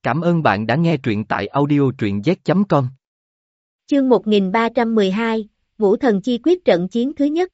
Cảm ơn bạn đã nghe truyện tại audio truyện z.com. Chương 1312, Ngũ Thần Chi Quyết trận chiến thứ nhất.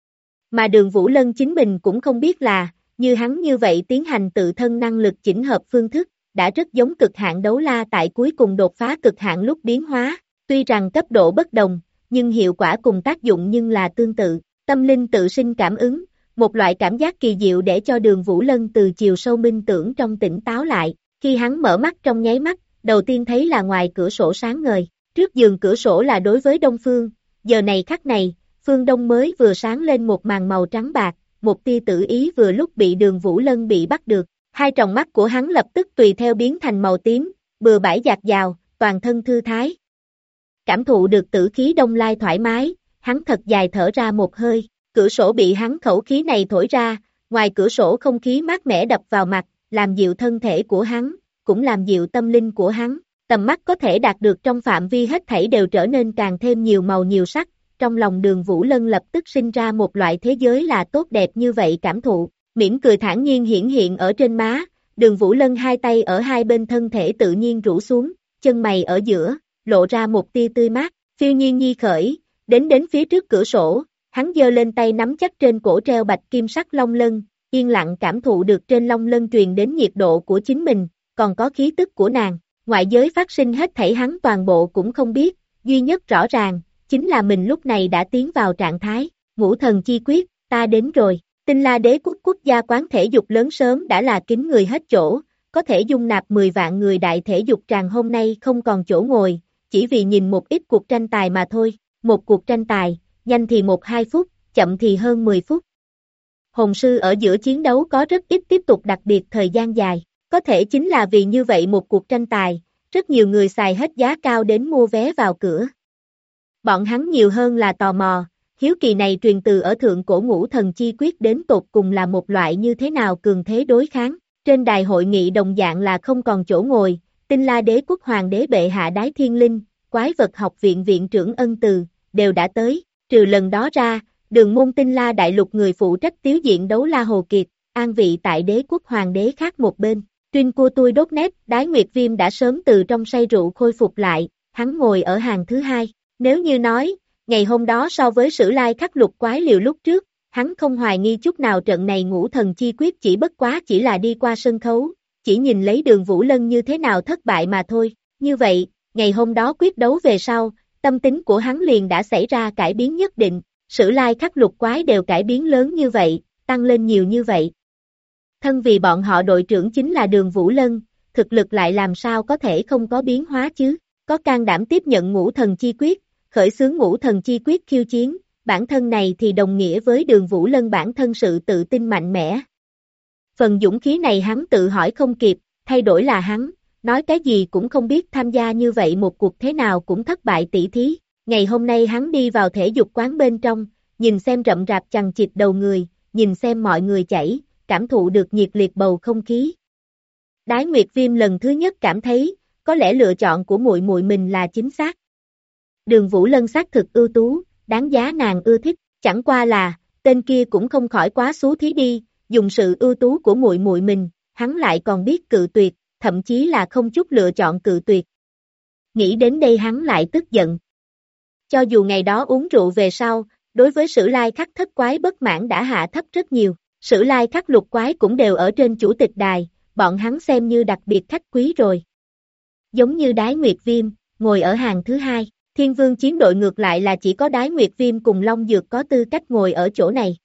Mà Đường Vũ Lân chính mình cũng không biết là, như hắn như vậy tiến hành tự thân năng lực chỉnh hợp phương thức, đã rất giống cực hạn đấu la tại cuối cùng đột phá cực hạn lúc biến hóa, tuy rằng cấp độ bất đồng, nhưng hiệu quả cùng tác dụng nhưng là tương tự, tâm linh tự sinh cảm ứng, một loại cảm giác kỳ diệu để cho Đường Vũ Lân từ chiều sâu minh tưởng trong tỉnh táo lại, khi hắn mở mắt trong nháy mắt, đầu tiên thấy là ngoài cửa sổ sáng ngời. Trước giường cửa sổ là đối với đông phương, giờ này khắc này, phương đông mới vừa sáng lên một màn màu trắng bạc, một tia tử ý vừa lúc bị Đường Vũ Lân bị bắt được, hai tròng mắt của hắn lập tức tùy theo biến thành màu tím, bừa bãi dạt dào, toàn thân thư thái. Cảm thụ được tử khí đông lai thoải mái, hắn thật dài thở ra một hơi, cửa sổ bị hắn khẩu khí này thổi ra, ngoài cửa sổ không khí mát mẻ đập vào mặt, làm dịu thân thể của hắn, cũng làm dịu tâm linh của hắn. Tầm mắt có thể đạt được trong phạm vi hết thảy đều trở nên càng thêm nhiều màu nhiều sắc, trong lòng Đường Vũ Lân lập tức sinh ra một loại thế giới là tốt đẹp như vậy cảm thụ, mỉm cười thản nhiên hiển hiện ở trên má, Đường Vũ Lân hai tay ở hai bên thân thể tự nhiên rũ xuống, chân mày ở giữa, lộ ra một tia tươi mát, phiêu nhiên nhi khởi, đến phía trước cửa sổ, hắn giơ lên tay nắm chắc trên cổ treo bạch kim sắc long lân, yên lặng cảm thụ được trên long lân truyền đến nhiệt độ của chính mình, còn có khí tức của nàng. Ngoại giới phát sinh hết thảy hắn toàn bộ cũng không biết, duy nhất rõ ràng, chính là mình lúc này đã tiến vào trạng thái, Ngũ Thần Chi Quyết, ta đến rồi, Tinh La Đế quốc gia quán thể dục lớn sớm đã là kín người hết chỗ, có thể dung nạp 10 vạn người đại thể dục tràng hôm nay không còn chỗ ngồi, chỉ vì nhìn một ít cuộc tranh tài mà thôi, một cuộc tranh tài, nhanh thì 1-2 phút, chậm thì hơn 10 phút. Hồn sư ở giữa chiến đấu có rất ít tiếp tục đặc biệt thời gian dài. Có thể chính là vì như vậy một cuộc tranh tài, rất nhiều người xài hết giá cao đến mua vé vào cửa. Bọn hắn nhiều hơn là tò mò, hiếu kỳ này truyền từ ở thượng cổ Ngũ Thần Chi Quyết đến tột cùng là một loại như thế nào cường thế đối kháng. Trên đài hội nghị đồng dạng là không còn chỗ ngồi, Tinh La Đế quốc hoàng đế bệ hạ Đái Thiên Linh, Quái vật học viện viện trưởng Ân Từ, đều đã tới, trừ lần đó ra, Đường môn Tinh La đại lục người phụ trách tiếu diện đấu la Hồ Kiệt, an vị tại đế quốc hoàng đế khác một bên. Truyên của tôi đốt nét, Đái Nguyệt Viêm đã sớm từ trong say rượu khôi phục lại, hắn ngồi ở hàng thứ hai. Nếu như nói, ngày hôm đó so với Sử Lai Khắc Lục Quái Liều lúc trước, hắn không hoài nghi chút nào trận này Ngũ Thần Chi Quyết chỉ bất quá chỉ là đi qua sân khấu, chỉ nhìn lấy Đường Vũ Lân như thế nào thất bại mà thôi. Như vậy, ngày hôm đó quyết đấu về sau, tâm tính của hắn liền đã xảy ra cải biến nhất định, Sử Lai Khắc Lục Quái đều cải biến lớn như vậy, tăng lên nhiều như vậy. Thân vì bọn họ đội trưởng chính là Đường Vũ Lân, thực lực lại làm sao có thể không có biến hóa chứ, có can đảm tiếp nhận Ngũ Thần Chi Quyết, khởi xướng Ngũ Thần Chi Quyết khiêu chiến, bản thân này thì đồng nghĩa với Đường Vũ Lân bản thân sự tự tin mạnh mẽ. Phần dũng khí này hắn tự hỏi không kịp, thay đổi là hắn, nói cái gì cũng không biết tham gia như vậy một cuộc thế nào cũng thất bại tỷ thí. Ngày hôm nay hắn đi vào thể dục quán bên trong, nhìn xem rậm rạp chằng chịt đầu người, nhìn xem mọi người chảy, cảm thụ được nhiệt liệt bầu không khí. Đái Nguyệt Viêm lần thứ nhất cảm thấy, có lẽ lựa chọn của muội muội mình là chính xác. Đường Vũ Lân xác thực ưu tú, đáng giá nàng ưa thích, chẳng qua là, tên kia cũng không khỏi quá xú thí đi, dùng sự ưu tú của muội muội mình, hắn lại còn biết cự tuyệt, thậm chí là không chút lựa chọn cự tuyệt. Nghĩ đến đây hắn lại tức giận. Cho dù ngày đó uống rượu về sau, đối với Sử Lai Khắc thất quái bất mãn đã hạ thấp rất nhiều. Sử Lai Khắc Lục Quái cũng đều ở trên chủ tịch đài, bọn hắn xem như đặc biệt khách quý rồi. Giống như Đái Nguyệt Viêm, ngồi ở hàng thứ hai, Thiên Vương chiến đội ngược lại là chỉ có Đái Nguyệt Viêm cùng Long Dược có tư cách ngồi ở chỗ này.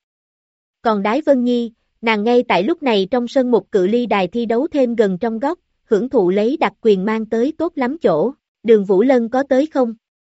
Còn Đái Vân Nhi, nàng ngay tại lúc này trong sân một cự ly đài thi đấu thêm gần trong góc, hưởng thụ lấy đặc quyền mang tới tốt lắm chỗ, Đường Vũ Lân có tới không?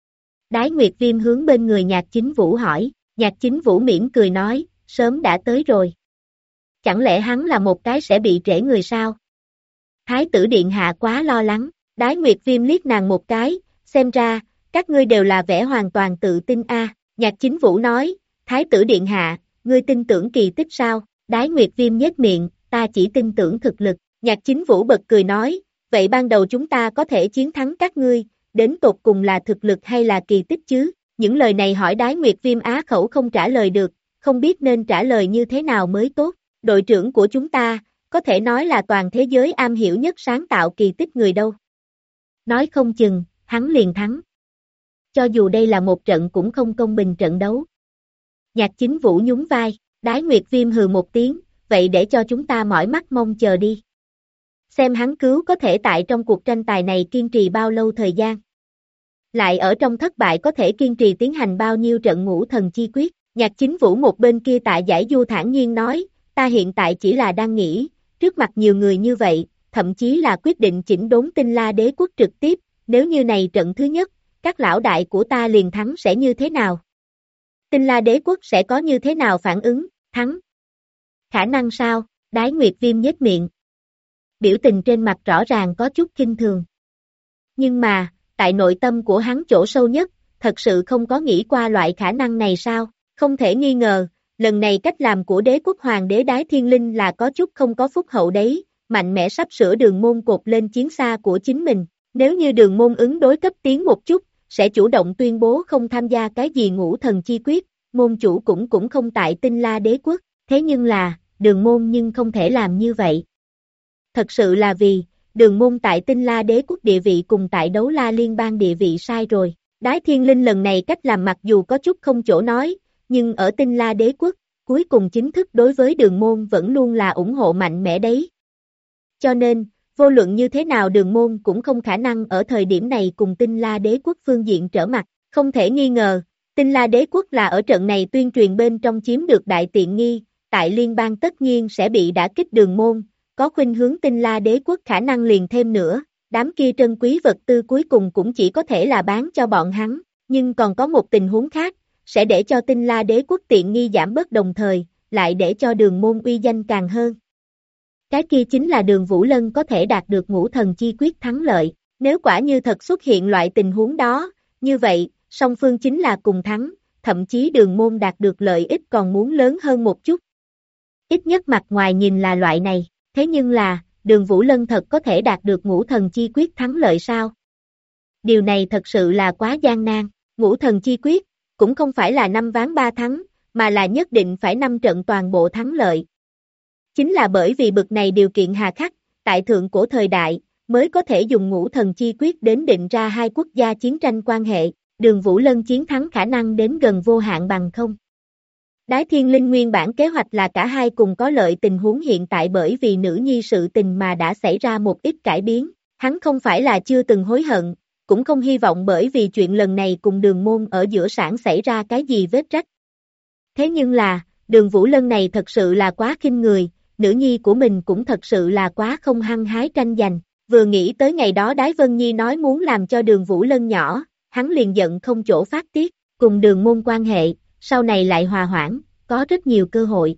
Đái Nguyệt Viêm hướng bên người Nhạc Chính Vũ hỏi, Nhạc Chính Vũ mỉm cười nói, sớm đã tới rồi. Chẳng lẽ hắn là một cái sẽ bị trễ người sao? Thái tử điện hạ quá lo lắng, Đái Nguyệt Viêm liếc nàng một cái, xem ra, các ngươi đều là vẻ hoàn toàn tự tin a. Nhạc Chính Vũ nói, Thái tử điện hạ, ngươi tin tưởng kỳ tích sao? Đái Nguyệt Viêm nhếch miệng, ta chỉ tin tưởng thực lực. Nhạc Chính Vũ bật cười nói, vậy ban đầu chúng ta có thể chiến thắng các ngươi, đến tột cùng là thực lực hay là kỳ tích chứ? Những lời này hỏi Đái Nguyệt Viêm á khẩu không trả lời được, không biết nên trả lời như thế nào mới tốt. Đội trưởng của chúng ta, có thể nói là toàn thế giới am hiểu nhất sáng tạo kỳ tích người đâu. Nói không chừng, hắn liền thắng. Cho dù đây là một trận cũng không công bình trận đấu. Nhạc Chính Vũ nhún vai, Đái Nguyệt Viêm hừ một tiếng, vậy để cho chúng ta mỏi mắt mong chờ đi. Xem hắn cứu có thể tại trong cuộc tranh tài này kiên trì bao lâu thời gian. Lại ở trong thất bại có thể kiên trì tiến hành bao nhiêu trận ngũ thần chi quyết. Nhạc Chính Vũ một bên kia tại giải du thản nhiên nói, ta hiện tại chỉ là đang nghĩ, trước mặt nhiều người như vậy, thậm chí là quyết định chỉnh đốn Tinh La Đế Quốc trực tiếp, nếu như này trận thứ nhất, các lão đại của ta liền thắng sẽ như thế nào? Tinh La Đế Quốc sẽ có như thế nào phản ứng, thắng? Khả năng sao? Đái Nguyệt Viêm nhếch miệng. Biểu tình trên mặt rõ ràng có chút kinh thường. Nhưng mà, tại nội tâm của hắn chỗ sâu nhất, thật sự không có nghĩ qua loại khả năng này sao? Không thể nghi ngờ, lần này cách làm của đế quốc hoàng đế Đái Thiên Linh là có chút không có phúc hậu đấy, mạnh mẽ sắp sửa Đường Môn cột lên chiến xa của chính mình. Nếu như Đường Môn ứng đối cấp tiến một chút, sẽ chủ động tuyên bố không tham gia cái gì ngũ thần chi quyết, môn chủ cũng không tại Tinh La Đế Quốc, thế nhưng là, Đường Môn nhưng không thể làm như vậy. Thật sự là vì, Đường Môn tại Tinh La Đế Quốc địa vị cùng tại Đấu La Liên bang địa vị sai rồi. Đái Thiên Linh lần này cách làm mặc dù có chút không chỗ nói, nhưng ở Tinh La Đế Quốc, cuối cùng chính thức đối với Đường Môn vẫn luôn là ủng hộ mạnh mẽ đấy. Cho nên, vô luận như thế nào Đường Môn cũng không khả năng ở thời điểm này cùng Tinh La Đế Quốc phương diện trở mặt, không thể nghi ngờ, Tinh La Đế Quốc là ở trận này tuyên truyền bên trong chiếm được đại tiện nghi, tại liên bang tất nhiên sẽ bị đả kích Đường Môn, có khuynh hướng Tinh La Đế Quốc khả năng liền thêm nữa, đám kia trân quý vật tư cuối cùng cũng chỉ có thể là bán cho bọn hắn, nhưng còn có một tình huống khác, sẽ để cho Tinh La Đế Quốc tiện nghi giảm bớt đồng thời, lại để cho Đường Môn uy danh càng hơn. Cái kia chính là Đường Vũ Lân có thể đạt được ngũ thần chi quyết thắng lợi, nếu quả như thật xuất hiện loại tình huống đó, như vậy, song phương chính là cùng thắng, thậm chí Đường Môn đạt được lợi ích còn muốn lớn hơn một chút. Ít nhất mặt ngoài nhìn là loại này, thế nhưng là, Đường Vũ Lân thật có thể đạt được ngũ thần chi quyết thắng lợi sao? Điều này thật sự là quá gian nan, ngũ thần chi quyết, cũng không phải là 5 ván 3 thắng, mà là nhất định phải 5 trận toàn bộ thắng lợi. Chính là bởi vì bực này điều kiện hà khắc, tại thượng cổ thời đại, mới có thể dùng ngũ thần chi quyết đến định ra hai quốc gia chiến tranh quan hệ, Đường Vũ Lân chiến thắng khả năng đến gần vô hạn bằng không. Đái Thiên Linh nguyên bản kế hoạch là cả hai cùng có lợi, tình huống hiện tại bởi vì nữ nhi sự tình mà đã xảy ra một ít cải biến, hắn không phải là chưa từng hối hận, cũng không hy vọng bởi vì chuyện lần này cùng Đường Môn ở giữa sản xảy ra cái gì vết rách. Thế nhưng là, Đường Vũ Lân này thật sự là quá khinh người, nữ nhi của mình cũng thật sự là quá không hăng hái tranh giành, vừa nghĩ tới ngày đó Đái Vân Nhi nói muốn làm cho Đường Vũ Lân nhỏ, hắn liền giận không chỗ phát tiết, cùng Đường Môn quan hệ, sau này lại hòa hoãn, có rất nhiều cơ hội.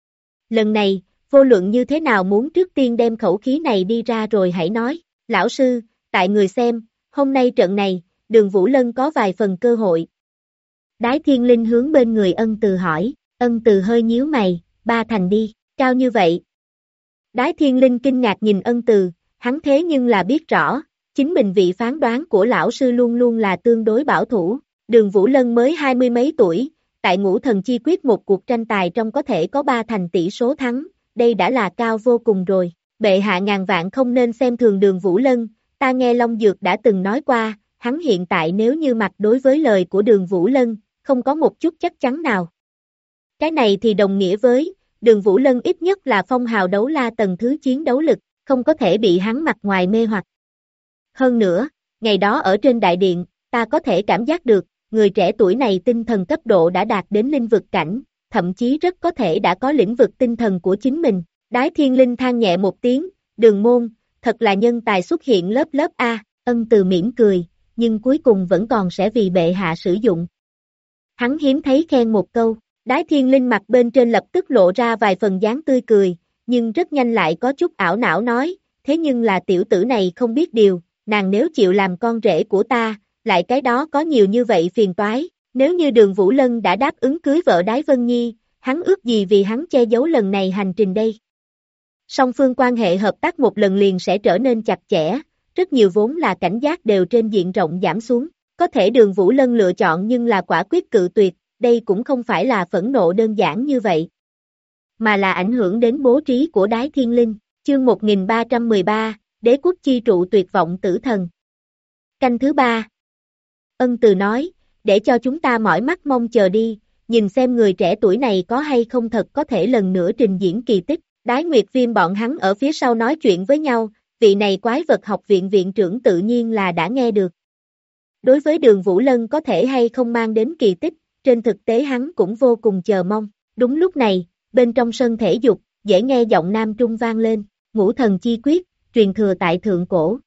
Lần này, vô luận như thế nào muốn trước tiên đem khẩu khí này đi ra rồi hãy nói, lão sư, tại người xem, hôm nay trận này, Đường Vũ Lân có vài phần cơ hội. Đái Thiên Linh hướng bên người Ân Từ hỏi, Ân Từ hơi nhíu mày, 3 thành đi, cao như vậy. Đái Thiên Linh kinh ngạc nhìn Ân Từ, hắn thế nhưng là biết rõ, chính mình vị phán đoán của lão sư luôn luôn là tương đối bảo thủ, Đường Vũ Lân mới 20 mấy tuổi, tại ngũ thần chi quyết một cuộc tranh tài trong có thể có 3 thành tỷ số thắng, đây đã là cao vô cùng rồi, bệ hạ ngàn vạn không nên xem thường Đường Vũ Lân, ta nghe Long Dược đã từng nói qua, hắn hiện tại nếu như mặt đối với lời của Đường Vũ Lân, không có một chút chắc chắn nào. Cái này thì đồng nghĩa với, Đường Vũ Lân ít nhất là phong hào đấu la tầng thứ chiến đấu lực, không có thể bị hắn mặt ngoài mê hoặc. Hơn nữa, ngày đó ở trên đại điện, ta có thể cảm giác được, người trẻ tuổi này tinh thần cấp độ đã đạt đến linh vực cảnh, thậm chí rất có thể đã có lĩnh vực tinh thần của chính mình. Đái Thiên Linh than nhẹ một tiếng, Đường Môn, thật là nhân tài xuất hiện lớp lớp A, Ân Từ mỉm cười, nhưng cuối cùng vẫn còn sẽ vì bệ hạ sử dụng. Hắn hiếm thấy khen một câu, Đái Thiên Linh mặt bên trên lập tức lộ ra vài phần dáng tươi cười, nhưng rất nhanh lại có chút ảo não nói, thế nhưng là tiểu tử này không biết điều, nàng nếu chịu làm con rể của ta, lại cái đó có nhiều như vậy phiền toái, nếu như Đường Vũ Lân đã đáp ứng cưới vợ Đái Vân Nhi, hắn ước gì vì hắn che giấu lần này hành trình đây. Song phương quan hệ hợp tác một lần liền sẽ trở nên chặt chẽ, rất nhiều vốn là cảnh giác đều trên diện rộng giảm xuống, có thể Đường Vũ Lân lựa chọn nhưng là quả quyết cự tuyệt, đây cũng không phải là phẫn nộ đơn giản như vậy, mà là ảnh hưởng đến bố trí của Đái Thiên Linh, Chương 1313, Đế quốc chi trụ tuyệt vọng tử thần. Canh thứ 3. Ân Từ nói, để cho chúng ta mỏi mắt mong chờ đi, nhìn xem người trẻ tuổi này có hay không thật có thể lần nữa trình diễn kỳ tích. Đái Nguyệt Viêm bọn hắn ở phía sau nói chuyện với nhau, vị này quái vật học viện viện trưởng tự nhiên là đã nghe được. Đối với Đường Vũ Lân có thể hay không mang đến kỳ tích, trên thực tế hắn cũng vô cùng chờ mong. Đúng lúc này, bên trong sân thể dục, dễ nghe giọng nam trung vang lên, Ngũ Thần Chi Quyết, truyền thừa tại thượng cổ.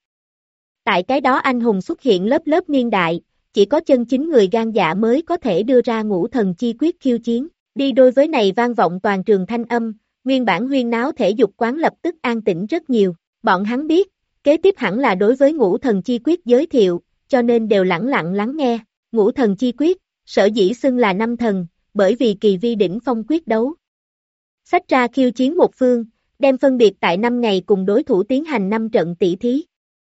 Tại cái đó anh hùng xuất hiện lớp lớp niên đại, chỉ có chân chính người gan dạ mới có thể đưa ra Ngũ Thần Chi Quyết khiêu chiến. Đi đôi với này vang vọng toàn trường thanh âm, nguyên bản huyên náo thể dục quán lập tức an tĩnh rất nhiều. Bọn hắn biết, kế tiếp hẳn là đối với Ngũ Thần Chi Quyết giới thiệu, cho nên đều lẳng lặng lắng nghe. Ngũ Thần Chi Quyết, sở dĩ xưng là năm thần, bởi vì kỳ vi đỉnh phong quyết đấu. Sách ra khiêu chiến một phương, đem phân biệt tại 5 ngày cùng đối thủ tiến hành 5 trận tỷ thí.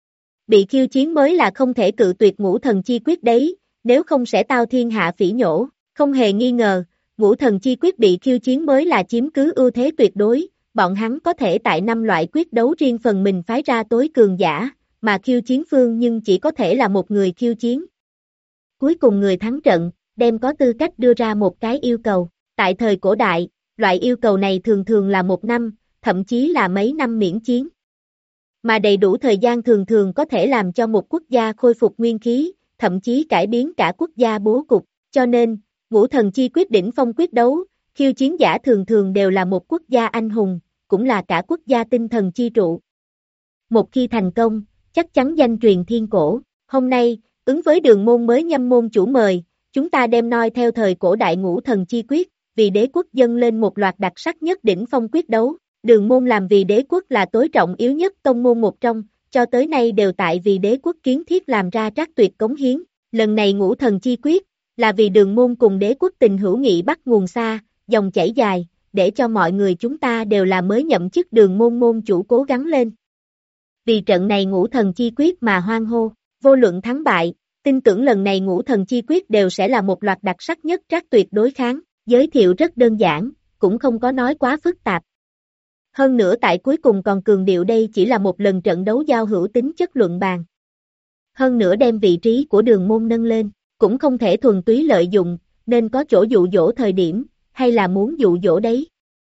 Bị khiêu chiến mới là không thể cự tuyệt Ngũ Thần Chi Quyết đấy, nếu không sẽ tao thiên hạ phỉ nhổ. Không hề nghi ngờ, Ngũ Thần Chi Quyết bị khiêu chiến mới là chiếm cứ ưu thế tuyệt đối, bọn hắn có thể tại 5 loại quyết đấu riêng phần mình phái ra tối cường giả, mà khiêu chiến phương nhưng chỉ có thể là một người khiêu chiến. Cuối cùng người thắng trận, đem có tư cách đưa ra một cái yêu cầu. Tại thời cổ đại, loại yêu cầu này thường thường là 1 năm, thậm chí là mấy năm miễn chiến. Mà đầy đủ thời gian thường thường có thể làm cho một quốc gia khôi phục nguyên khí, thậm chí cải biến cả quốc gia bố cục. Cho nên, Ngũ Thần Chi Quyết đỉnh phong quyết đấu, khiêu chiến giả thường thường đều là một quốc gia anh hùng, cũng là cả quốc gia tinh thần chi trụ. Một khi thành công, chắc chắn danh truyền thiên cổ. Hôm nay, ứng với Đường môn mới nhâm môn chủ mời, chúng ta đem noi theo thời cổ đại Ngũ Thần Chi Quyết, vì đế quốc dâng lên một loạt đặc sắc nhất đỉnh phong quyết đấu. Đường môn làm vì đế quốc là tối trọng yếu nhất tông môn một trong, cho tới nay đều tại vì đế quốc kiến thiết làm ra trác tuyệt cống hiến. Lần này Ngũ Thần Chi Quyết, là vì đường môn cùng đế quốc tình hữu nghị bắt nguồn xa, dòng chảy dài, để cho mọi người chúng ta đều là mới nhậm chức đường môn môn chủ cố gắng lên. Vì trận này Ngũ Thần Chi Quyết mà hoan hô, vô luận thắng bại, tin tưởng lần này Ngũ Thần Chi Quyết đều sẽ là một loạt đặc sắc nhất trác tuyệt đối kháng, giới thiệu rất đơn giản, cũng không có nói quá phức tạp. Hơn nữa tại cuối cùng còn cường điệu đây chỉ là một lần trận đấu giao hữu tính chất luận bàn. Hơn nữa đem vị trí của đường môn nâng lên, cũng không thể thuần túy lợi dụng, nên có chỗ dụ dỗ thời điểm, hay là muốn dụ dỗ đấy.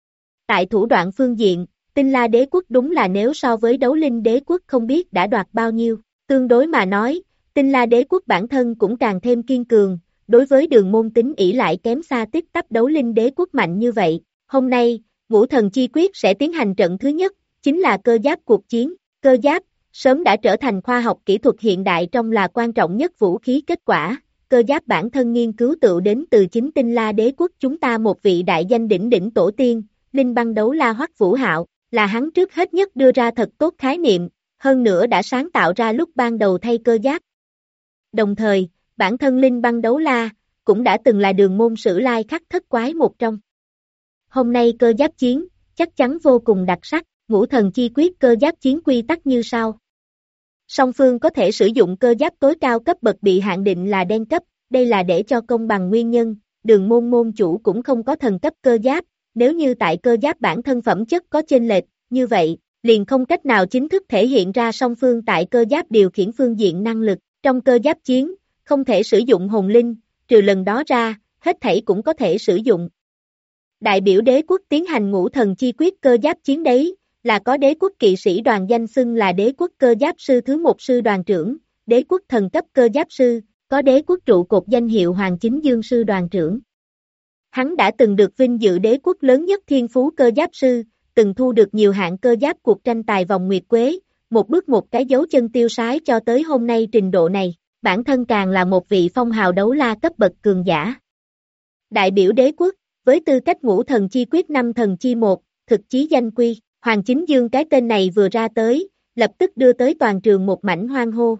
Tại thủ đoạn phương diện, Tinh La đế quốc đúng là nếu so với Đấu Linh đế quốc không biết đã đoạt bao nhiêu, tương đối mà nói, Tinh La đế quốc bản thân cũng càng thêm kiên cường, đối với đường môn tính ỷ lại kém xa tích tắp Đấu Linh đế quốc mạnh như vậy. Hôm nay, Ngũ Thần Chi Quyết sẽ tiến hành trận thứ nhất, chính là cơ giáp cuộc chiến. Cơ giáp, sớm đã trở thành khoa học kỹ thuật hiện đại trong là quan trọng nhất vũ khí kết quả. Cơ giáp bản thân nghiên cứu tựu đến từ chính Tinh La đế quốc chúng ta một vị đại danh đỉnh đỉnh tổ tiên, Linh Băng Đấu La Hoắc Vũ Hạo, là hắn trước hết nhất đưa ra thật tốt khái niệm, hơn nữa đã sáng tạo ra lúc ban đầu thay cơ giáp. Đồng thời, bản thân Linh Băng Đấu La, cũng đã từng là đường môn sử lai khắc thất quái một trong. Hôm nay cơ giáp chiến, chắc chắn vô cùng đặc sắc, Ngũ Thần Chi Quyết cơ giáp chiến quy tắc như sau. Song phương có thể sử dụng cơ giáp tối cao cấp bậc bị hạn định là đen cấp, đây là để cho công bằng nguyên nhân, đường môn môn chủ cũng không có thần cấp cơ giáp, nếu như tại cơ giáp bản thân phẩm chất có chênh lệch, như vậy, liền không cách nào chính thức thể hiện ra song phương tại cơ giáp điều khiển phương diện năng lực, trong cơ giáp chiến, không thể sử dụng hồn linh, trừ lần đó ra, hết thảy cũng có thể sử dụng. Đại biểu đế quốc tiến hành Ngũ Thần Chi Quyết cơ giáp chiến đấy, là có đế quốc kỵ sĩ đoàn danh xưng là đế quốc cơ giáp sư thứ 1 sư đoàn trưởng, đế quốc thần cấp cơ giáp sư, có đế quốc trụ cột danh hiệu Hoàng Chính Dương sư đoàn trưởng. Hắn đã từng được vinh dự đế quốc lớn nhất thiên phú cơ giáp sư, từng thu được nhiều hạng cơ giáp cuộc tranh tài vòng nguyệt quế, một bước một cái dấu chân tiêu sái cho tới hôm nay trình độ này, bản thân càng là một vị phong hào đấu la cấp bậc cường giả. Đại biểu đế quốc, với tư cách Ngũ Thần Chi Quyết 5 thần chi một, thực chí danh quy, Hoàng Chính Dương cái tên này vừa ra tới, lập tức đưa tới toàn trường một mảnh hoan hô.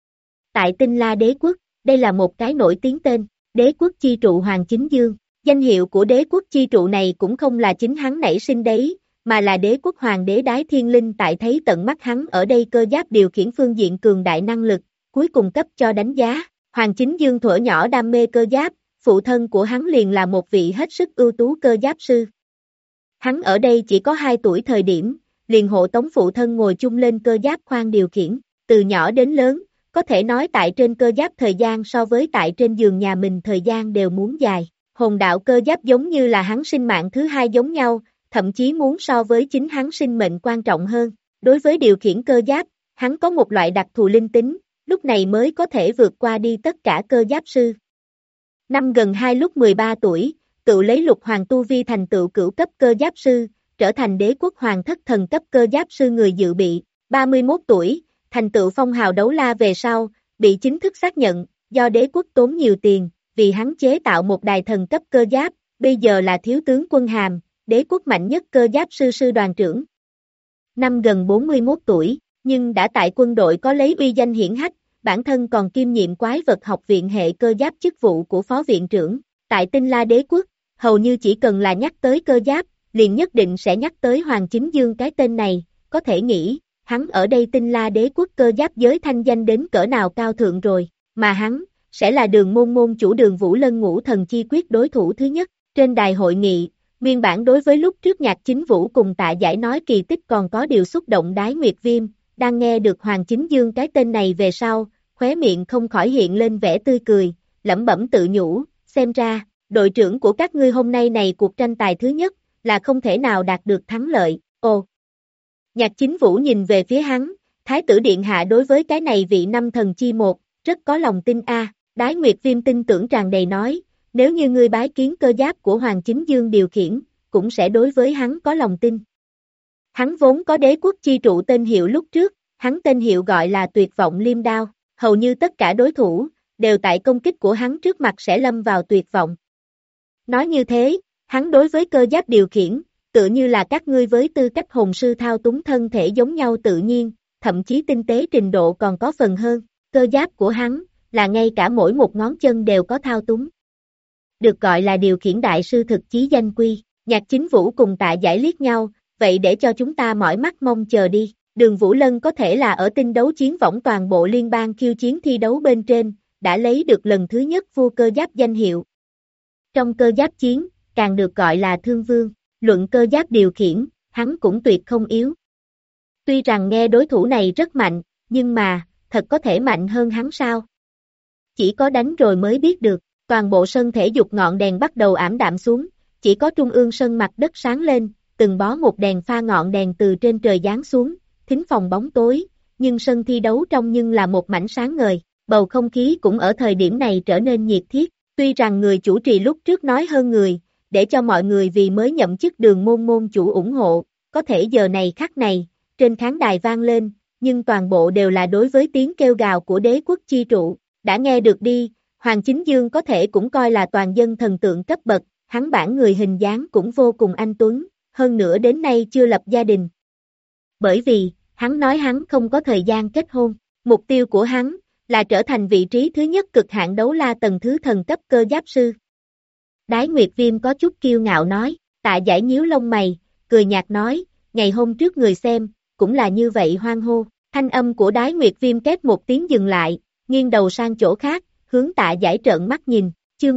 Tại Tinh La đế quốc, đây là một cái nổi tiếng tên, đế quốc chi trụ Hoàng Chính Dương. Danh hiệu của đế quốc chi trụ này cũng không là chính hắn nảy sinh đấy, mà là đế quốc hoàng đế Đái Thiên Linh tại thấy tận mắt hắn ở đây cơ giáp điều khiển phương diện cường đại năng lực, cuối cùng cấp cho đánh giá. Hoàng Chính Dương thuở nhỏ đam mê cơ giáp, phụ thân của hắn liền là một vị hết sức ưu tú cơ giáp sư. Hắn ở đây chỉ có 2 tuổi thời điểm, liền hộ tống phụ thân ngồi chung lên cơ giáp khoang điều khiển, từ nhỏ đến lớn, có thể nói tại trên cơ giáp thời gian so với tại trên giường nhà mình thời gian đều muốn dài. Hồn đạo cơ giáp giống như là hắn sinh mạng thứ hai giống nhau, thậm chí muốn so với chính hắn sinh mệnh quan trọng hơn. Đối với điều khiển cơ giáp, hắn có một loại đặc thù linh tính, lúc này mới có thể vượt qua đi tất cả cơ giáp sư. Năm gần 2 lúc 13 tuổi, tự lấy lục hoàng tu vi thành tựu cửu cấp cơ giáp sư, trở thành đế quốc hoàng thất thần cấp cơ giáp sư người dự bị. 31 tuổi, thành tựu phong hào đấu la về sau, bị chính thức xác nhận, do đế quốc tốn nhiều tiền, vì hắn chế tạo một đài thần cấp cơ giáp, bây giờ là thiếu tướng quân hàm, đế quốc mạnh nhất cơ giáp sư sư đoàn trưởng. Năm gần 41 tuổi, nhưng đã tại quân đội có lấy uy danh hiển hách, bản thân còn kiêm nhiệm quái vật học viện hệ cơ giáp chức vụ của phó viện trưởng. Tại Tinh La đế quốc, hầu như chỉ cần là nhắc tới cơ giáp, liền nhất định sẽ nhắc tới Hoàng Chính Dương cái tên này, có thể nghĩ, hắn ở đây Tinh La đế quốc cơ giáp giới thanh danh đến cỡ nào cao thượng rồi, mà hắn, sẽ là Đường Môn môn chủ Đường Vũ Lân Ngũ Thần Chi Quyết đối thủ thứ nhất. Trên đài hội nghị, nguyên bản đối với lúc trước Nhạc Chính Vũ cùng Tạ Giải nói kỳ tích còn có điều xúc động Đái Nguyệt Viêm, đang nghe được Hoàng Chính Dương cái tên này về sau, khóe miệng không khỏi hiện lên vẻ tươi cười, lẩm bẩm tự nhủ, xem ra, đội trưởng của các ngươi hôm nay này cuộc tranh tài thứ nhất, là không thể nào đạt được thắng lợi. Ồ! Nhạc Chính Vũ nhìn về phía hắn, Thái tử Điện Hạ đối với cái này vị năm thần chi một, rất có lòng tin a. Đái Nguyệt Viêm tin tưởng tràn đầy nói, nếu như ngươi bái kiến cơ giáp của Hoàng Chính Dương điều khiển, cũng sẽ đối với hắn có lòng tin. Hắn vốn có đế quốc chi trụ tên hiệu lúc trước, hắn tên hiệu gọi là Tuyệt Vọng Liêm Đao, hầu như tất cả đối thủ, đều tại công kích của hắn trước mặt sẽ lâm vào tuyệt vọng. Nói như thế, hắn đối với cơ giáp điều khiển, tựa như là các ngươi với tư cách hồn sư thao túng thân thể giống nhau tự nhiên, thậm chí tinh tế trình độ còn có phần hơn, cơ giáp của hắn, là ngay cả mỗi một ngón chân đều có thao túng. Được gọi là điều khiển đại sư thực chí danh quy, Nhạc Chính Vũ cùng Tạ Giải liếc nhau, vậy để cho chúng ta mỏi mắt mong chờ đi. Đường Vũ Lân có thể là ở tinh đấu chiến võng toàn bộ liên bang khiêu chiến thi đấu bên trên, đã lấy được lần thứ nhất vua cơ giáp danh hiệu. Trong cơ giáp chiến, càng được gọi là thương vương, luận cơ giáp điều khiển, hắn cũng tuyệt không yếu. Tuy rằng nghe đối thủ này rất mạnh, nhưng mà, thật có thể mạnh hơn hắn sao? Chỉ có đánh rồi mới biết được, toàn bộ sân thể dục ngọn đèn bắt đầu ảm đạm xuống, chỉ có trung ương sân mặt đất sáng lên, từng bó một đèn pha ngọn đèn từ trên trời giáng xuống, thính phòng bóng tối, nhưng sân thi đấu trong nhưng là một mảnh sáng ngời, bầu không khí cũng ở thời điểm này trở nên nhiệt thiết, tuy rằng người chủ trì lúc trước nói hơn người, để cho mọi người vì mới nhậm chức Đường Môn môn chủ ủng hộ, có thể giờ này khắc này, trên khán đài vang lên, nhưng toàn bộ đều là đối với tiếng kêu gào của đế quốc chi trụ, đã nghe được đi, Hoàng Chính Dương có thể cũng coi là toàn dân thần tượng cấp bậc, hắn bản người hình dáng cũng vô cùng anh tuấn, hơn nữa đến nay chưa lập gia đình. Bởi vì, hắn nói hắn không có thời gian kết hôn, mục tiêu của hắn, là trở thành vị trí thứ nhất cực hạn đấu la tầng thứ thần cấp cơ giáp sư. Đái Nguyệt Viêm có chút kiêu ngạo nói, Tạ Giải nhíu lông mày, cười nhạt nói, ngày hôm trước người xem, cũng là như vậy hoan hô, thanh âm của Đái Nguyệt Viêm két một tiếng dừng lại, nghiêng đầu sang chỗ khác, hướng Tạ Giải trợn mắt nhìn, chương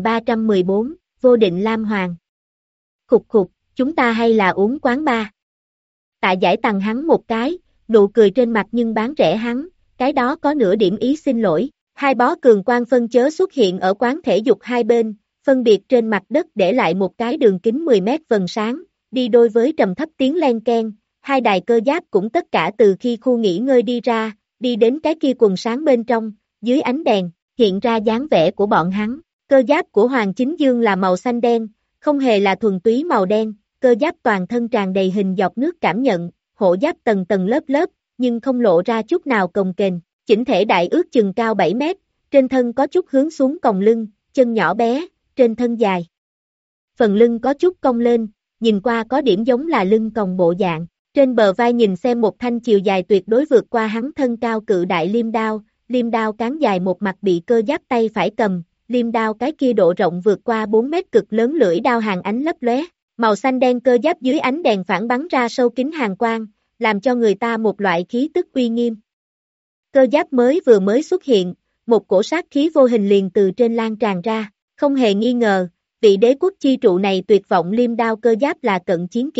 1314, Vô Định Lam Hoàng. Khục khục, chúng ta hay là uống quán ba. Tạ Giải tằng hắn một cái, nụ cười trên mặt nhưng bán rẻ hắn, cái đó có nửa điểm ý xin lỗi. Hai bó cường quang phân chớ xuất hiện ở quán thể dục hai bên, phân biệt trên mặt đất để lại một cái đường kính 10 mét vầng sáng, đi đôi với trầm thấp tiếng len keng, hai đài cơ giáp cũng tất cả từ khi khu nghỉ ngơi đi ra, đi đến cái kia quần sáng bên trong, dưới ánh đèn, hiện ra dáng vẻ của bọn hắn. Cơ giáp của Hoàng Chính Dương là màu xanh đen, không hề là thuần túy màu đen, cơ giáp toàn thân tràn đầy hình giọt nước cảm nhận, hộ giáp tầng tầng lớp lớp, nhưng không lộ ra chút nào cồng kềnh, chỉnh thể đại ước chừng cao 7 mét, trên thân có chút hướng xuống còng lưng, chân nhỏ bé, trên thân dài. Phần lưng có chút cong lên, nhìn qua có điểm giống là lưng còng bộ dạng, trên bờ vai nhìn xem một thanh chiều dài tuyệt đối vượt qua hắn thân cao cự đại liêm đao cán dài một mặt bị cơ giáp tay phải cầm, liêm đao cái kia độ rộng vượt qua 4 mét cực lớn lưỡi đao hàng ánh lấp lóe, màu xanh đen cơ giáp dưới ánh đèn phản bắn ra sâu kín hàn quang, làm cho người ta một loại khí tức uy nghiêm. Cơ giáp vừa mới xuất hiện, một cổ sát khí vô hình liền từ trên lan tràn ra, không hề nghi ngờ, vị đế quốc chi trụ này tuyệt vọng liêm đao cơ giáp là cận chiến kiểu,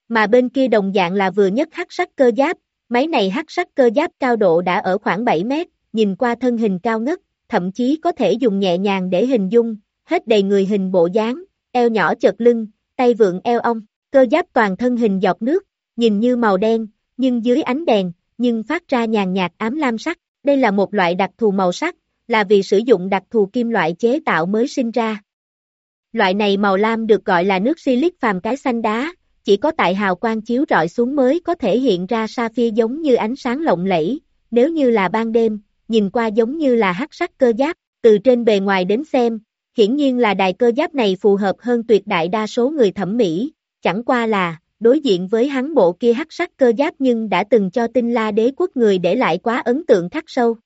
Mà bên kia đồng dạng là vừa nhất hắc sắc cơ giáp, máy này hắc sắc cơ giáp cao độ đã ở khoảng 7 mét, nhìn qua thân hình cao ngất, thậm chí có thể dùng nhẹ nhàng để hình dung, hết đầy người hình bộ dáng, eo nhỏ chật lưng, tay vượn eo ong, cơ giáp toàn thân hình giọt nước, nhìn như màu đen, nhưng dưới ánh đèn, nhưng phát ra nhàn nhạt ám lam sắc, đây là một loại đặc thù màu sắc, là vì sử dụng đặc thù kim loại chế tạo mới sinh ra. Loại này màu lam được gọi là nước silic phàm cái xanh đá, chỉ có tại hào quang chiếu rọi xuống mới có thể hiện ra sapphire giống như ánh sáng lộng lẫy, nếu như là ban đêm, nhìn qua giống như là hắc sắc cơ giáp, từ trên bề ngoài đến xem, hiển nhiên là đài cơ giáp này phù hợp hơn tuyệt đại đa số người thẩm mỹ, chẳng qua là, đối diện với hắn bộ kia hắc sắc cơ giáp nhưng đã từng cho Tinh La Đế quốc người để lại quá ấn tượng khắc sâu.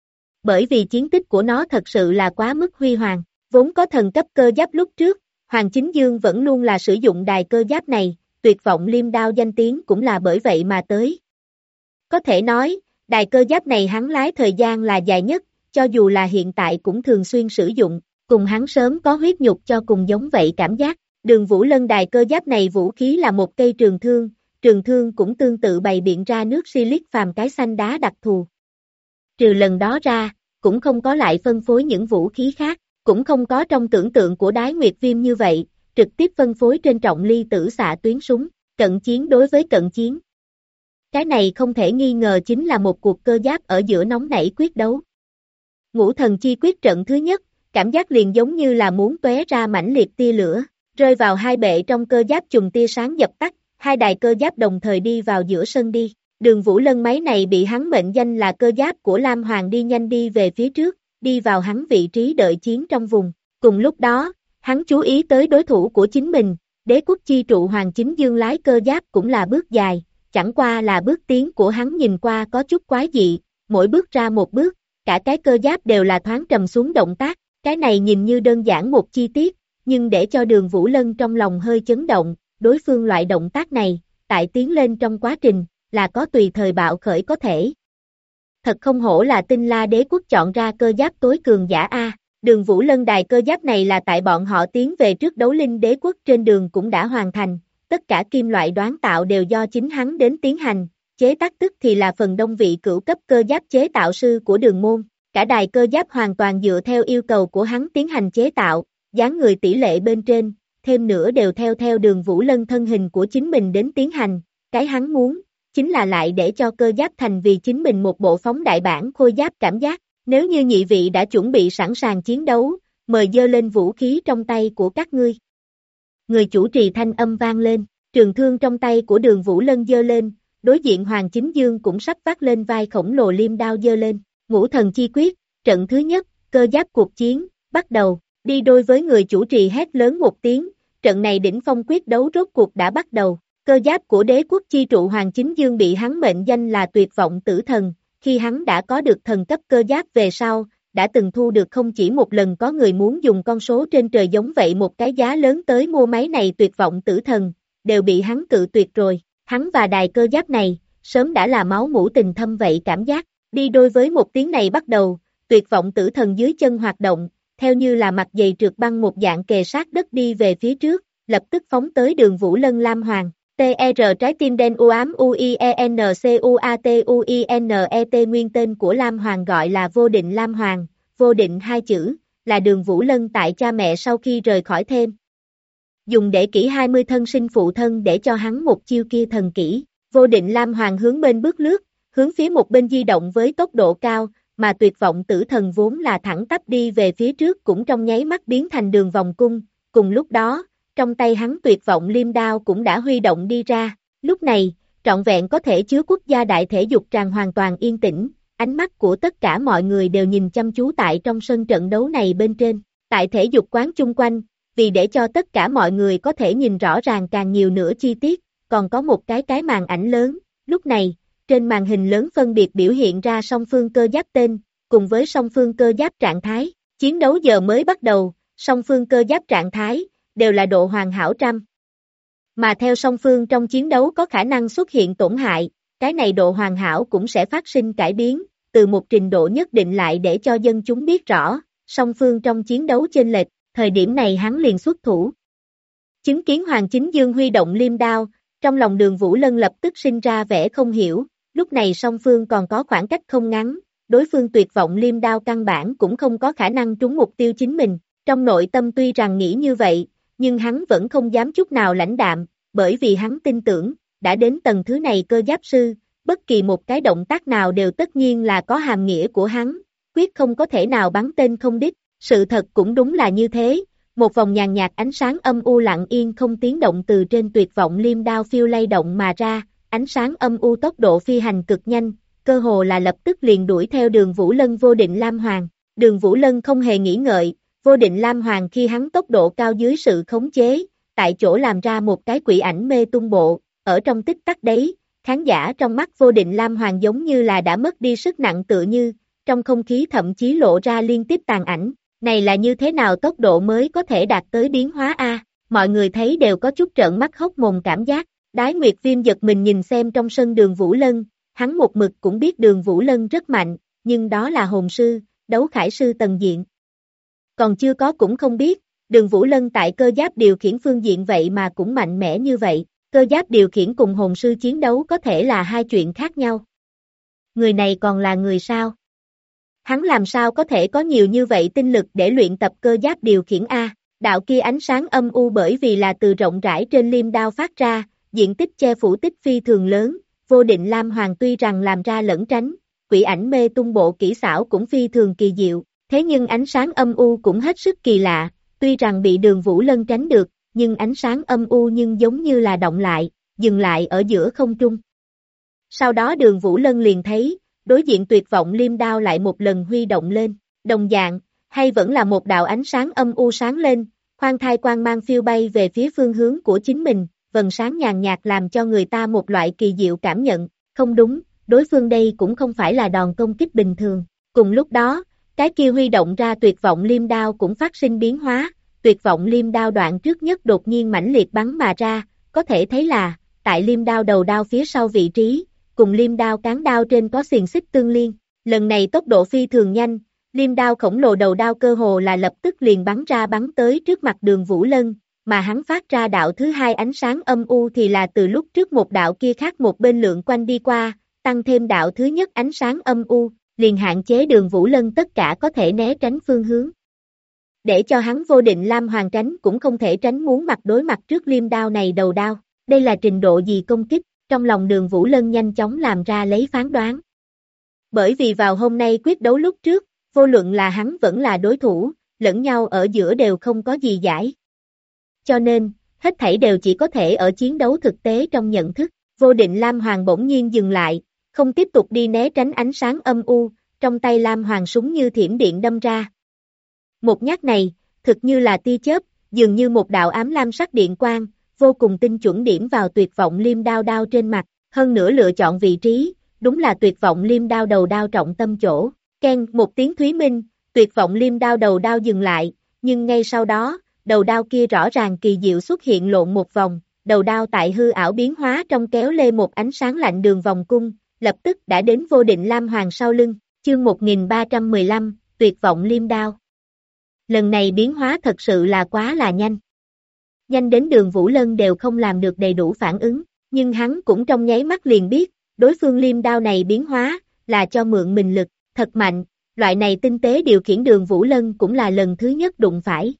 Bởi vì chiến tích của nó thật sự là quá mức huy hoàng, vốn có thần cấp cơ giáp lúc trước, Hoàng Chính Dương vẫn luôn là sử dụng đài cơ giáp này, tuyệt vọng liêm đao danh tiếng cũng là bởi vậy mà tới. Có thể nói, đài cơ giáp này hắn lái thời gian là dài nhất, cho dù là hiện tại cũng thường xuyên sử dụng, cùng hắn sớm có huyết nhục cho cùng giống vậy cảm giác. Đường Vũ Lân đài cơ giáp này vũ khí là một cây trường thương cũng tương tự bày biện ra nước silic phàm cái xanh đá đặc thù. Trừ lần đó ra, cũng không có lại phân phối những vũ khí khác, cũng không có trong tưởng tượng của Đái Nguyệt Viêm như vậy, trực tiếp phân phối trên trọng ly tử xạ tuyến súng, cận chiến đối với cận chiến. Cái này không thể nghi ngờ chính là một cuộc cơ giáp ở giữa nóng nảy quyết đấu. Ngũ thần chi quyết trận thứ nhất, cảm giác liền giống như là muốn tóe ra mãnh liệt tia lửa, rơi vào hai bệ trong cơ giáp chùm tia sáng dập tắt, hai đài cơ giáp đồng thời đi vào giữa sân đi. Đường Vũ Lân máy này bị hắn mệnh danh là cơ giáp của Lam Hoàng đi nhanh đi về phía trước, đi vào hắn vị trí đợi chiến trong vùng. Cùng lúc đó, hắn chú ý tới đối thủ của chính mình, đế quốc chi trụ Hoàng Chính Dương lái cơ giáp cũng là bước dài, chẳng qua là bước tiến của hắn nhìn qua có chút quái dị, mỗi bước ra một bước, cả cái cơ giáp đều là thoáng trầm xuống động tác, cái này nhìn như đơn giản một chi tiết, nhưng để cho Đường Vũ Lân trong lòng hơi chấn động, đối phương loại động tác này, tại tiến lên trong quá trình, là có tùy thời bạo khởi có thể. Thật không hổ là Tinh La Đế quốc chọn ra cơ giáp tối cường giả A. Đường Vũ Lân đài cơ giáp này là tại bọn họ tiến về trước đấu linh đế quốc trên đường cũng đã hoàn thành, tất cả kim loại đoán tạo đều do chính hắn đến tiến hành, chế tác tức thì là phần đông vị cửu cấp cơ giáp chế tạo sư của Đường môn, cả đài cơ giáp hoàn toàn dựa theo yêu cầu của hắn tiến hành chế tạo, dáng người tỷ lệ bên trên, thêm nữa đều theo Đường Vũ Lân thân hình của chính mình đến tiến hành, cái hắn muốn, chính là lại để cho cơ giáp thành vì chính mình một bộ phóng đại bản khôi giáp cảm giác. Nếu như nhị vị đã chuẩn bị sẵn sàng chiến đấu, mời giơ lên vũ khí trong tay của các ngươi. Người chủ trì thanh âm vang lên, trường thương trong tay của Đường Vũ Lân giơ lên, đối diện Hoàng Chính Dương cũng sắp vác lên vai khổng lồ liêm đao giơ lên. Ngũ thần chi quyết, trận thứ nhất, cơ giáp cuộc chiến, bắt đầu, đi đôi với người chủ trì hét lớn một tiếng, trận này đỉnh phong quyết đấu rốt cuộc đã bắt đầu. Cơ giáp của đế quốc chi trụ Hoàng Chính Dương bị hắn mệnh danh là tuyệt vọng tử thần. Khi hắn đã có được thần cấp cơ giáp về sau, đã từng thu được không chỉ một lần có người muốn dùng con số trên trời giống vậy một cái giá lớn tới mua máy này tuyệt vọng tử thần, đều bị hắn cự tuyệt rồi. Hắn và đài cơ giáp này, sớm đã là máu mủ tình thâm vậy cảm giác, đi đôi với một tiếng này bắt đầu, tuyệt vọng tử thần dưới chân hoạt động, theo như là mặt dày trượt băng một dạng kề sát đất đi về phía trước, lập tức phóng tới Đường Vũ Lân Lam Hoàng. TR trái tim đen u ám UIENCUATUINET nguyên tên của Lam Hoàng gọi là Vô Định Lam Hoàng, vô định hai chữ, là Đường Vũ Lân tại cha mẹ sau khi rời khỏi thêm. Dùng để kỹ 20 thân sinh phụ thân để cho hắn một chiêu kia thần kỹ, Vô Định Lam Hoàng hướng bên bước lướt, hướng phía một bên di động với tốc độ cao, mà tuyệt vọng tử thần vốn là thẳng tắp đi về phía trước cũng trong nháy mắt biến thành đường vòng cung, cùng lúc đó, trong tay hắn tuyệt vọng liêm đao cũng đã huy động đi ra, lúc này, trọn vẹn có thể chứa quốc gia đại thể dục tràng hoàn toàn yên tĩnh, ánh mắt của tất cả mọi người đều nhìn chăm chú tại trong sân trận đấu này bên trên, tại thể dục quán chung quanh, vì để cho tất cả mọi người có thể nhìn rõ ràng càng nhiều nữa chi tiết, còn có một cái màn ảnh lớn, lúc này, trên màn hình lớn phân biệt biểu hiện ra song phương cơ giáp tên, cùng với song phương cơ giáp trạng thái, chiến đấu giờ mới bắt đầu, song phương cơ giáp trạng thái, đều là độ hoàn hảo trăm. Mà theo song phương trong chiến đấu có khả năng xuất hiện tổn hại, cái này độ hoàn hảo cũng sẽ phát sinh cải biến, từ một trình độ nhất định lại để cho dân chúng biết rõ, song phương trong chiến đấu chênh lệch, thời điểm này hắn liền xuất thủ. Chứng kiến Hoàng Chính Dương huy động liêm đao, Trong lòng Đường Vũ Lân lập tức sinh ra vẻ không hiểu, lúc này song phương còn có khoảng cách không ngắn, đối phương tuyệt vọng liêm đao căn bản cũng không có khả năng trúng mục tiêu chính mình, trong nội tâm tuy rằng nghĩ như vậy, nhưng hắn vẫn không dám chút nào lãnh đạm, bởi vì hắn tin tưởng, đã đến tầng thứ này cơ giáp sư, bất kỳ một cái động tác nào đều tất nhiên là có hàm nghĩa của hắn, quyết không có thể nào bắn tên không đích, sự thật cũng đúng là như thế, một vòng nhàn nhạt ánh sáng âm u lặng yên không tiếng động từ trên tuyệt vọng liêm đao phiêu lay động mà ra, ánh sáng âm u tốc độ phi hành cực nhanh, cơ hồ là lập tức liền đuổi theo Đường Vũ Lân vô định Lam Hoàng, Đường Vũ Lân không hề nghĩ ngợi, vô định Lam Hoàng khi hắn tốc độ cao dưới sự khống chế, tại chỗ làm ra một cái quỷ ảnh mê tung bộ, ở trong tích tắc đấy, khán giả trong mắt vô định Lam Hoàng giống như là đã mất đi sức nặng tựa như, trong không khí thậm chí lộ ra liên tiếp tàn ảnh, này là như thế nào tốc độ mới có thể đạt tới biến hóa A, mọi người thấy đều có chút trợn mắt hốc mồm cảm giác, Đái Nguyệt Viêm giật mình nhìn xem trong sân Đường Vũ Lân, hắn một mực cũng biết Đường Vũ Lân rất mạnh, nhưng đó là hồn sư, đấu khải sư tầng diện. Còn chưa có cũng không biết, Đường Vũ Lân tại cơ giáp điều khiển phương diện vậy mà cũng mạnh mẽ như vậy, cơ giáp điều khiển cùng hồn sư chiến đấu có thể là hai chuyện khác nhau. Người này còn là người sao? Hắn làm sao có thể có nhiều như vậy tinh lực để luyện tập cơ giáp điều khiển A, đạo kia ánh sáng âm u bởi vì là từ rộng rãi trên liêm đao phát ra, diện tích che phủ tích phi thường lớn, vô định Lam Hoàng tuy rằng làm ra lẫn tránh, quỷ ảnh mê tung bộ kỹ xảo cũng phi thường kỳ diệu, thế nhưng ánh sáng âm u cũng hết sức kỳ lạ, tuy rằng bị Đường Vũ Lân tránh được, nhưng ánh sáng âm u nhưng giống như là động lại, dừng lại ở giữa không trung. Sau đó Đường Vũ Lân liền thấy, đối diện tuyệt vọng liêm đao lại một lần huy động lên, đồng dạng, hay vẫn là một đạo ánh sáng âm u sáng lên, khoan thai quang mang phiêu bay về phía phương hướng của chính mình, vầng sáng nhàn nhạt làm cho người ta một loại kỳ diệu cảm nhận, không đúng, đối phương đây cũng không phải là đòn công kích bình thường, cùng lúc đó, cái kia huy động ra tuyệt vọng liêm đao cũng phát sinh biến hóa, tuyệt vọng liêm đao đoạn trước nhất đột nhiên mãnh liệt bắn mà ra, có thể thấy là, tại liêm đao đầu đao phía sau vị trí, cùng liêm đao cán đao trên có xiềng xích tương liên, lần này tốc độ phi thường nhanh, liêm đao khổng lồ đầu đao cơ hồ là lập tức liền bắn ra bắn tới trước mặt Đường Vũ Lân, mà hắn phát ra đạo thứ hai ánh sáng âm u thì là từ lúc trước một đạo kia khác một bên lượn quanh đi qua, tăng thêm đạo thứ nhất ánh sáng âm u, liền hạn chế Đường Vũ Lân tất cả có thể né tránh phương hướng. Để cho hắn vô định Lam Hoàng tránh cũng không thể tránh muốn mặt đối mặt trước liêm đao này đầu đao, đây là trình độ gì công kích, trong lòng Đường Vũ Lân nhanh chóng làm ra lấy phán đoán. Bởi vì vào hôm nay quyết đấu lúc trước, vô luận là hắn vẫn là đối thủ, lẫn nhau ở giữa đều không có gì giải. Cho nên, hết thảy đều chỉ có thể ở chiến đấu thực tế trong nhận thức, vô định Lam Hoàng bỗng nhiên dừng lại, không tiếp tục đi né tránh ánh sáng âm u, trong tay Lam Hoàng súng như thiểm điện đâm ra. Một nhát này, thực như là tia chớp, dường như một đạo ám lam sắc điện quang, vô cùng tinh chuẩn điểm vào tuyệt vọng liêm đao đao trên mặt, hơn nữa lựa chọn vị trí, đúng là tuyệt vọng liêm đao đầu đao trọng tâm chỗ. Keng, một tiếng thúy minh, tuyệt vọng liêm đao đầu đao dừng lại, nhưng ngay sau đó, đầu đao kia rõ ràng kỳ diệu xuất hiện lộn một vòng, đầu đao tại hư ảo biến hóa trong kéo lê một ánh sáng lạnh đường vòng cung, lập tức đã đến vô định Lam Hoàng sau lưng, chương 1315, tuyệt vọng liêm đao. Lần này biến hóa thật sự là quá là nhanh. Nhanh đến Đường Vũ Lân đều không làm được đầy đủ phản ứng, nhưng hắn cũng trong nháy mắt liền biết, đối phương liêm đao này biến hóa, là cho mượn mình lực, thật mạnh, loại này tinh tế điều khiển Đường Vũ Lân cũng là lần thứ nhất đụng phải.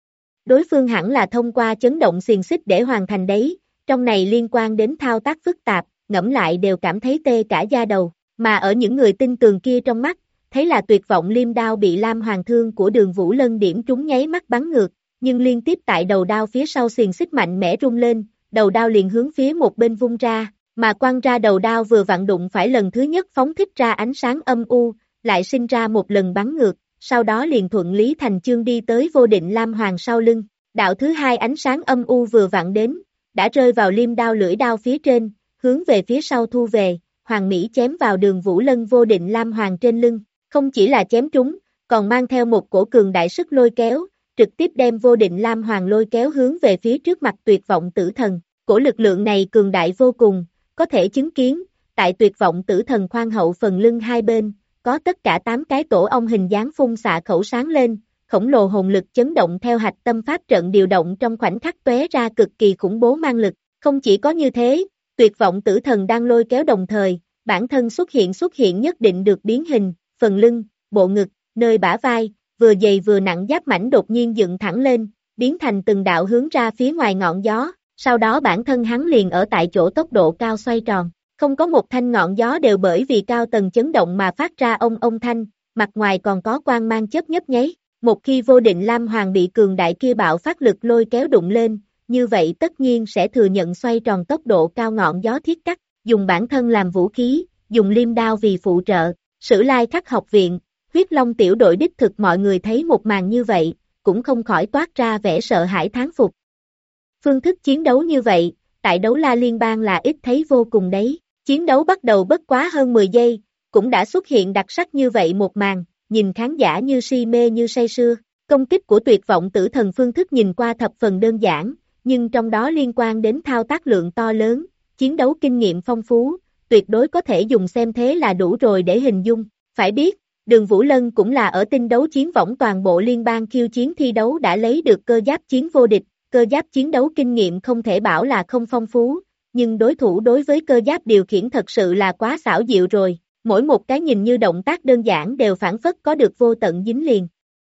Đối phương hẳn là thông qua chấn động xiềng xích để hoàn thành đấy, trong này liên quan đến thao tác phức tạp, ngẫm lại đều cảm thấy tê cả da đầu, mà ở những người tin tường kia trong mắt, thấy là tuyệt vọng liêm đao bị Lam Hoàng thương của Đường Vũ Lân điểm trúng nháy mắt bắn ngược, nhưng liên tiếp tại đầu đao phía sau xiềng xích mạnh mẽ rung lên, đầu đao liền hướng phía một bên vung ra, mà quăng ra đầu đao vừa vặn đụng phải lần thứ nhất phóng thích ra ánh sáng âm u, lại sinh ra một lần bắn ngược, sau đó liền thuận lý thành chương đi tới vô định Lam Hoàng sau lưng, đạo thứ hai ánh sáng âm u vừa vặn đến, đã rơi vào liêm đao lưỡi đao phía trên, hướng về phía sau thu về, Hoàng Mỹ chém vào Đường Vũ Lân vô định Lam Hoàng trên lưng, không chỉ là chém trúng, còn mang theo một cổ cường đại sức lôi kéo, trực tiếp đem vô định Lam Hoàng lôi kéo hướng về phía trước mặt tuyệt vọng tử thần, cổ lực lượng này cường đại vô cùng, có thể chứng kiến, tại tuyệt vọng tử thần khoan hậu phần lưng hai bên, có tất cả 8 cái tổ ong hình dáng phun xạ khẩu sáng lên, khổng lồ hồn lực chấn động theo hạch tâm pháp trận điều động trong khoảnh khắc tóe ra cực kỳ khủng bố mang lực, Không chỉ có như thế, tuyệt vọng tử thần đang lôi kéo đồng thời, bản thân xuất hiện nhất định được biến hình, phần lưng, bộ ngực, nơi bả vai, vừa dày vừa nặng giáp mảnh đột nhiên dựng thẳng lên, biến thành từng đạo hướng ra phía ngoài ngọn gió, sau đó bản thân hắn liền ở tại chỗ tốc độ cao xoay tròn, không có một thanh ngọn gió đều bởi vì cao tầng chấn động mà phát ra ông thanh, mặt ngoài còn có quang mang chớp nhấp nháy, một khi vô định Lam Hoàng bị cường đại kia bạo phát lực lôi kéo đụng lên, như vậy tất nhiên sẽ thừa nhận xoay tròn tốc độ cao ngọn gió thiết cắt, dùng bản thân làm vũ khí, dùng liêm đao vì phụ trợ, Sử Lai Khắc học viện, Huyết Long tiểu đội đích thực mọi người thấy một màn như vậy, cũng không khỏi toát ra vẻ sợ hãi thán phục. Phương thức chiến đấu như vậy, tại đấu la liên bang là ít thấy vô cùng đấy, chiến đấu bắt đầu bất quá hơn 10 giây, cũng đã xuất hiện đặc sắc như vậy một màn, nhìn khán giả như si mê như say sưa, công kích của tuyệt vọng tử thần phương thức nhìn qua thập phần đơn giản, nhưng trong đó liên quan đến thao tác lượng to lớn, chiến đấu kinh nghiệm phong phú, tuyệt đối có thể dùng xem thế là đủ rồi để hình dung, phải biết, Đường Vũ Lân cũng là ở tinh đấu chiến võng toàn bộ liên bang khiêu chiến thi đấu đã lấy được cơ giáp chiến vô địch, cơ giáp chiến đấu kinh nghiệm không thể bảo là không phong phú, nhưng đối thủ đối với cơ giáp điều khiển thật sự là quá xảo diệu rồi, mỗi một cái nhìn như động tác đơn giản đều phản phất có được vô tận dính liền.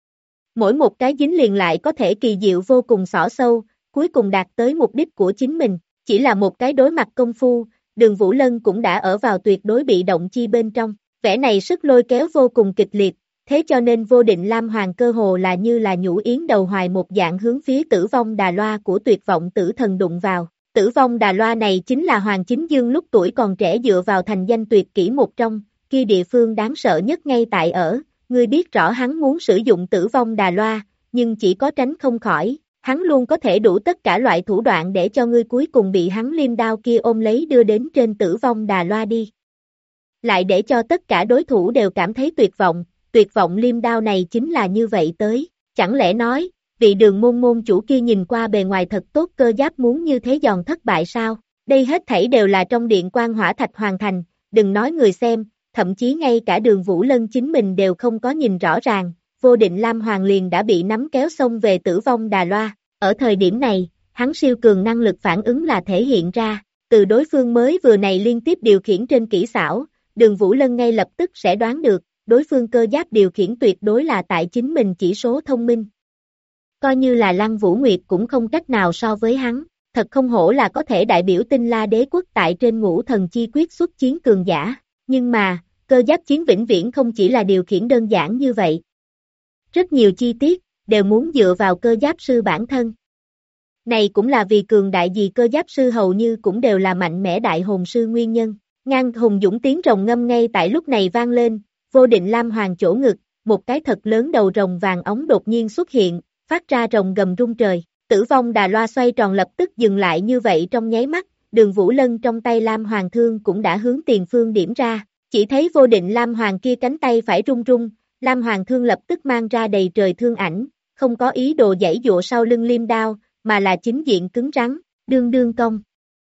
Mỗi một cái dính liền lại có thể kỳ diệu vô cùng xỏ sâu, cuối cùng đạt tới mục đích của chính mình, chỉ là một cái đối mặt công phu, Đường Vũ Lân cũng đã ở vào tuyệt đối bị động chi bên trong, vẻ này sức lôi kéo vô cùng kịch liệt, thế cho nên vô định Lam Hoàng cơ hồ là như là nhũ yến đầu hoài một dạng hướng phía tử vong đà loa của tuyệt vọng tử thần đụng vào. Tử vong đà loa này chính là Hoàng Chính Dương lúc tuổi còn trẻ dựa vào thành danh tuyệt kỹ một trong, kia địa phương đáng sợ nhất ngay tại ở, ngươi biết rõ hắn muốn sử dụng tử vong đà loa, nhưng chỉ có tránh không khỏi, hắn luôn có thể đủ tất cả loại thủ đoạn để cho ngươi cuối cùng bị hắn liêm đao kia ôm lấy đưa đến trên tử vong đà loa đi. Lại để cho tất cả đối thủ đều cảm thấy tuyệt vọng liêm đao này chính là như vậy tới, chẳng lẽ nói, vị Đường môn môn chủ kia nhìn qua bề ngoài thật tốt cơ giáp muốn như thế giòn thất bại sao, đây hết thảy đều là trong điện quan hỏa thạch hoàn thành, đừng nói người xem, thậm chí ngay cả Đường Vũ Lân chính mình đều không có nhìn rõ ràng, vô định Lam Hoàng liền đã bị nắm kéo xông về tử vong đà loa, ở thời điểm này, hắn siêu cường năng lực phản ứng là thể hiện ra, từ đối phương mới vừa này liên tiếp điều khiển trên kỹ xảo, Đường Vũ Lân ngay lập tức sẽ đoán được, đối phương cơ giáp điều khiển tuyệt đối là tại chính mình chỉ số thông minh. Coi như là Lăng Vũ Nguyệt cũng không cách nào so với hắn, thật không hổ là có thể đại biểu Tinh La Đế quốc tại trên Ngũ Thần Chi Quyết xuất chiến cường giả, nhưng mà, cơ giáp chiến vĩnh viễn không chỉ là điều khiển đơn giản như vậy. Rất nhiều chi tiết, đều muốn dựa vào cơ giáp sư bản thân. Này cũng là vì cường đại gì cơ giáp sư hầu như cũng đều là mạnh mẽ đại hồn sư nguyên nhân. Ngang hùng dũng tiếng rồng ngâm ngay tại lúc này vang lên, vô định Lam Hoàng chỗ ngực, một cái thật lớn đầu rồng vàng ống đột nhiên xuất hiện, phát ra rồng gầm rung trời, tử vong đà loa xoay tròn lập tức dừng lại như vậy trong nháy mắt, Đường Vũ Lân trong tay Lam Hoàng thương cũng đã hướng tiền phương điểm ra, chỉ thấy vô định Lam Hoàng kia cánh tay phải rung rung, Lam Hoàng thương lập tức mang ra đầy trời thương ảnh, không có ý đồ giãy dụa sau lưng liêm đao, mà là chính diện cứng rắn, đương đương công.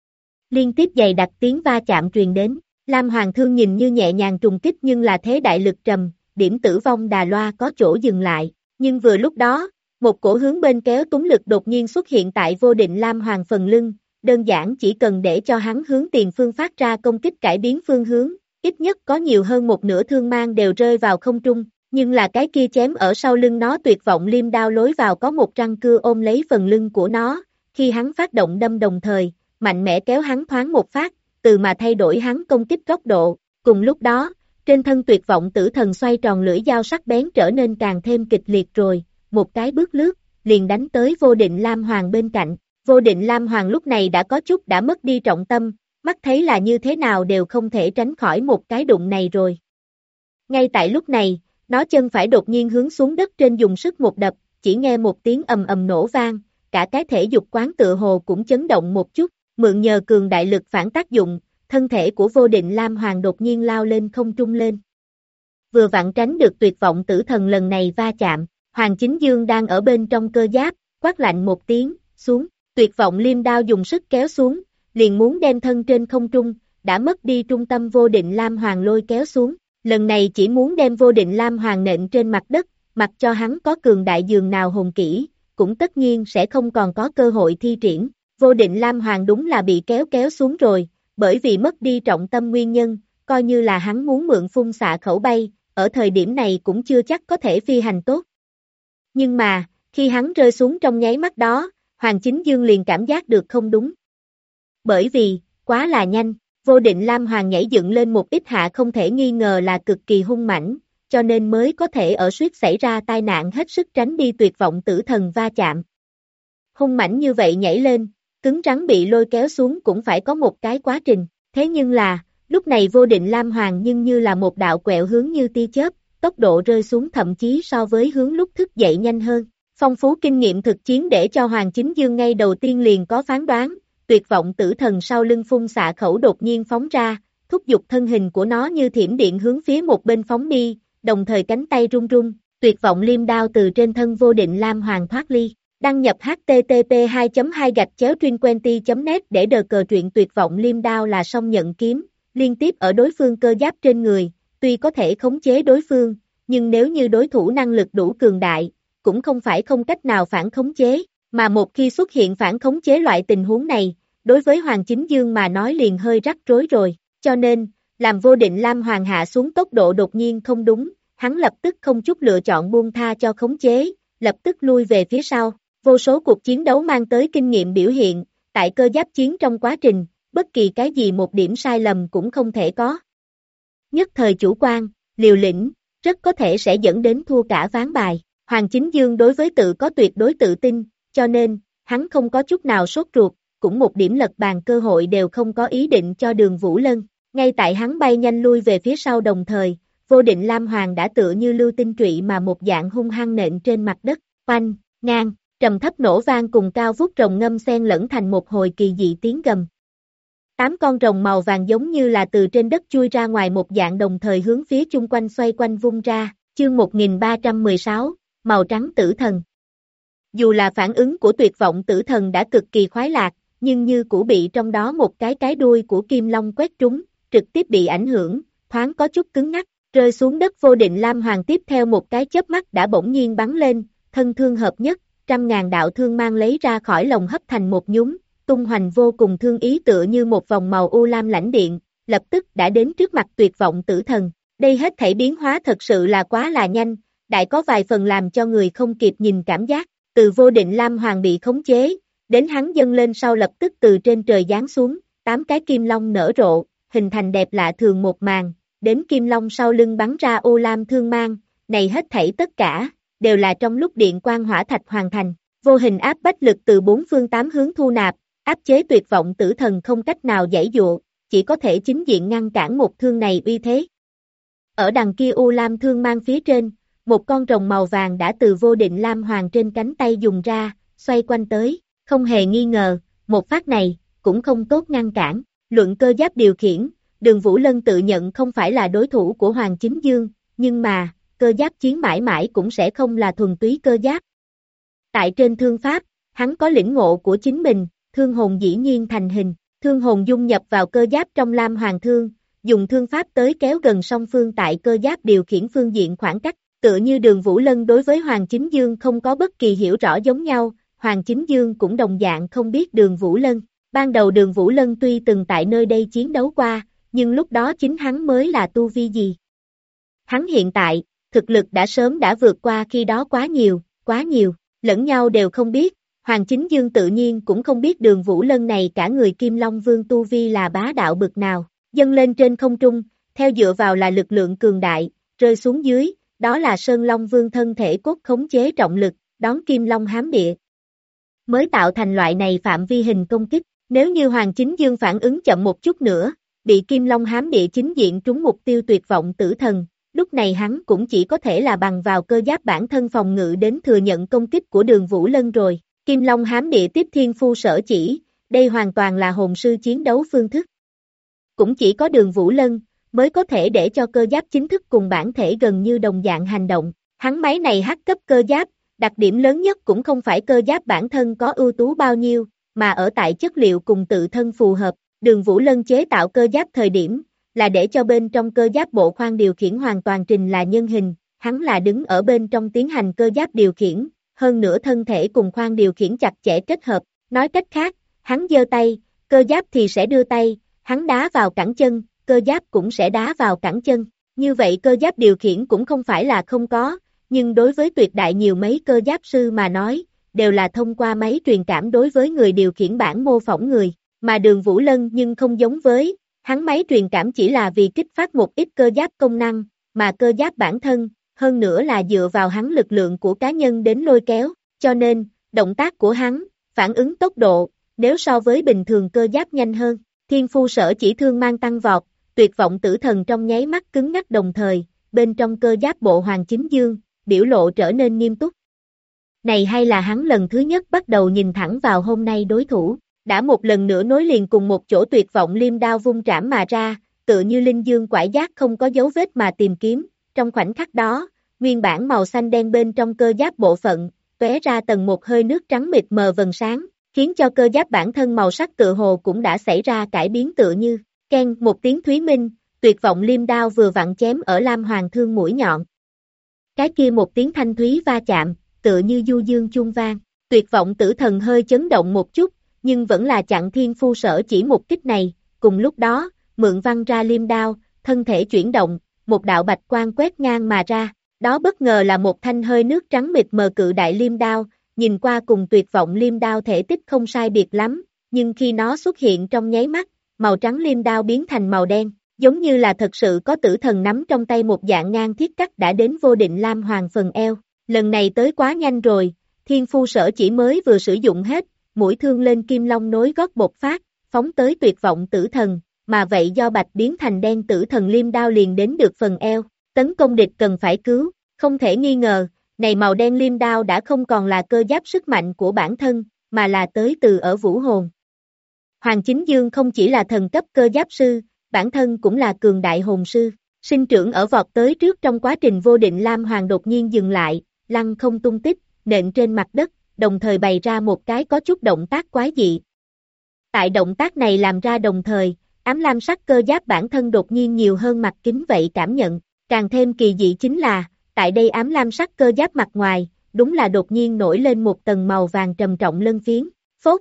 Liên tiếp dày đặc tiếng va chạm truyền đến, Lam Hoàng thương nhìn như nhẹ nhàng trùng kích nhưng là thế đại lực trầm, điểm tử vong đà loa có chỗ dừng lại, nhưng vừa lúc đó, một cổ hướng bên kéo túng lực đột nhiên xuất hiện tại vô định Lam Hoàng phần lưng, đơn giản chỉ cần để cho hắn hướng tiền phương phát ra công kích cải biến phương hướng, ít nhất có nhiều hơn một nửa thương mang đều rơi vào không trung, nhưng là cái kia chém ở sau lưng nó tuyệt vọng liêm đao lối vào có một răng cưa ôm lấy phần lưng của nó, khi hắn phát động đâm đồng thời, mạnh mẽ kéo hắn thoáng một phát, từ mà thay đổi hắn công kích góc độ, cùng lúc đó, trên thân tuyệt vọng tử thần xoay tròn lưỡi dao sắc bén trở nên càng thêm kịch liệt rồi, một cái bước lướt, liền đánh tới vô định Lam Hoàng bên cạnh, vô định Lam Hoàng lúc này đã có chút đã mất đi trọng tâm, mắt thấy là như thế nào đều không thể tránh khỏi một cái đụng này rồi. Ngay tại lúc này, nó chân phải đột nhiên hướng xuống đất trên dùng sức một đập, chỉ nghe một tiếng ầm ầm nổ vang, cả cái thể dục quán tựa hồ cũng chấn động một chút, mượn nhờ cường đại lực phản tác dụng, thân thể của vô định Lam Hoàng đột nhiên lao lên không trung lên. Vừa vặn tránh được tuyệt vọng tử thần lần này va chạm, Hoàng Chính Dương đang ở bên trong cơ giáp, quát lạnh một tiếng, xuống, tuyệt vọng liêm đao dùng sức kéo xuống, liền muốn đem thân trên không trung, đã mất đi trung tâm vô định Lam Hoàng lôi kéo xuống, lần này chỉ muốn đem vô định Lam Hoàng nện trên mặt đất, mặc cho hắn có cường đại dường nào hồn kỹ, cũng tất nhiên sẽ không còn có cơ hội thi triển. Vô Định Lam Hoàng đúng là bị kéo xuống rồi, bởi vì mất đi trọng tâm nguyên nhân, coi như là hắn muốn mượn phun xạ khẩu bay, ở thời điểm này cũng chưa chắc có thể phi hành tốt. Nhưng mà, khi hắn rơi xuống trong nháy mắt đó, Hoàng Chính Dương liền cảm giác được không đúng. Bởi vì, quá là nhanh, Vô Định Lam Hoàng nhảy dựng lên một ít hạ không thể nghi ngờ là cực kỳ hung mãnh, cho nên mới có thể ở suýt xảy ra tai nạn hết sức tránh đi tuyệt vọng tử thần va chạm. Hung mãnh như vậy nhảy lên, cứng rắn bị lôi kéo xuống cũng phải có một cái quá trình, thế nhưng là, lúc này Vô Định Lam Hoàng nhưng như là một đạo quẹo hướng như tia chớp, tốc độ rơi xuống thậm chí so với hướng lúc thức dậy nhanh hơn. Phong phú kinh nghiệm thực chiến để cho Hoàng Chính Dương ngay đầu tiên liền có phán đoán, tuyệt vọng tử thần sau lưng phun xạ khẩu đột nhiên phóng ra, thúc giục thân hình của nó như thiểm điện hướng phía một bên phóng đi, đồng thời cánh tay run run, tuyệt vọng liêm đao từ trên thân Vô Định Lam Hoàng thoát ly. Đăng nhập http://2.2-truyện.net để đờ cờ truyện tuyệt vọng liêm đao là song nhận kiếm, liên tiếp ở đối phương cơ giáp trên người, tuy có thể khống chế đối phương, nhưng nếu như đối thủ năng lực đủ cường đại, cũng không phải không cách nào phản khống chế, mà một khi xuất hiện phản khống chế loại tình huống này, đối với Hoàng Chính Dương mà nói liền hơi rắc rối rồi, cho nên, làm Vô Định Lam Hoàng hạ xuống tốc độ đột nhiên không đúng, hắn lập tức không chút lựa chọn buông tha cho khống chế, lập tức lui về phía sau. Vô số cuộc chiến đấu mang tới kinh nghiệm biểu hiện, tại cơ giáp chiến trong quá trình, bất kỳ cái gì một điểm sai lầm cũng không thể có. Nhất thời chủ quan, liều lĩnh, rất có thể sẽ dẫn đến thua cả ván bài. Hoàng Chính Dương đối với tự có tuyệt đối tự tin, cho nên, hắn không có chút nào sốt ruột, cũng một điểm lật bàn cơ hội đều không có ý định cho Đường Vũ Lân. Ngay tại hắn bay nhanh lui về phía sau đồng thời, Vô Định Lam Hoàng đã tựa như lưu tinh trụy mà một dạng hung hăng nện trên mặt đất, oanh, ngang. Trầm thấp nổ vang cùng cao vút rồng ngâm xen lẫn thành một hồi kỳ dị tiếng gầm. 8 con rồng màu vàng giống như là từ trên đất chui ra ngoài một dạng đồng thời hướng phía chung quanh xoay quanh vung ra, chương 1316, màu trắng tử thần. Dù là phản ứng của tuyệt vọng tử thần đã cực kỳ khoái lạc, nhưng như cũ bị trong đó một cái đuôi của Kim Long quét trúng, trực tiếp bị ảnh hưởng, thoáng có chút cứng ngắc, rơi xuống đất. Vô Định Lam Hoàng tiếp theo một cái chớp mắt đã bỗng nhiên bắn lên, thân thương hợp nhất. 100.000 đạo thương mang lấy ra khỏi lồng hấp thành một nhúm, tung hoành vô cùng thương ý tựa như một vòng màu u lam lãnh điện, lập tức đã đến trước mặt tuyệt vọng tử thần. Đây hết thảy biến hóa thật sự là quá là nhanh, đại có vài phần làm cho người không kịp nhìn cảm giác, từ Vô Định Lam Hoàng bị khống chế, đến hắn dâng lên sau lập tức từ trên trời giáng xuống, 8 cái kim long nở rộ, hình thành đẹp lạ thường một màn, đến kim long sau lưng bắn ra u lam thương mang, này hết thảy tất cả đều là trong lúc điện quang hỏa thạch hoàn thành, vô hình áp bách lực từ 4 phương 8 hướng thu nạp, áp chế tuyệt vọng tử thần không cách nào giãy dụa, chỉ có thể chính diện ngăn cản một thương này uy thế. Ở đằng kia u lam thương mang phía trên, một con rồng màu vàng đã từ Vô Định Lam Hoàng trên cánh tay dùng ra, xoay quanh tới, không hề nghi ngờ, một phát này, cũng không tốt ngăn cản, luận cơ giáp điều khiển, Đường Vũ Lân tự nhận không phải là đối thủ của Hoàng Chính Dương, nhưng mà, cơ giáp chiến mãi mãi cũng sẽ không là thuần túy cơ giáp. Tại trên thương pháp, hắn có lĩnh ngộ của chính mình, thương hồn dĩ nhiên thành hình, thương hồn dung nhập vào cơ giáp trong Lam Hoàng thương, dùng thương pháp tới kéo gần song phương tại cơ giáp điều khiển phương diện khoảng cách, tựa như Đường Vũ Lân đối với Hoàng Chính Dương không có bất kỳ hiểu rõ giống nhau, Hoàng Chính Dương cũng đồng dạng không biết Đường Vũ Lân. Ban đầu Đường Vũ Lân tuy từng tại nơi đây chiến đấu qua, nhưng lúc đó chính hắn mới là tu vi gì. Hắn hiện tại, thực lực đã sớm đã vượt qua khi đó quá nhiều, lẫn nhau đều không biết, Hoàng Chính Dương tự nhiên cũng không biết Đường Vũ Lân này cả người Kim Long Vương tu vi là bá đạo bực nào, dâng lên trên không trung, theo dựa vào là lực lượng cường đại, rơi xuống dưới, đó là Sơn Long Vương thân thể cốt khống chế trọng lực, đón Kim Long hám địa. Mới tạo thành loại này phạm vi hình công kích, nếu như Hoàng Chính Dương phản ứng chậm một chút nữa, bị Kim Long hám địa chính diện trúng mục tiêu tuyệt vọng tử thần, lúc này hắn cũng chỉ có thể là bằng vào cơ giáp bản thân phòng ngự đến thừa nhận công kích của Đường Vũ Lân rồi. Kim Long hám địa tiếp thiên phu sở chỉ, đây hoàn toàn là hồn sư chiến đấu phương thức. Cũng chỉ có Đường Vũ Lân mới có thể để cho cơ giáp chính thức cùng bản thể gần như đồng dạng hành động. Hắn máy này H cấp cơ giáp, đặc điểm lớn nhất cũng không phải cơ giáp bản thân có ưu tú bao nhiêu, mà ở tại chất liệu cùng tự thân phù hợp. Đường Vũ Lân chế tạo cơ giáp thời điểm, là để cho bên trong cơ giáp bộ khoang điều khiển hoàn toàn trình là nhân hình, hắn là đứng ở bên trong tiến hành cơ giáp điều khiển, hơn nữa thân thể cùng khoang điều khiển chặt chẽ kết hợp, nói cách khác, hắn giơ tay, cơ giáp thì sẽ đưa tay, hắn đá vào cẳng chân, cơ giáp cũng sẽ đá vào cẳng chân. Như vậy cơ giáp điều khiển cũng không phải là không có, nhưng đối với tuyệt đại nhiều mấy cơ giáp sư mà nói, đều là thông qua máy truyền cảm đối với người điều khiển bản mô phỏng người, mà Đường Vũ Lân nhưng không giống với, hắn máy truyền cảm chỉ là vì kích phát một ít cơ giáp công năng, mà cơ giáp bản thân, hơn nữa là dựa vào hắn lực lượng của cá nhân đến lôi kéo, cho nên, động tác của hắn, phản ứng tốc độ, nếu so với bình thường cơ giáp nhanh hơn, thiên phu sở chỉ thương mang tăng vọt, tuyệt vọng tử thần trong nháy mắt cứng ngắc đồng thời, bên trong cơ giáp bộ Hoàng Chính Dương, biểu lộ trở nên nghiêm túc. Này hay là hắn lần thứ nhất bắt đầu nhìn thẳng vào hôm nay đối thủ, đã một lần nữa nối liền cùng một chỗ tuyệt vọng liêm đao vung trảm mà ra, tựa như linh dương quải giác không có dấu vết mà tìm kiếm, trong khoảnh khắc đó, nguyên bản màu xanh đen bên trong cơ giáp bộ phận, tóe ra tầng một hơi nước trắng mịt mờ vầng sáng, khiến cho cơ giáp bản thân màu sắc tựa hồ cũng đã xảy ra cải biến tựa như, keng một tiếng thúy minh, tuyệt vọng liêm đao vừa vặn chém ở Lam Hoàng thương mũi nhọn. Cái kia một tiếng thanh thúy va chạm, tựa như du dương chuông vang, tuyệt vọng tử thần hơi chấn động một chút, nhưng vẫn là chặn thiên phu sở chỉ một kích này, cùng lúc đó, mượn văng ra liêm đao, thân thể chuyển động, một đạo bạch quang quét ngang mà ra, đó bất ngờ là một thanh hơi nước trắng mịt mờ cự đại liêm đao, nhìn qua cùng tuyệt vọng liêm đao thể tích không sai biệt lắm, nhưng khi nó xuất hiện trong nháy mắt, màu trắng liêm đao biến thành màu đen, giống như là thật sự có tử thần nắm trong tay một dạng ngang thiết cắt đã đến vô định Lam Hoàng phần eo, lần này tới quá nhanh rồi, thiên phu sở chỉ mới vừa sử dụng hết, mũi thương lên kim long nối gót bột phát, phóng tới tuyệt vọng tử thần, mà vậy do bạch biến thành đen tử thần liêm đao liền đến được phần eo, tấn công địch cần phải cứu, không thể nghi ngờ, này màu đen liêm đao đã không còn là cơ giáp sức mạnh của bản thân, mà là tới từ ở vũ hồn. Hoàng Chính Dương không chỉ là thần cấp cơ giáp sư, bản thân cũng là cường đại hồn sư, sinh trưởng ở vọt tới trước trong quá trình vô định Lam Hoàng đột nhiên dừng lại, lăn không tung tích, nện trên mặt đất, đồng thời bày ra một cái có chút động tác quái dị. Tại động tác này làm ra đồng thời, ám lam sắc cơ giáp bản thân đột nhiên nhiều hơn mặt kính vậy cảm nhận, càng thêm kỳ dị chính là, tại đây ám lam sắc cơ giáp mặt ngoài, đúng là đột nhiên nổi lên một tầng màu vàng trầm trọng lân phiến, phốt.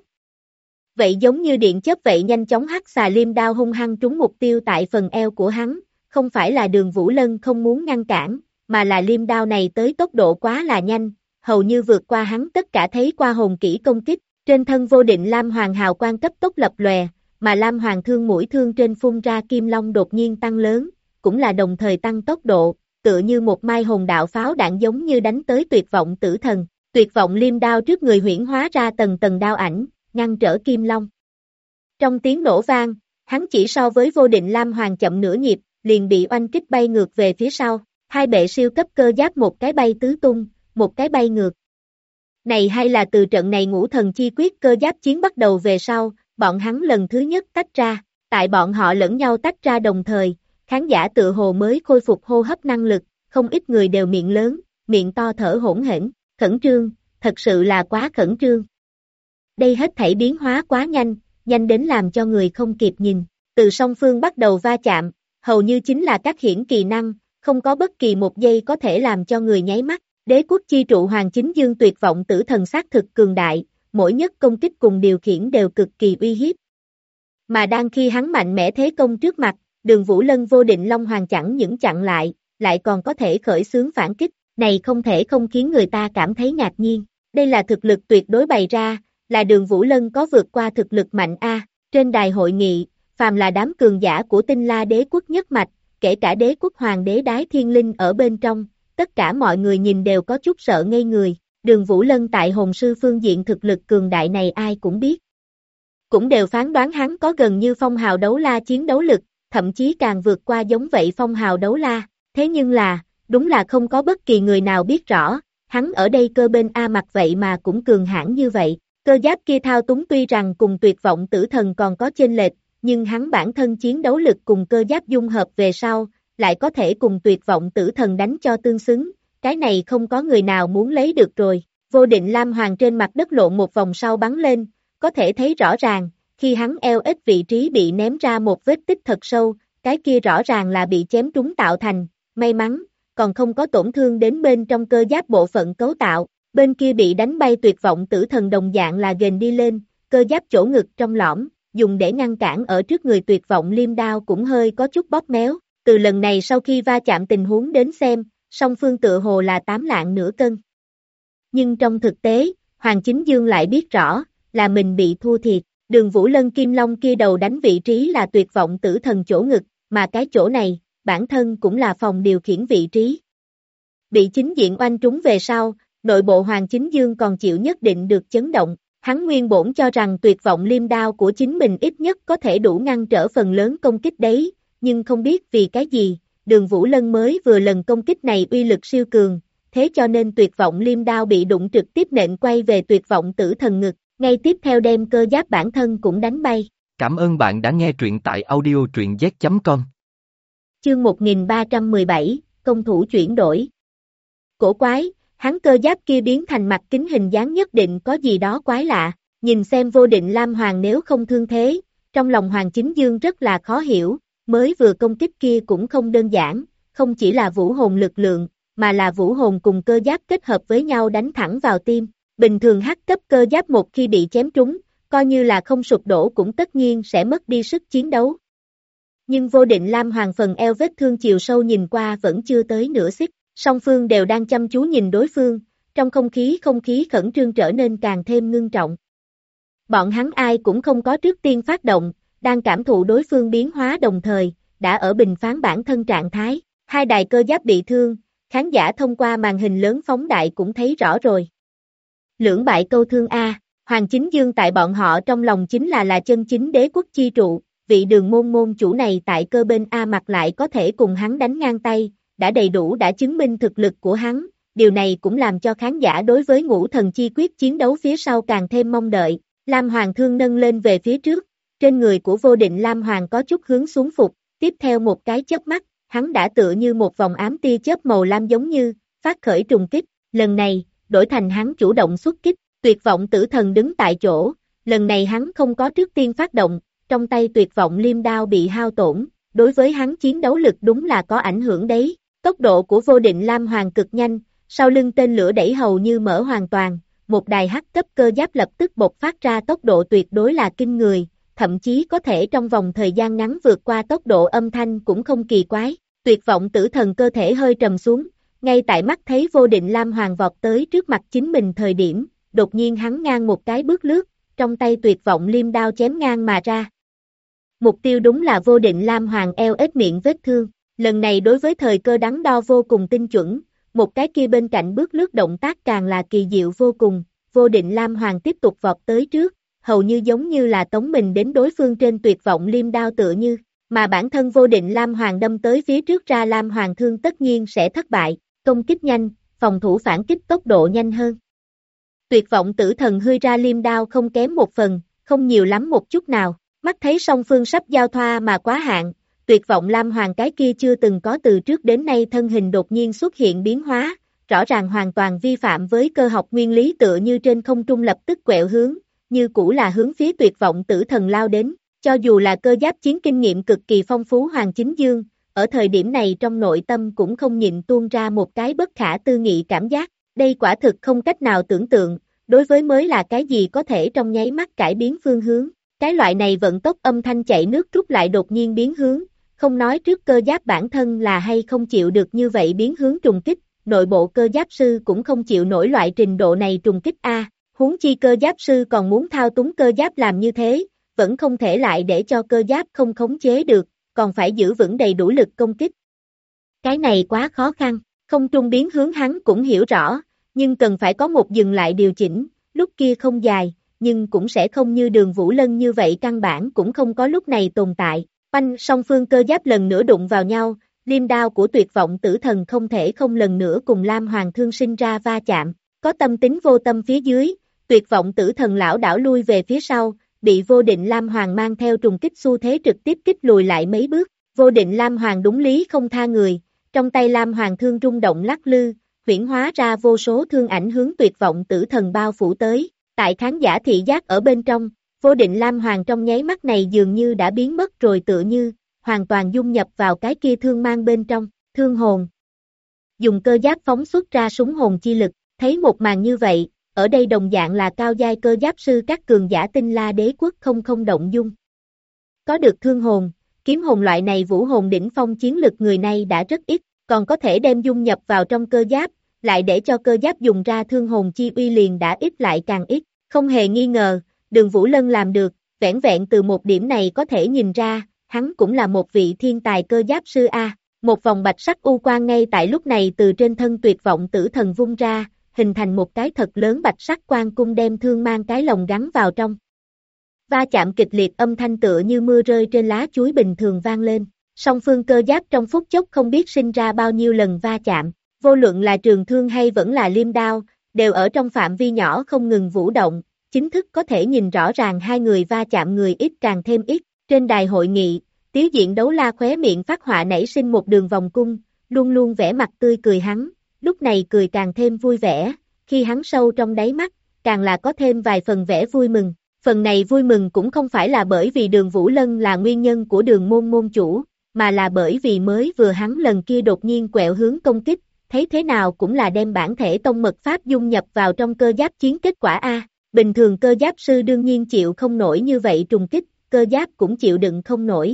Vậy giống như điện chớp vậy nhanh chóng hắc xà liêm đao hung hăng trúng mục tiêu tại phần eo của hắn, không phải là Đường Vũ Lân không muốn ngăn cản, mà là liêm đao này tới tốc độ quá là nhanh, hầu như vượt qua hắn tất cả thấy qua hồn kỹ công kích, trên thân vô định Lam Hoàng hào quang cấp tốc lập lòe, mà Lam Hoàng thương mũi thương trên phun ra kim long đột nhiên tăng lớn, cũng là đồng thời tăng tốc độ, tựa như một mai hồn đạo pháo đạn giống như đánh tới tuyệt vọng tử thần, tuyệt vọng liêm đao trước người huyễn hóa ra tầng tầng đao ảnh, ngăn trở kim long. Trong tiếng nổ vang, hắn chỉ so với vô định Lam Hoàng chậm nửa nhịp, liền bị oanh kích bay ngược về phía sau, hai bệ siêu cấp cơ giáp một cái bay tứ tung, một cái bay ngược. Này hay là từ trận này ngũ thần chi quyết cơ giáp chiến bắt đầu về sau, bọn hắn lần thứ nhất tách ra, tại bọn họ lẫn nhau tách ra đồng thời, khán giả tự hồ mới khôi phục hô hấp năng lực, không ít người đều miệng lớn, miệng to thở hỗn hển, khẩn trương, thật sự là quá khẩn trương. Đây hết thảy biến hóa quá nhanh, nhanh đến làm cho người không kịp nhìn, từ song phương bắt đầu va chạm, hầu như chính là các hiển kỳ năng, không có bất kỳ một giây có thể làm cho người nháy mắt. Đế quốc chi trụ Hoàng Chính Dương tuyệt vọng tử thần xác thực cường đại, mỗi nhất công kích cùng điều khiển đều cực kỳ uy hiếp. Mà đang khi hắn mạnh mẽ thế công trước mặt, Đường Vũ Lân vô định Long Hoàng chẳng những chặn lại còn có thể khởi xướng phản kích, này không thể không khiến người ta cảm thấy ngạc nhiên. Đây là thực lực tuyệt đối bày ra, là Đường Vũ Lân có vượt qua thực lực mạnh a. Trên đài hội nghị, phàm là đám cường giả của Tinh La đế quốc nhất mạch, kể cả đế quốc hoàng đế Đái Thiên Linh ở bên trong, tất cả mọi người nhìn đều có chút sợ ngây người, Đường Vũ Lân tại hồn sư phương diện thực lực cường đại này ai cũng biết. Cũng đều phán đoán hắn có gần như phong hào đấu la chiến đấu lực, thậm chí càng vượt qua giống vậy phong hào đấu la, thế nhưng là, đúng là không có bất kỳ người nào biết rõ, hắn ở đây cơ bên A mặt vậy mà cũng cường hãn như vậy, cơ giáp kia thao túng tuy rằng cùng tuyệt vọng tử thần còn có chênh lệch, nhưng hắn bản thân chiến đấu lực cùng cơ giáp dung hợp về sau, lại có thể cùng tuyệt vọng tử thần đánh cho tương xứng, cái này không có người nào muốn lấy được rồi, vô định Lam Hoàng trên mặt đất lộn một vòng sau bắn lên, có thể thấy rõ ràng, khi hắn eo ít vị trí bị ném ra một vết tích thật sâu, cái kia rõ ràng là bị chém trúng tạo thành, may mắn, còn không có tổn thương đến bên trong cơ giáp bộ phận cấu tạo, bên kia bị đánh bay tuyệt vọng tử thần đồng dạng là ghềnh đi lên, cơ giáp chỗ ngực trong lõm, dùng để ngăn cản ở trước người tuyệt vọng liêm đao cũng hơi có chút bóp méo. Từ lần này sau khi va chạm tình huống đến xem, song phương tựa hồ là 8 lạng nửa cân. Nhưng trong thực tế, Hoàng Chính Dương lại biết rõ, là mình bị thua thiệt. Đường Vũ Lân Kim Long kia đầu đánh vị trí là tuyệt vọng tử thần chỗ ngực, mà cái chỗ này, bản thân cũng là phòng điều khiển vị trí. Bị chính diện oanh trúng về sau, nội bộ Hoàng Chính Dương còn chịu nhất định được chấn động. Hắn nguyên bổn cho rằng tuyệt vọng liêm đao của chính mình ít nhất có thể đủ ngăn trở phần lớn công kích đấy, nhưng không biết vì cái gì, Đường Vũ Lân mới vừa lần công kích này uy lực siêu cường, thế cho nên tuyệt vọng liêm đao bị đụng trực tiếp nện quay về tuyệt vọng tử thần ngực, ngay tiếp theo đem cơ giáp bản thân cũng đánh bay. Cảm ơn bạn đã nghe truyện tại audio truyện z.com. Chương 1317, công thủ chuyển đổi. Cổ quái, hắn cơ giáp kia biến thành mặt kính hình dáng nhất định có gì đó quái lạ, nhìn xem Vô Định Lam Hoàng nếu không thương thế, trong lòng Hoàng Chính Dương rất là khó hiểu, mới vừa công kích kia cũng không đơn giản, không chỉ là vũ hồn lực lượng, mà là vũ hồn cùng cơ giáp kết hợp với nhau đánh thẳng vào tim. Bình thường hắc cấp cơ giáp một khi bị chém trúng, coi như là không sụp đổ cũng tất nhiên sẽ mất đi sức chiến đấu. Nhưng Vô Định Lam Hoàng phần eo vết thương chiều sâu nhìn qua vẫn chưa tới nửa xích, song phương đều đang chăm chú nhìn đối phương, trong không khí khẩn trương trở nên càng thêm ngưng trọng. Bọn hắn ai cũng không có trước tiên phát động, đang cảm thụ đối phương biến hóa đồng thời, đã ở bình phán bản thân trạng thái, hai đài cơ giáp bị thương, khán giả thông qua màn hình lớn phóng đại cũng thấy rõ rồi. Lưỡng bại câu thương A, Hoàng Chính Dương tại bọn họ trong lòng chính là chân chính đế quốc chi trụ, vị Đường môn môn chủ này tại cơ bên A mặt lại có thể cùng hắn đánh ngang tay, đã đầy đủ đã chứng minh thực lực của hắn, điều này cũng làm cho khán giả đối với Ngũ Thần Chi Quyết chiến đấu phía sau càng thêm mong đợi. Lam Hoàng thương nâng lên về phía trước, trên người của Vô Định Lam Hoàng có chút hướng xuống phục, tiếp theo một cái chớp mắt, hắn đã tựa như một vòng ám tia chớp màu lam giống như, phát khởi trùng kích, lần này, đổi thành hắn chủ động xuất kích, tuyệt vọng tử thần đứng tại chỗ, lần này hắn không có trước tiên phát động, trong tay tuyệt vọng liêm đao bị hao tổn, đối với hắn chiến đấu lực đúng là có ảnh hưởng đấy, tốc độ của Vô Định Lam Hoàng cực nhanh, sau lưng tên lửa đẩy hầu như mở hoàn toàn, một đài hắc cấp cơ giáp lập tức bộc phát ra tốc độ tuyệt đối là kinh người, thậm chí có thể trong vòng thời gian ngắn vượt qua tốc độ âm thanh cũng không kỳ quái, tuyệt vọng tử thần cơ thể hơi trầm xuống, ngay tại mắt thấy Vô Định Lam Hoàng vọt tới trước mặt chính mình thời điểm, đột nhiên hắn ngang một cái bước lướt, trong tay tuyệt vọng liêm đao chém ngang mà ra. Mục tiêu đúng là Vô Định Lam Hoàng eo ếch miệng vết thương, lần này đối với thời cơ đắn đo vô cùng tinh chuẩn, một cái kia bên cạnh bước lướt động tác càng là kỳ diệu vô cùng, Vô Định Lam Hoàng tiếp tục vọt tới trước, hầu như giống như là tống mình đến đối phương trên tuyệt vọng liêm đao tựa như, mà bản thân Vô Định Lam Hoàng đâm tới phía trước ra Lam Hoàng thương tất nhiên sẽ thất bại, công kích nhanh, phòng thủ phản kích tốc độ nhanh hơn. Tuyệt vọng tử thần hươi ra liêm đao không kém một phần, không nhiều lắm một chút nào, mắt thấy song phương sắp giao thoa mà quá hạn, tuyệt vọng Lam Hoàng cái kia chưa từng có từ trước đến nay thân hình đột nhiên xuất hiện biến hóa, rõ ràng hoàn toàn vi phạm với cơ học nguyên lý tựa như trên không trung lập tức quẹo hướng, như cũ là hướng phía tuyệt vọng tử thần lao đến, cho dù là cơ giáp chiến kinh nghiệm cực kỳ phong phú Hoàng Chính Dương, ở thời điểm này trong nội tâm cũng không nhịn tuôn ra một cái bất khả tư nghị cảm giác, đây quả thực không cách nào tưởng tượng, đối với mới là cái gì có thể trong nháy mắt cải biến phương hướng, cái loại này vận tốc âm thanh chạy nước rút lại đột nhiên biến hướng, không nói trước cơ giáp bản thân là hay không chịu được như vậy biến hướng trùng kích, nội bộ cơ giáp sư cũng không chịu nổi loại trình độ này trùng kích A, huống chi cơ giáp sư còn muốn thao túng cơ giáp làm như thế, vẫn không thể lại để cho cơ giáp không khống chế được, còn phải giữ vững đầy đủ lực công kích. Cái này quá khó khăn, không trung biến hướng hắn cũng hiểu rõ, nhưng cần phải có một dừng lại điều chỉnh, lúc kia không dài, nhưng cũng sẽ không như Đường Vũ Lân như vậy căn bản cũng không có lúc này tồn tại. Oanh, song phương cơ giáp lần nữa đụng vào nhau, liêm đao của tuyệt vọng tử thần không thể không lần nữa cùng Lam Hoàng thương sinh ra va chạm, có tâm tính vô tâm phía dưới, tuyệt vọng tử thần lão đảo lui về phía sau, bị Vô Định Lam Hoàng mang theo trùng kích xu thế trực tiếp kích lùi lại mấy bước, Vô Định Lam Hoàng đúng lý không tha người, trong tay Lam Hoàng thương rung động lắc lư, huyễn hóa ra vô số thương ảnh hướng tuyệt vọng tử thần bao phủ tới, tại khán giả thị giác ở bên trong, Vô Định Lam Hoàng trong nháy mắt này dường như đã biến mất rồi tựa như, hoàn toàn dung nhập vào cái kia thương mang bên trong, thương hồn. Dùng cơ giáp phóng xuất ra súng hồn chi lực, thấy một màn như vậy, ở đây đồng dạng là cao giai cơ giáp sư các cường giả Tinh La Đế quốc không động dung. Có được thương hồn, kiếm hồn loại này vũ hồn đỉnh phong chiến lực người này đã rất ít, còn có thể đem dung nhập vào trong cơ giáp, lại để cho cơ giáp dùng ra thương hồn chi uy liền đã ít lại càng ít, không hề nghi ngờ, Đường Vũ Lân làm được, vẻn vẹn từ một điểm này có thể nhìn ra, hắn cũng là một vị thiên tài cơ giáp sư A. Một vòng bạch sắc u quang ngay tại lúc này từ trên thân tuyệt vọng tử thần vung ra, hình thành một cái thật lớn bạch sắc quang cung đem thương mang cái lồng gắn vào trong. Va chạm kịch liệt âm thanh tựa như mưa rơi trên lá chuối bình thường vang lên, song phương cơ giáp trong phút chốc không biết sinh ra bao nhiêu lần va chạm, vô luận là trường thương hay vẫn là liêm đao, đều ở trong phạm vi nhỏ không ngừng vũ động, chính thức có thể nhìn rõ ràng hai người va chạm người ít càng thêm ít, trên đài hội nghị, Tiếu Diện Đấu La khóe miệng phát họa nảy sinh một đường vòng cung, luôn luôn vẻ mặt tươi cười hắn, lúc này cười càng thêm vui vẻ, khi hắn sâu trong đáy mắt, càng là có thêm vài phần vẻ vui mừng. Phần này vui mừng cũng không phải là bởi vì Đường Vũ Lân là nguyên nhân của Đường môn môn chủ, mà là bởi vì mới vừa hắn lần kia đột nhiên quẹo hướng công kích, thấy thế nào cũng là đem bản thể tông mật pháp dung nhập vào trong cơ giáp chiến kết quả A. Bình thường cơ giáp sư đương nhiên chịu không nổi như vậy trùng kích, cơ giáp cũng chịu đựng không nổi.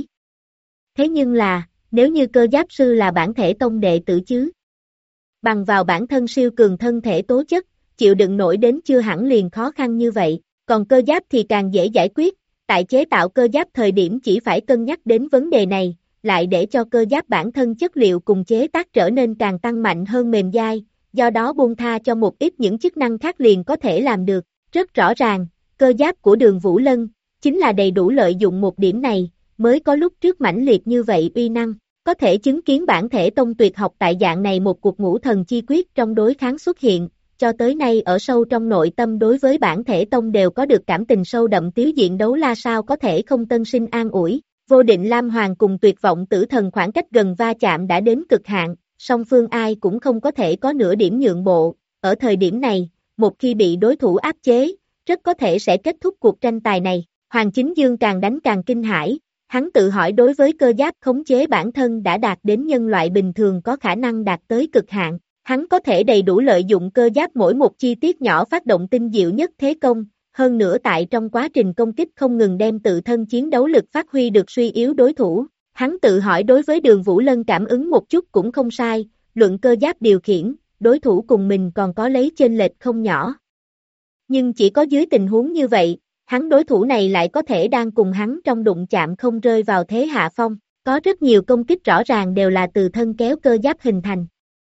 Thế nhưng là, nếu như cơ giáp sư là bản thể tông đệ tử chứ? Bằng vào bản thân siêu cường thân thể tố chất, chịu đựng nổi đến chưa hẳn liền khó khăn như vậy, còn cơ giáp thì càng dễ giải quyết, tại chế tạo cơ giáp thời điểm chỉ phải cân nhắc đến vấn đề này, lại để cho cơ giáp bản thân chất liệu cùng chế tác trở nên càng tăng mạnh hơn mềm dai, do đó buông tha cho một ít những chức năng khác liền có thể làm được. Rất rõ ràng, cơ giáp của Đường Vũ Lân chính là đầy đủ lợi dụng một điểm này, mới có lúc trước mãnh liệt như vậy uy năng, có thể chứng kiến bản thể tông tuyệt học tại dạng này một cuộc ngũ thần chi quyết trong đối kháng xuất hiện, cho tới nay ở sâu trong nội tâm đối với bản thể tông đều có được cảm tình sâu đậm. Tiếu Diện Đấu La sao có thể không tân sinh an ủi, Vô Định Lam Hoàng cùng tuyệt vọng tử thần khoảng cách gần va chạm đã đến cực hạn, song phương ai cũng không có thể có nửa điểm nhượng bộ, ở thời điểm này, một khi bị đối thủ áp chế, rất có thể sẽ kết thúc cuộc tranh tài này. Hoàng Chính Dương càng đánh càng kinh hãi, hắn tự hỏi đối với cơ giáp khống chế bản thân đã đạt đến nhân loại bình thường có khả năng đạt tới cực hạn, hắn có thể đầy đủ lợi dụng cơ giáp mỗi một chi tiết nhỏ phát động tinh diệu nhất thế công, hơn nữa tại trong quá trình công kích không ngừng đem tự thân chiến đấu lực phát huy được suy yếu đối thủ. Hắn tự hỏi đối với Đường Vũ Lân cảm ứng một chút cũng không sai, luận cơ giáp điều khiển, đối thủ cùng mình còn có lấy chênh lệch không nhỏ. Nhưng chỉ có dưới tình huống như vậy, hắn đối thủ này lại có thể đang cùng hắn trong đụng chạm không rơi vào thế hạ phong, có rất nhiều công kích rõ ràng đều là từ thân kéo cơ giáp hình thành.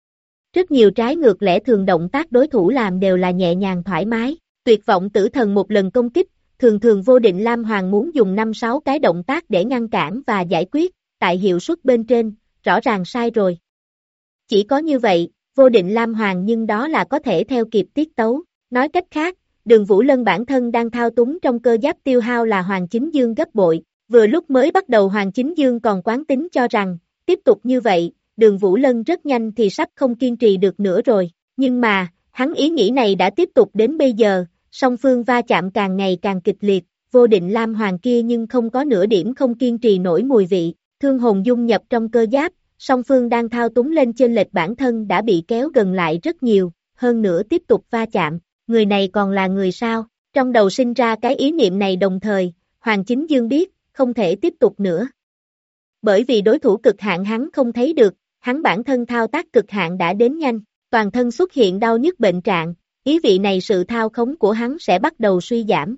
Rất nhiều trái ngược lẽ thường động tác đối thủ làm đều là nhẹ nhàng thoải mái, tuyệt vọng tử thần một lần công kích, thường Vô Định Lam Hoàng muốn dùng 5-6 cái động tác để ngăn cản và giải quyết, tại hiệu suất bên trên, rõ ràng sai rồi. Chỉ có như vậy, Vô Định Lam Hoàng nhưng đó là có thể theo kịp tiết tấu, nói cách khác, Đường Vũ Lân bản thân đang thao túng trong cơ giáp tiêu hao là Hoàng Chính Dương gấp bội, vừa lúc mới bắt đầu Hoàng Chính Dương còn quán tính cho rằng, tiếp tục như vậy, Đường Vũ Lân rất nhanh thì sắp không kiên trì được nữa rồi, nhưng mà, hắn ý nghĩ này đã tiếp tục đến bây giờ, song phương va chạm càng ngày càng kịch liệt, Vô Định Lam Hoàng kia nhưng không có nửa điểm không kiên trì nổi mùi vị, thương hồn dung nhập trong cơ giáp, song phương đang thao túng lên chênh lệch bản thân đã bị kéo gần lại rất nhiều, hơn nữa tiếp tục va chạm, người này còn là người sao, trong đầu sinh ra cái ý niệm này đồng thời, Hoàng Chính Dương biết, không thể tiếp tục nữa. Bởi vì đối thủ cực hạn hắn không thấy được, hắn bản thân thao tác cực hạn đã đến nhanh, toàn thân xuất hiện đau nhức bệnh trạng, ý vị này sự thao khống của hắn sẽ bắt đầu suy giảm.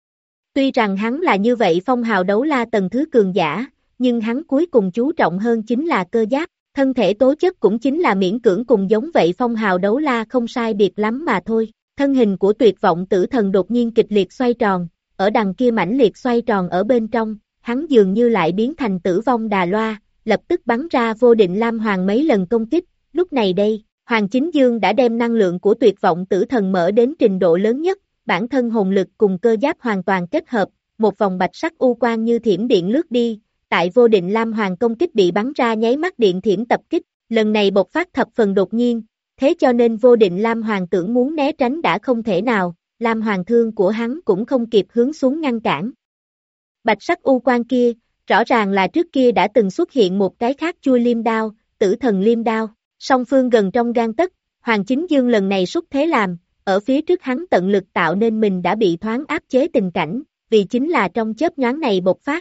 Tuy rằng hắn là như vậy phong hào đấu la tầng thứ cường giả, nhưng hắn cuối cùng chú trọng hơn chính là cơ giáp, thân thể tố chất cũng chính là miễn cưỡng cùng giống vậy phong hào đấu la không sai biệt lắm mà thôi. Thân hình của tuyệt vọng tử thần đột nhiên kịch liệt xoay tròn, ở đằng kia mãnh liệt xoay tròn ở bên trong, hắn dường như lại biến thành tử vong đà loa, lập tức bắn ra Vô Định Lam Hoàng mấy lần công kích, lúc này đây, Hoàng Chính Dương đã đem năng lượng của tuyệt vọng tử thần mở đến trình độ lớn nhất, bản thân hồn lực cùng cơ giáp hoàn toàn kết hợp, một vòng bạch sắc u quang như thiểm điện lướt đi, tại Vô Định Lam Hoàng công kích bị bắn ra nháy mắt điện thiểm tập kích, lần này bộc phát thập phần đột nhiên, thế cho nên Vô Định Lam Hoàng tưởng muốn né tránh đã không thể nào, Lam Hoàng thương của hắn cũng không kịp hướng xuống ngăn cản. Bạch sắc u quang kia, rõ ràng là trước kia đã từng xuất hiện một cái khác chui liêm đao, tử thần liêm đao, song phương gần trong gang tấc, Hoàng Chính Dương lần này xúc thế làm, ở phía trước hắn tận lực tạo nên mình đã bị thoáng áp chế tình cảnh, vì chính là trong chớp nhoáng này bộc phát.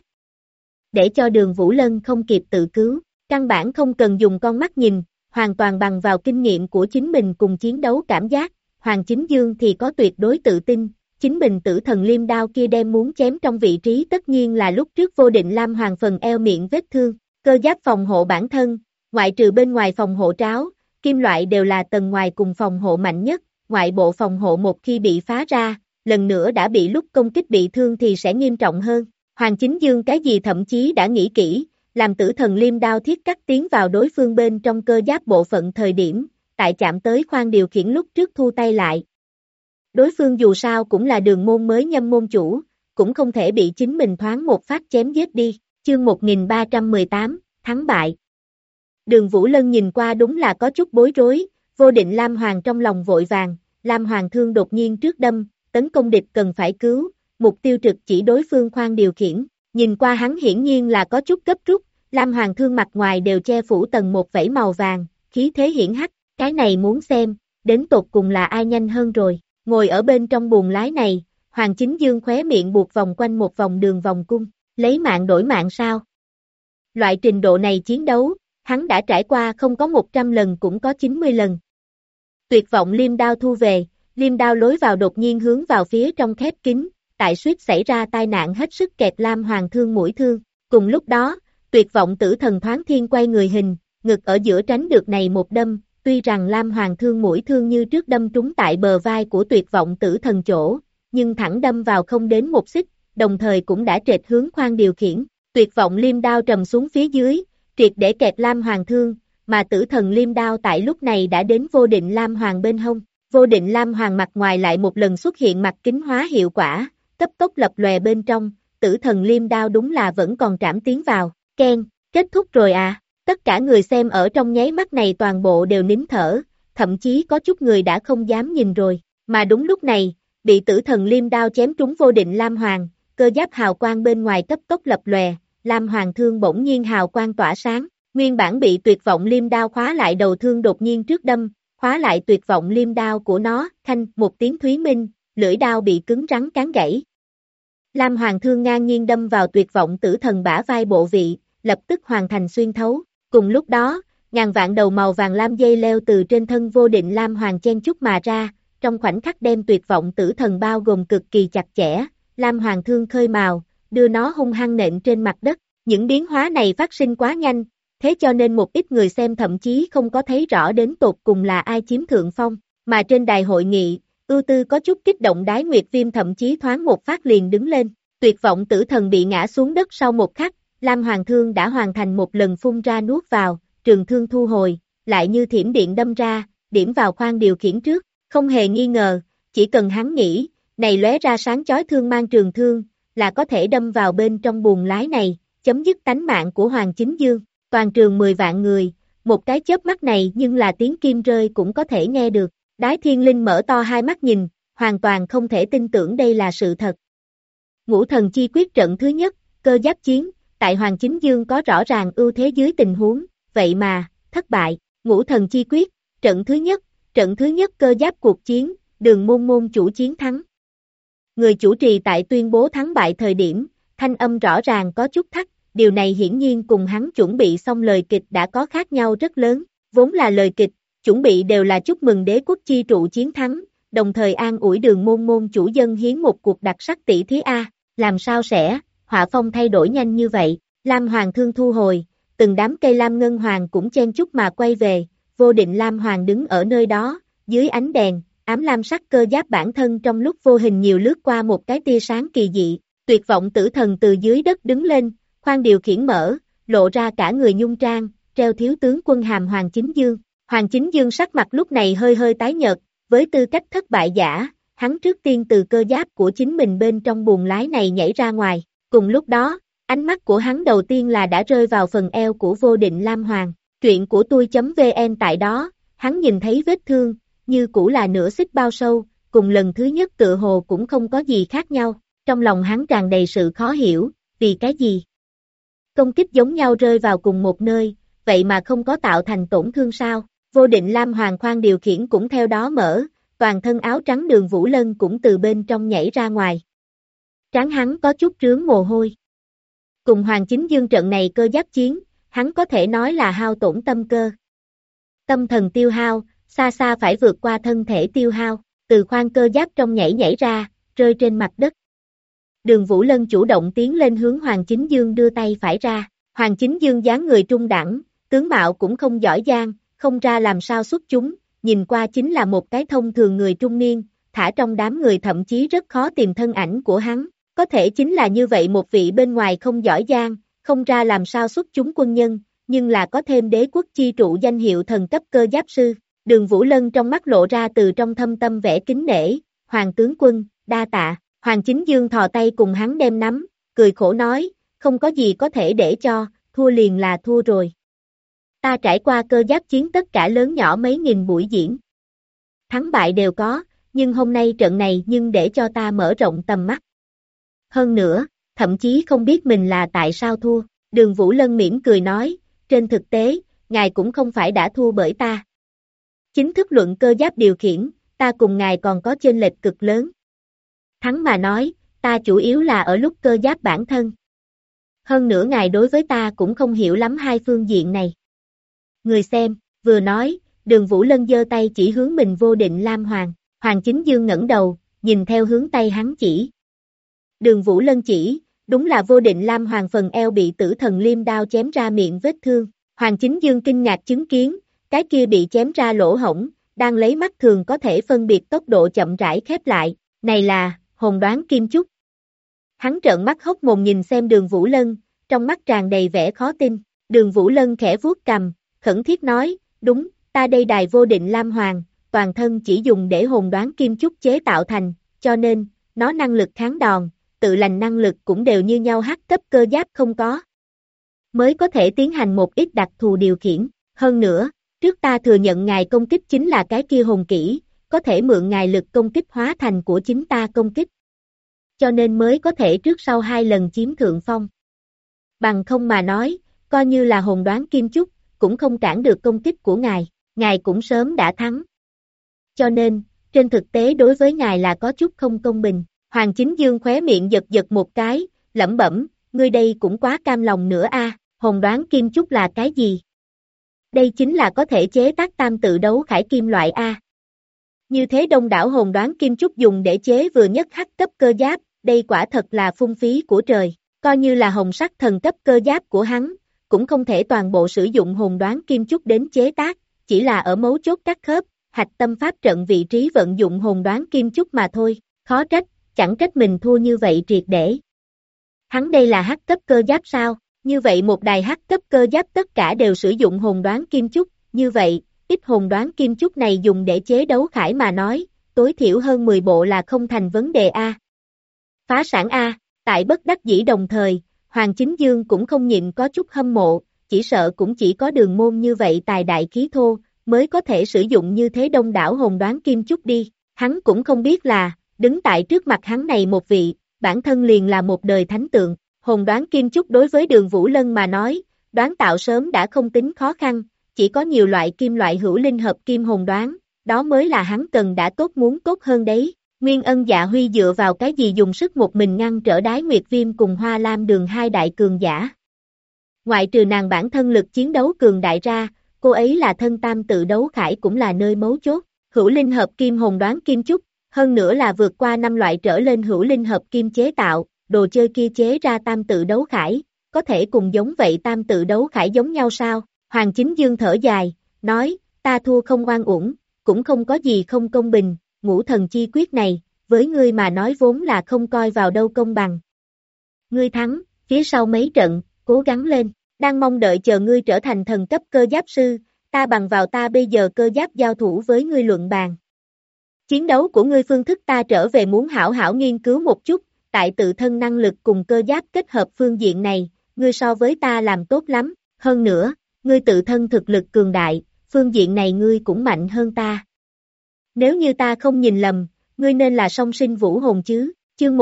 Để cho Đường Vũ Lân không kịp tự cứu, căn bản không cần dùng con mắt nhìn, hoàn toàn bằng vào kinh nghiệm của chính mình cùng chiến đấu cảm giác, Hoàng Chính Dương thì có tuyệt đối tự tin, chính mình Tử Thần Liêm đao kia đem muốn chém trong vị trí tất nhiên là lúc trước Vô Định Lam Hoàng phần eo miệng vết thương, cơ giáp phòng hộ bản thân, ngoại trừ bên ngoài phòng hộ tráo, kim loại đều là tầng ngoài cùng phòng hộ mạnh nhất, ngoại bộ phòng hộ một khi bị phá ra, lần nữa đã bị lúc công kích bị thương thì sẽ nghiêm trọng hơn. Hoàng Chính Dương cái gì thậm chí đã nghĩ kỹ, làm Tử Thần Liêm đao thiết cắt tiến vào đối phương bên trong cơ giáp bộ phận thời điểm, tại chạm tới khoang điều khiển lúc trước thu tay lại. Đối phương dù sao cũng là đường môn mới nhâm môn chủ, cũng không thể bị chính mình thoáng một phát chém giết đi. Chương 1318, thắng bại. Đường Vũ Lân nhìn qua đúng là có chút bối rối, Vô Định Lam Hoàng trong lòng vội vàng, Lam Hoàng thương đột nhiên trước đâm, tấn công địch cần phải cứu, mục tiêu trực chỉ đối phương khoang điều khiển, nhìn qua hắn hiển nhiên là có chút gấp rút, Lam Hoàng thương mặt ngoài đều che phủ tầng một vảy màu vàng, khí thế hiển hách, cái này muốn xem, đến tột cùng là ai nhanh hơn rồi, ngồi ở bên trong buồng lái này, Hoàng Chính Dương khóe miệng buộc vòng quanh một vòng đường vòng cung, lấy mạng đổi mạng sao? Loại trình độ này chiến đấu, hắn đã trải qua không có 100 lần cũng có 90 lần. Tuyệt vọng liêm đao thu về, liêm đao lối vào đột nhiên hướng vào phía trong khép kín, tại suýt xảy ra tai nạn hết sức kẹt Lam Hoàng thương mũi thương. Cùng lúc đó, tuyệt vọng tử thần thoáng thiên quay người hình, ngực ở giữa tránh được này một đâm, tuy rằng Lam Hoàng thương mũi thương như trước đâm trúng tại bờ vai của tuyệt vọng tử thần chỗ, nhưng thẳng đâm vào không đến một xích, đồng thời cũng đã trệt hướng khoang điều khiển. Tuyệt vọng liêm đao trầm xuống phía dưới, triệt để kẹt Lam Hoàng thương, mà tử thần liêm đao tại lúc này đã đến Vô Định Lam Hoàng bên hông. Vô Định Lam Hoàng mặt ngoài lại một lần xuất hiện mặt kính hóa hiệu quả, cấp tốc lập lòe bên trong, tử thần liêm đao đúng là vẫn còn trảm tiến vào, keng, kết thúc rồi à, tất cả người xem ở trong nháy mắt này toàn bộ đều nín thở, thậm chí có chút người đã không dám nhìn rồi, mà đúng lúc này, bị tử thần liêm đao chém trúng Vô Định Lam Hoàng, cơ giáp hào quang bên ngoài cấp tốc lập lòe, Lam Hoàng thương bỗng nhiên hào quang tỏa sáng, nguyên bản bị tuyệt vọng liêm đao khóa lại đầu thương đột nhiên trước đâm, khóa lại tuyệt vọng liêm đao của nó, thanh một tiếng thúy minh, lưỡi đao bị cứng rắn cán gãy. Lam Hoàng thương ngang nhiên đâm vào tuyệt vọng tử thần bả vai bộ vị, lập tức hoàn thành xuyên thấu. Cùng lúc đó, ngàn vạn đầu màu vàng lam dây leo từ trên thân Vô Định Lam Hoàng chen chúc mà ra, trong khoảnh khắc đem tuyệt vọng tử thần bao gồm cực kỳ chặt chẽ. Lam Hoàng thương khơi mào, đưa nó hung hăng nện trên mặt đất. Những biến hóa này phát sinh quá nhanh, thế cho nên một ít người xem thậm chí không có thấy rõ đến tột cùng là ai chiếm thượng phong, mà trên đài hội nghị, ưu tư có chút kích động Đái Nguyệt Viêm thậm chí thoáng một phát liền đứng lên, tuyệt vọng tử thần bị ngã xuống đất sau một khắc, Lam Hoàng thương đã hoàn thành một lần phun ra nuốt vào, trường thương thu hồi, lại như thiểm điện đâm ra, điểm vào khoang điều khiển trước, không hề nghi ngờ, chỉ cần hắn nghĩ, này lóe ra sáng chói thương mang trường thương, là có thể đâm vào bên trong buồng lái này, chấm dứt tánh mạng của Hoàng Chính Dương. Toàn trường 10 vạn người, một cái chớp mắt này nhưng là tiếng kim rơi cũng có thể nghe được. Đái Thiên Linh mở to hai mắt nhìn, hoàn toàn không thể tin tưởng đây là sự thật. Ngũ thần chi quyết trận thứ nhất, cơ giáp chiến, tại Hoàng Chính Dương có rõ ràng ưu thế dưới tình huống, vậy mà, thất bại. Ngũ thần chi quyết, trận thứ nhất cơ giáp cuộc chiến, Đường môn môn chủ chiến thắng. Người chủ trì tại tuyên bố thắng bại thời điểm, thanh âm rõ ràng có chút thắt. Điều này hiển nhiên cùng hắn chuẩn bị xong lời kịch đã có khác nhau rất lớn, vốn là lời kịch, chuẩn bị đều là chúc mừng đế quốc chi trụ chiến thắng, đồng thời an ủi Đường môn môn chủ dân hiến một cuộc đặc sắc tỷ thí A, làm sao sẽ, họa phong thay đổi nhanh như vậy, Lam Hoàng thương thu hồi, từng đám cây Lam Ngân Hoàng cũng chen chúc mà quay về, Vô Định Lam Hoàng đứng ở nơi đó, dưới ánh đèn, ám lam sắc cơ giáp bản thân trong lúc vô hình nhiều lướt qua một cái tia sáng kỳ dị, tuyệt vọng tử thần từ dưới đất đứng lên, khoang điều khiển mở, lộ ra cả người nhung trang, treo thiếu tướng quân hàm Hoàng Chính Dương. Hoàng Chính Dương sắc mặt lúc này hơi hơi tái nhợt, với tư cách thất bại giả, hắn trước tiên từ cơ giáp của chính mình bên trong buồng lái này nhảy ra ngoài. Cùng lúc đó, ánh mắt của hắn đầu tiên là đã rơi vào phần eo của Vô Định Lam Hoàng. Truyện của tôi.vn tại đó, hắn nhìn thấy vết thương, như cũ là nửa xích bao sâu, cùng lần thứ nhất tựa hồ cũng không có gì khác nhau. Trong lòng hắn tràn đầy sự khó hiểu, vì cái gì? Công kích giống nhau rơi vào cùng một nơi, vậy mà không có tạo thành tổn thương sao? Vô Định Lam Hoàng khoang điều khiển cũng theo đó mở, toàn thân áo trắng Đường Vũ Lân cũng từ bên trong nhảy ra ngoài. Trán hắn có chút rướm mồ hôi. Cùng Hoàng Chính Dương trận này cơ giáp chiến, hắn có thể nói là hao tổn tâm cơ. Tâm thần tiêu hao, xa xa phải vượt qua thân thể tiêu hao, từ khoang cơ giáp trong nhảy ra, rơi trên mặt đất. Đường Vũ Lân chủ động tiến lên hướng Hoàng Chính Dương đưa tay phải ra. Hoàng Chính Dương dáng người trung đẳng, tướng mạo cũng không giỏi giang, không ra làm sao xuất chúng, nhìn qua chính là một cái thông thường người trung niên, thả trong đám người thậm chí rất khó tìm thân ảnh của hắn. Có thể chính là như vậy một vị bên ngoài không giỏi giang, không ra làm sao xuất chúng quân nhân, nhưng là có thêm đế quốc chi trụ danh hiệu thần cấp cơ giáp sư. Đường Vũ Lân trong mắt lộ ra từ trong thâm tâm vẻ kính nể, Hoàng tướng quân, đa tạ. Hoàng Chính Dương thò tay cùng hắn đem nắm, cười khổ nói, không có gì có thể để cho, thua liền là thua rồi. Ta trải qua cơ giáp chiến tất cả lớn nhỏ mấy nghìn buổi diễn. Thắng bại đều có, nhưng hôm nay trận này nhưng để cho ta mở rộng tầm mắt. Hơn nữa, thậm chí không biết mình là tại sao thua. Đường Vũ Lân mỉm cười nói, trên thực tế, ngài cũng không phải đã thua bởi ta. Chính thức luận cơ giáp điều khiển, ta cùng ngài còn có chênh lệch cực lớn. Thắng mà nói, ta chủ yếu là ở lúc cơ giáp bản thân. Hơn nữa ngài đối với ta cũng không hiểu lắm hai phương diện này. Người xem, vừa nói, Đường Vũ Lân giơ tay chỉ hướng mình Vô Định Lam Hoàng. Hoàng Chính Dương ngẩng đầu, nhìn theo hướng tay hắn chỉ. Đường Vũ Lân chỉ, đúng là Vô Định Lam Hoàng phần eo bị Tử Thần Liêm đao chém ra miệng vết thương. Hoàng Chính Dương kinh ngạc chứng kiến, cái kia bị chém ra lỗ hổng, đang lấy mắt thường có thể phân biệt tốc độ chậm rãi khép lại. Này là hồn đoán kim chúc. Hắn trợn mắt hốc mồm nhìn xem Đường Vũ Lân, trong mắt tràn đầy vẻ khó tin. Đường Vũ Lân khẽ vuốt cằm, khẩn thiết nói, đúng, ta đây đài Vô Định Lam Hoàng, toàn thân chỉ dùng để hồn đoán kim chúc chế tạo thành, cho nên, nó năng lực kháng đòn, tự lành năng lực cũng đều như nhau H cấp cơ giáp không có. Mới có thể tiến hành một ít đặc thù điều khiển. Hơn nữa, trước ta thừa nhận ngài công kích chính là cái kia hồn kỹ, có thể mượn ngài lực công kích hóa thành của chính ta công kích. Cho nên mới có thể trước sau 2 lần chiếm thượng phong. Bằng không mà nói, coi như là hồn đoán kim chúc, cũng không cản được công kích của ngài cũng sớm đã thắng. Cho nên, trên thực tế đối với ngài là có chút không công bình. Hoàng Chính Dương khóe miệng giật giật một cái, lẩm bẩm, ngươi đây cũng quá cam lòng nữa a, hồn đoán kim chúc là cái gì? Đây chính là có thể chế tác tam tự đấu khải kim loại a. Như thế đông đảo hồn đoán kim chúc dùng để chế vừa nhất H cấp cơ giáp, đây quả thật là phung phí của trời, coi như là hồng sắc thần cấp cơ giáp của hắn, cũng không thể toàn bộ sử dụng hồn đoán kim chúc đến chế tác, chỉ là ở mấu chốt các khớp, hạch tâm pháp trận vị trí vận dụng hồn đoán kim chúc mà thôi, khó trách, chẳng trách mình thua như vậy triệt để. Hắn đây là H cấp cơ giáp sao? Như vậy một đài H cấp cơ giáp tất cả đều sử dụng hồn đoán kim chúc, như vậy, ít hồn đoán kim chúc này dùng để chế đấu khải mà nói, tối thiểu hơn 10 bộ là không thành vấn đề a. Phá sản a, tại bất đắc dĩ đồng thời, Hoàng Chính Dương cũng không nhịn có chút hâm mộ, chỉ sợ cũng chỉ có Đường Môn như vậy tài đại khí thô, mới có thể sử dụng như thế đông đảo hồn đoán kim chúc đi. Hắn cũng không biết là, đứng tại trước mặt hắn này một vị, bản thân liền là một đời thánh tượng. Hồn đoán kim chúc đối với Đường Vũ Lân mà nói, đoán tạo sớm đã không tính khó khăn, chỉ có nhiều loại kim loại hữu linh hợp kim hồn đoán, đó mới là hắn cần đã tốt muốn tốt hơn đấy. Nguyên Ân Dạ Huy dựa vào cái gì dùng sức một mình ngăn trở Đái Nguyệt Viêm cùng Hoa Lam Đường hai đại cường giả. Ngoại trừ nàng bản thân lực chiến đấu cường đại ra, cô ấy là thân tam tự đấu khải cũng là nơi mấu chốt, hữu linh hợp kim hồn đoán kim chúc, hơn nữa là vượt qua 5 loại trở lên hữu linh hợp kim chế tạo, đồ chơi kia chế ra tam tự đấu khải, có thể cùng giống vậy tam tự đấu khải giống nhau sao? Hoàng Chính Dương thở dài, nói, ta thua không oan uổng, cũng không có gì không công bình, ngũ thần chi quyết này, với ngươi mà nói vốn là không coi vào đâu công bằng. Ngươi thắng, phía sau mấy trận, cố gắng lên, đang mong đợi chờ ngươi trở thành thần cấp cơ giáp sư, ta bằng vào ta bây giờ cơ giáp giao thủ với ngươi luận bàn. Chiến đấu của ngươi phương thức ta trở về muốn hảo hảo nghiên cứu một chút, tại tự thân năng lực cùng cơ giáp kết hợp phương diện này, ngươi so với ta làm tốt lắm, hơn nữa, ngươi tự thân thực lực cường đại, phương diện này ngươi cũng mạnh hơn ta. Nếu như ta không nhìn lầm, ngươi nên là song sinh vũ hồn chứ, chương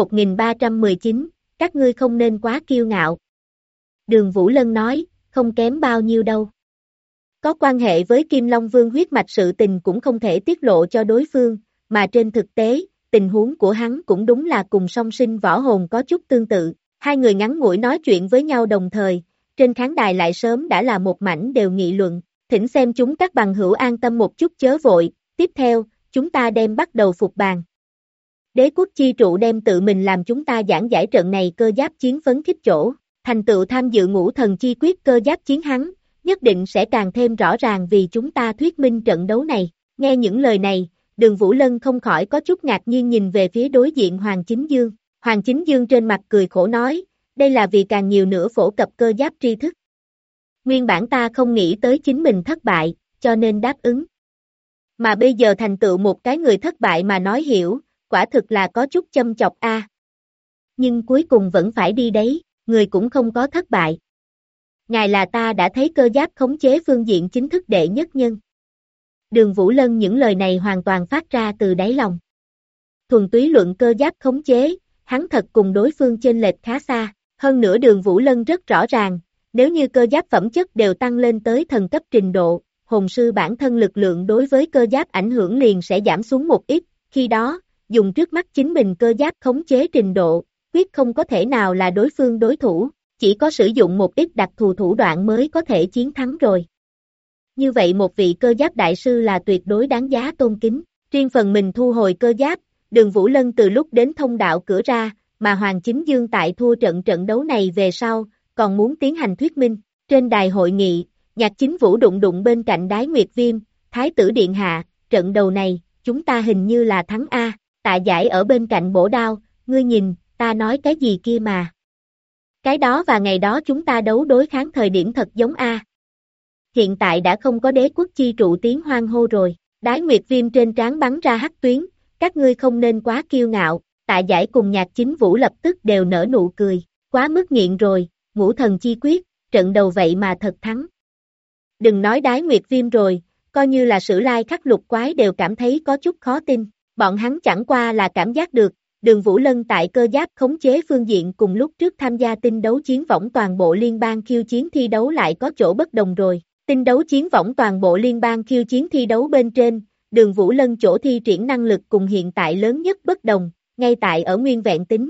1319, các ngươi không nên quá kiêu ngạo. Đường Vũ Lân nói, không kém bao nhiêu đâu. Có quan hệ với Kim Long Vương huyết mạch sự tình cũng không thể tiết lộ cho đối phương, mà trên thực tế, tình huống của hắn cũng đúng là cùng song sinh võ hồn có chút tương tự. Hai người ngắn ngủi nói chuyện với nhau đồng thời, trên khán đài lại sớm đã là một mảnh đều nghị luận, thỉnh xem chúng các bằng hữu an tâm một chút chớ vội, tiếp theo, chúng ta đem bắt đầu phục bàn. Đế quốc chi trụ đem tự mình làm chúng ta giảng giải trận này cơ giáp chiến phấn khích chỗ, thành tựu tham dự ngũ thần chi quyết cơ giáp chiến hắn, nhất định sẽ càng thêm rõ ràng vì chúng ta thuyết minh trận đấu này. Nghe những lời này, Đường Vũ Lân không khỏi có chút ngạc nhiên nhìn về phía đối diện Hoàng Chính Dương. Hoàng Chính Dương trên mặt cười khổ nói, đây là vì càng nhiều nữa phổ cập cơ giáp tri thức. Nguyên bản ta không nghĩ tới chính mình thất bại, cho nên đáp ứng. Mà bây giờ thành tựu một cái người thất bại mà nói hiểu, quả thực là có chút châm chọc a. Nhưng cuối cùng vẫn phải đi đấy, người cũng không có thất bại. Ngài là ta đã thấy cơ giáp khống chế phương diện chính thức đệ nhất nhân. Đường Vũ Lân những lời này hoàn toàn phát ra từ đáy lòng. Thuần túy luận cơ giáp khống chế, hắn thật cùng đối phương chênh lệch khá xa. Hơn nữa Đường Vũ Lân rất rõ ràng, nếu như cơ giáp phẩm chất đều tăng lên tới thần cấp trình độ, hồn sư bản thân lực lượng đối với cơ giáp ảnh hưởng liền sẽ giảm xuống một ít, khi đó, dùng trước mắt chính mình cơ giáp khống chế trình độ, quyết không có thể nào là đối phương đối thủ, chỉ có sử dụng một ít đặc thù thủ đoạn mới có thể chiến thắng rồi. Như vậy một vị cơ giáp đại sư là tuyệt đối đáng giá tôn kính, riêng phần mình thu hồi cơ giáp, Đường Vũ Lân từ lúc đến thông đạo cửa ra, mà Hoàng Chính Dương tại thua trận đấu này về sau, còn muốn tiến hành thuyết minh, trên đài hội nghị, Nhạc Chính Vũ đụng bên cạnh Đái Nguyệt Viêm, Thái tử Điện Hạ, trận đầu này, chúng ta hình như là thắng A, Tạ Giải ở bên cạnh bổ đao, ngươi nhìn, ta nói cái gì kia mà. Cái đó và ngày đó chúng ta đấu đối kháng thời điểm thật giống A. Hiện tại đã không có đế quốc chi trụ tiếng hoan hô rồi, Đái Nguyệt Viêm trên trán bắn ra hắc tuyến, các ngươi không nên quá kiêu ngạo, Tạ Giải cùng Nhạc Chính Vũ lập tức đều nở nụ cười, quá mức nghiện rồi, ngũ thần chi quyết, trận đầu vậy mà thật thắng. Đừng nói Đái Nguyệt Viêm rồi, coi như là Sử Lai Khắc Lục Quái đều cảm thấy có chút khó tin, bọn hắn chẳng qua là cảm giác được, Đường Vũ Lân tại cơ giáp khống chế phương diện cùng lúc trước tham gia tinh đấu chiến võng toàn bộ liên bang khiêu chiến thi đấu lại có chỗ bất đồng rồi. Tinh đấu chiến võng toàn bộ liên bang khiêu chiến thi đấu bên trên, Đường Vũ Lân chỗ thi triển năng lực cùng hiện tại lớn nhất bất đồng, ngay tại ở nguyên vẹn tính.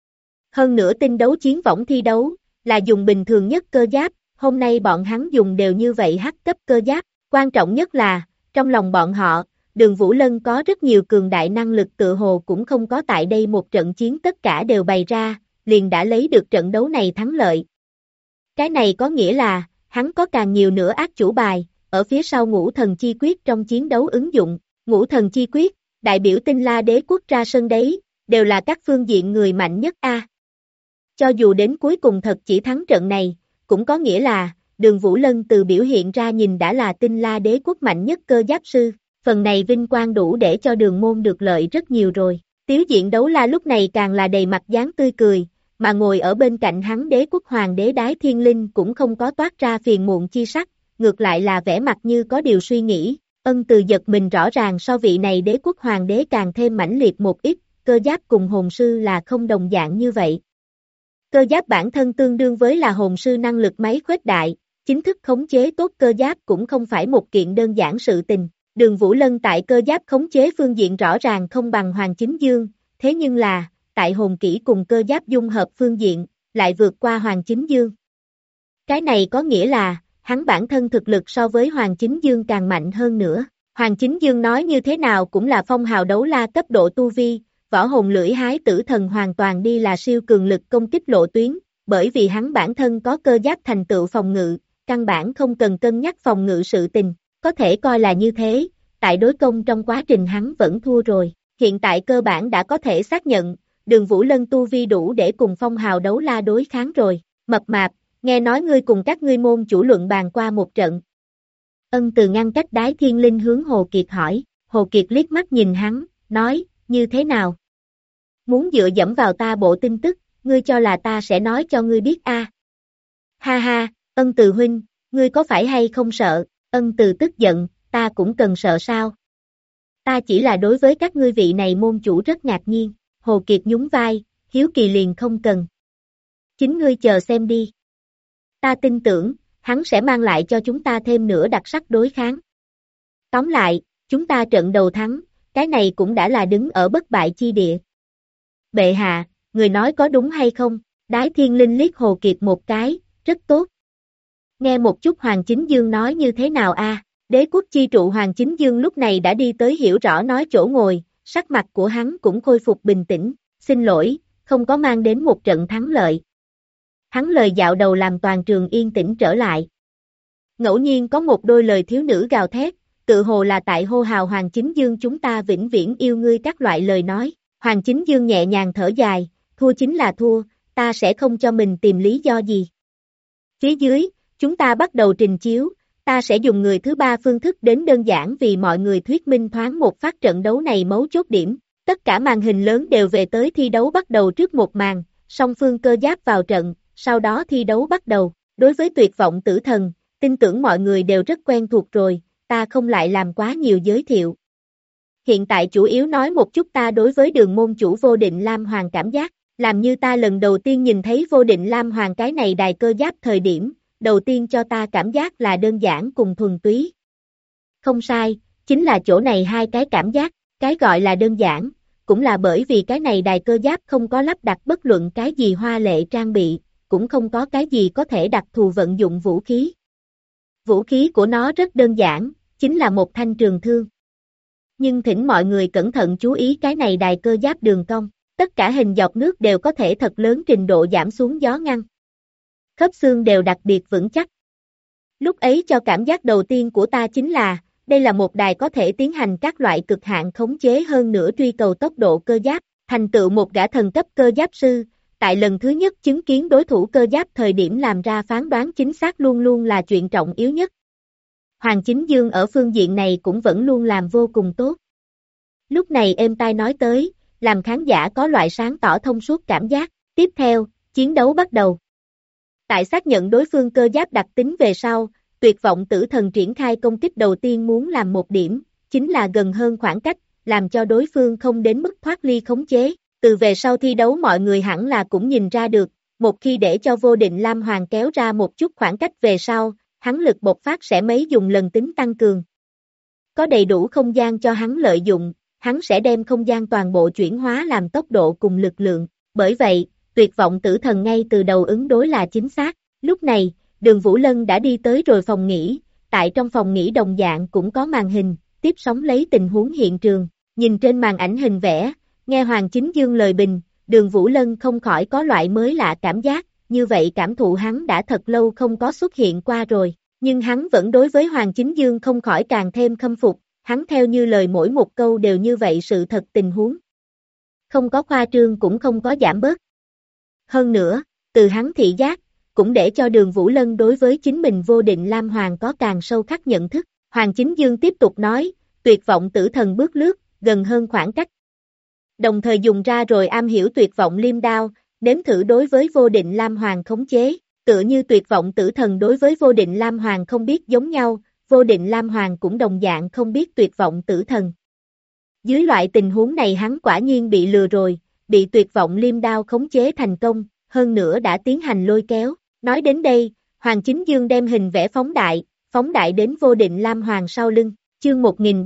Hơn nữa tinh đấu chiến võng thi đấu, là dùng bình thường nhất cơ giáp, hôm nay bọn hắn dùng đều như vậy hắc cấp cơ giáp, quan trọng nhất là, trong lòng bọn họ, Đường Vũ Lân có rất nhiều cường đại năng lực tự hồ cũng không có tại đây một trận chiến tất cả đều bày ra, liền đã lấy được trận đấu này thắng lợi. Cái này có nghĩa là, hắn có càng nhiều nữa ác chủ bài, ở phía sau ngũ thần chi quyết trong chiến đấu ứng dụng, ngũ thần chi quyết, đại biểu Tinh La đế quốc ra sân đấy, đều là các phương diện người mạnh nhất a. Cho dù đến cuối cùng thật chỉ thắng trận này, cũng có nghĩa là, Đường Vũ Lân từ biểu hiện ra nhìn đã là Tinh La đế quốc mạnh nhất cơ giáp sư, phần này vinh quang đủ để cho Đường môn được lợi rất nhiều rồi. Tiếu Diện Đấu La lúc này càng là đầy mặt dáng tươi cười, mà ngồi ở bên cạnh hắn đế quốc hoàng đế Đái Thiên Linh cũng không có toát ra phiền muộn chi sắc, ngược lại là vẻ mặt như có điều suy nghĩ, Ân Từ giật mình rõ ràng so vị này đế quốc hoàng đế càng thêm mãnh liệt một ít, cơ giáp cùng hồn sư là không đồng dạng như vậy. Cơ giáp bản thân tương đương với là hồn sư năng lực máy khuếch đại, chính thức khống chế tốt cơ giáp cũng không phải một kiện đơn giản sự tình. Đường Vũ Lân tại cơ giáp khống chế phương diện rõ ràng không bằng Hoàng Chính Dương, thế nhưng là, tại hồn kỹ cùng cơ giáp dung hợp phương diện, lại vượt qua Hoàng Chính Dương. Cái này có nghĩa là, hắn bản thân thực lực so với Hoàng Chính Dương càng mạnh hơn nữa. Hoàng Chính Dương nói như thế nào cũng là phong hào đấu la cấp độ tu vi, võ hồn lưỡi hái tử thần hoàn toàn đi là siêu cường lực công kích lộ tuyến, bởi vì hắn bản thân có cơ giáp thành tựu phòng ngự, căn bản không cần cân nhắc phòng ngự sự tình, có thể coi là như thế, tại đối công trong quá trình hắn vẫn thua rồi, hiện tại cơ bản đã có thể xác nhận, Đường Vũ Lân tu vi đủ để cùng phong hào đấu la đối kháng rồi, mập mạp, nghe nói ngươi cùng các ngươi môn chủ luận bàn qua một trận. Ân Từ ngăn cách Đái Thiên Linh hướng Hồ Kiệt hỏi, Hồ Kiệt liếc mắt nhìn hắn, nói, như thế nào? Muốn dựa dẫm vào ta bộ tin tức, ngươi cho là ta sẽ nói cho ngươi biết a? Ha ha, Ân Từ huynh, ngươi có phải hay không sợ? Ân Từ tức giận, ta cũng cần sợ sao? Ta chỉ là đối với các ngươi vị này môn chủ rất ngạc nhiên. Hồ Kiệt nhún vai, hiếu kỳ liền không cần. Chính ngươi chờ xem đi. Ta tin tưởng, hắn sẽ mang lại cho chúng ta thêm nữa đặc sắc đối kháng. Tóm lại, chúng ta trận đầu thắng, cái này cũng đã là đứng ở bất bại chi địa. Bệ hạ, người nói có đúng hay không? Đái Thiên Linh liếc Hồ Kiệt một cái, rất tốt. Nghe một chút Hoàng Chính Dương nói như thế nào a? Đế quốc chi trụ Hoàng Chính Dương lúc này đã đi tới hiểu rõ nói chỗ ngồi, sắc mặt của hắn cũng khôi phục bình tĩnh, xin lỗi, không có mang đến một trận thắng lợi. Hắn lời dạo đầu làm toàn trường yên tĩnh trở lại. Ngẫu nhiên có một đôi lời thiếu nữ gào thét, tự hồ là tại hô hào Hoàng Chính Dương chúng ta vĩnh viễn yêu ngươi các loại lời nói. Hoàng Chính Dương nhẹ nhàng thở dài, thua chính là thua, ta sẽ không cho mình tìm lý do gì. Phía dưới, chúng ta bắt đầu trình chiếu, ta sẽ dùng người thứ ba phương thức đến đơn giản vì mọi người thuyết minh thoáng một phát trận đấu này mấu chốt điểm. Tất cả màn hình lớn đều về tới thi đấu bắt đầu trước một màn, song phương cơ giáp vào trận, sau đó thi đấu bắt đầu. Đối với tuyệt vọng tử thần, tin tưởng mọi người đều rất quen thuộc rồi, ta không lại làm quá nhiều giới thiệu. Hiện tại chủ yếu nói một chút ta đối với đường môn chủ Vô Định Lam Hoàng cảm giác, làm như ta lần đầu tiên nhìn thấy Vô Định Lam Hoàng cái này đài cơ giáp thời điểm, đầu tiên cho ta cảm giác là đơn giản cùng thuần túy. Không sai, chính là chỗ này hai cái cảm giác, cái gọi là đơn giản, cũng là bởi vì cái này đài cơ giáp không có lắp đặt bất luận cái gì hoa lệ trang bị, cũng không có cái gì có thể đặc thù vận dụng vũ khí. Vũ khí của nó rất đơn giản, chính là một thanh trường thương. Nhưng thỉnh mọi người cẩn thận chú ý cái này đài cơ giáp đường cong, tất cả hình dọc nước đều có thể thật lớn trình độ giảm xuống gió ngăn. Khớp xương đều đặc biệt vững chắc. Lúc ấy cho cảm giác đầu tiên của ta chính là, đây là một đài có thể tiến hành các loại cực hạn khống chế hơn nữa truy cầu tốc độ cơ giáp, thành tựu một gã thần cấp cơ giáp sư, tại lần thứ nhất chứng kiến đối thủ cơ giáp thời điểm làm ra phán đoán chính xác luôn luôn là chuyện trọng yếu nhất. Hoàng Chính Dương ở phương diện này cũng vẫn luôn làm vô cùng tốt. Lúc này êm tai nói tới, làm khán giả có loại sáng tỏ thông suốt cảm giác. Tiếp theo, chiến đấu bắt đầu. Tại xác nhận đối phương cơ giáp đặc tính về sau, tuyệt vọng tử thần triển khai công kích đầu tiên muốn làm một điểm, chính là gần hơn khoảng cách, làm cho đối phương không đến mức thoát ly khống chế. Từ về sau thi đấu mọi người hẳn là cũng nhìn ra được, một khi để cho Vô Định Lam Hoàng kéo ra một chút khoảng cách về sau, hắn lực bộc phát sẽ mấy dùng lần tính tăng cường. Có đầy đủ không gian cho hắn lợi dụng, hắn sẽ đem không gian toàn bộ chuyển hóa làm tốc độ cùng lực lượng. Bởi vậy, tuyệt vọng tử thần ngay từ đầu ứng đối là chính xác. Lúc này, Đường Vũ Lân đã đi tới rồi phòng nghỉ, tại trong phòng nghỉ đồng dạng cũng có màn hình, tiếp sóng lấy tình huống hiện trường. Nhìn trên màn ảnh hình vẽ, nghe Hoàng Chính Dương lời bình, Đường Vũ Lân không khỏi có loại mới lạ cảm giác, như vậy cảm thụ hắn đã thật lâu không có xuất hiện qua rồi, nhưng hắn vẫn đối với Hoàng Chính Dương không khỏi càng thêm khâm phục, hắn theo như lời mỗi một câu đều như vậy sự thật tình huống. Không có khoa trương cũng không có giảm bớt. Hơn nữa, từ hắn thị giác, cũng để cho Đường Vũ Lân đối với chính mình Vô Định Lam Hoàng có càng sâu khắc nhận thức. Hoàng Chính Dương tiếp tục nói, tuyệt vọng tử thần bước lướt, gần hơn khoảng cách. Đồng thời dùng ra rồi am hiểu tuyệt vọng liêm đao, nếm thử đối với Vô Định Lam Hoàng khống chế, tựa như tuyệt vọng tử thần đối với Vô Định Lam Hoàng không biết giống nhau, Vô Định Lam Hoàng cũng đồng dạng không biết tuyệt vọng tử thần. Dưới loại tình huống này hắn quả nhiên bị lừa rồi, bị tuyệt vọng liêm đao khống chế thành công, hơn nữa đã tiến hành lôi kéo. Nói đến đây, Hoàng Chính Dương đem hình vẽ phóng đại đến Vô Định Lam Hoàng sau lưng, chương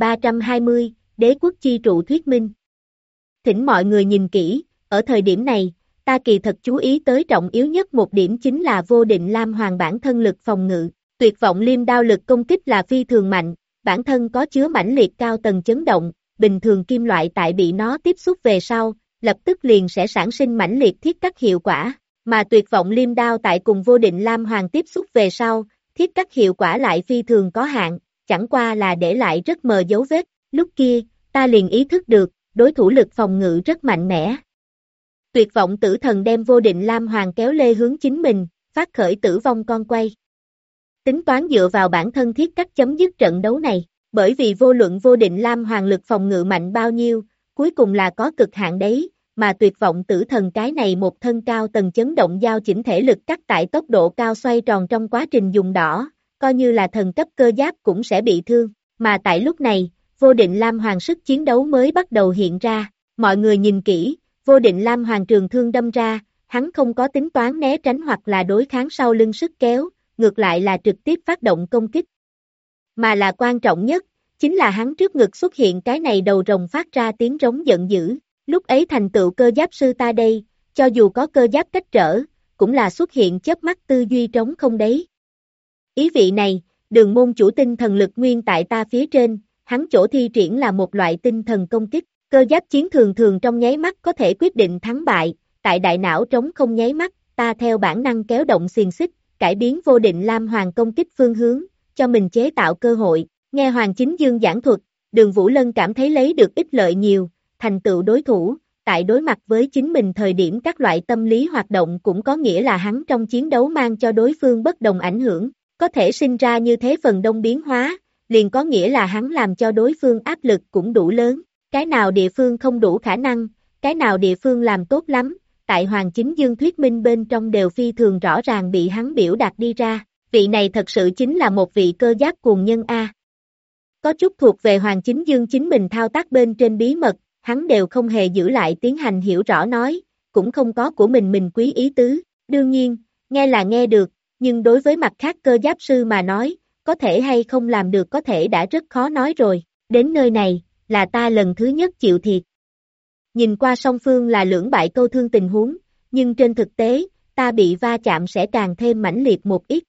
1320, Đế quốc chi trụ thuyết minh. Thỉnh mọi người nhìn kỹ, ở thời điểm này, ta kỳ thật chú ý tới trọng yếu nhất một điểm chính là Vô Định Lam Hoàng bản thân lực phòng ngự, tuyệt vọng liêm đao lực công kích là phi thường mạnh, bản thân có chứa mãnh liệt cao tầng chấn động, bình thường kim loại tại bị nó tiếp xúc về sau, lập tức liền sẽ sản sinh mãnh liệt thiết cắt hiệu quả, mà tuyệt vọng liêm đao tại cùng Vô Định Lam Hoàng tiếp xúc về sau, thiết cắt hiệu quả lại phi thường có hạn, chẳng qua là để lại rất mờ dấu vết, lúc kia, ta liền ý thức được, đối thủ lực phòng ngự rất mạnh mẽ. Tuyệt vọng tử thần đem Vô Định Lam Hoàng kéo lê hướng chính mình, phát khởi tử vong con quay. Tính toán dựa vào bản thân thiết cắt chấm dứt trận đấu này, bởi vì vô luận Vô Định Lam Hoàng lực phòng ngự mạnh bao nhiêu, cuối cùng là có cực hạn đấy, mà tuyệt vọng tử thần cái này một thân cao tầng chấn động giao chỉnh thể lực cắt tại tốc độ cao xoay tròn trong quá trình dùng đỏ, coi như là thần cấp cơ giáp cũng sẽ bị thương, mà tại lúc này, Vô Định Lam Hoàng sức chiến đấu mới bắt đầu hiện ra, mọi người nhìn kỹ, Vô Định Lam Hoàng trường thương đâm ra, hắn không có tính toán né tránh hoặc là đối kháng sau lưng sức kéo, ngược lại là trực tiếp phát động công kích. Mà là quan trọng nhất, chính là hắn trước ngực xuất hiện cái này đầu rồng phát ra tiếng rống giận dữ. Lúc ấy thành tựu cơ giáp sư ta đây, cho dù có cơ giáp cách trở, cũng là xuất hiện chớp mắt tư duy trống không đấy. Ý vị này, Đường môn chủ tinh thần lực nguyên tại ta phía trên, hắn chỗ thi triển là một loại tinh thần công kích. Cơ giáp chiến thường thường trong nháy mắt có thể quyết định thắng bại, tại đại não trống không nháy mắt, ta theo bản năng kéo động xiềng xích, cải biến vô định Lam Hoàng công kích phương hướng, cho mình chế tạo cơ hội. Nghe Hoàng Chính Dương giảng thuật, Đường Vũ Lân cảm thấy lấy được ích lợi nhiều, thành tựu đối thủ, tại đối mặt với chính mình thời điểm các loại tâm lý hoạt động cũng có nghĩa là hắn trong chiến đấu mang cho đối phương bất đồng ảnh hưởng, có thể sinh ra như thế phần đông biến hóa, liền có nghĩa là hắn làm cho đối phương áp lực cũng đủ lớn, cái nào địa phương không đủ khả năng, cái nào địa phương làm tốt lắm, tại Hoàng Chính Dương thuyết minh bên trong đều phi thường rõ ràng bị hắn biểu đạt đi ra, vị này thật sự chính là một vị cơ giáp cuồng nhân A. Có chút thuộc về Hoàng Chính Dương chính mình thao tác bên trên bí mật, hắn đều không hề giữ lại tiến hành hiểu rõ nói, cũng không có của mình quý ý tứ, đương nhiên, nghe là nghe được, nhưng đối với mặt khác cơ giáp sư mà nói, có thể hay không làm được có thể đã rất khó nói rồi, đến nơi này, là ta lần thứ nhất chịu thiệt. Nhìn qua song phương là lưỡng bại câu thương tình huống, nhưng trên thực tế, ta bị va chạm sẽ càng thêm mãnh liệt một ít.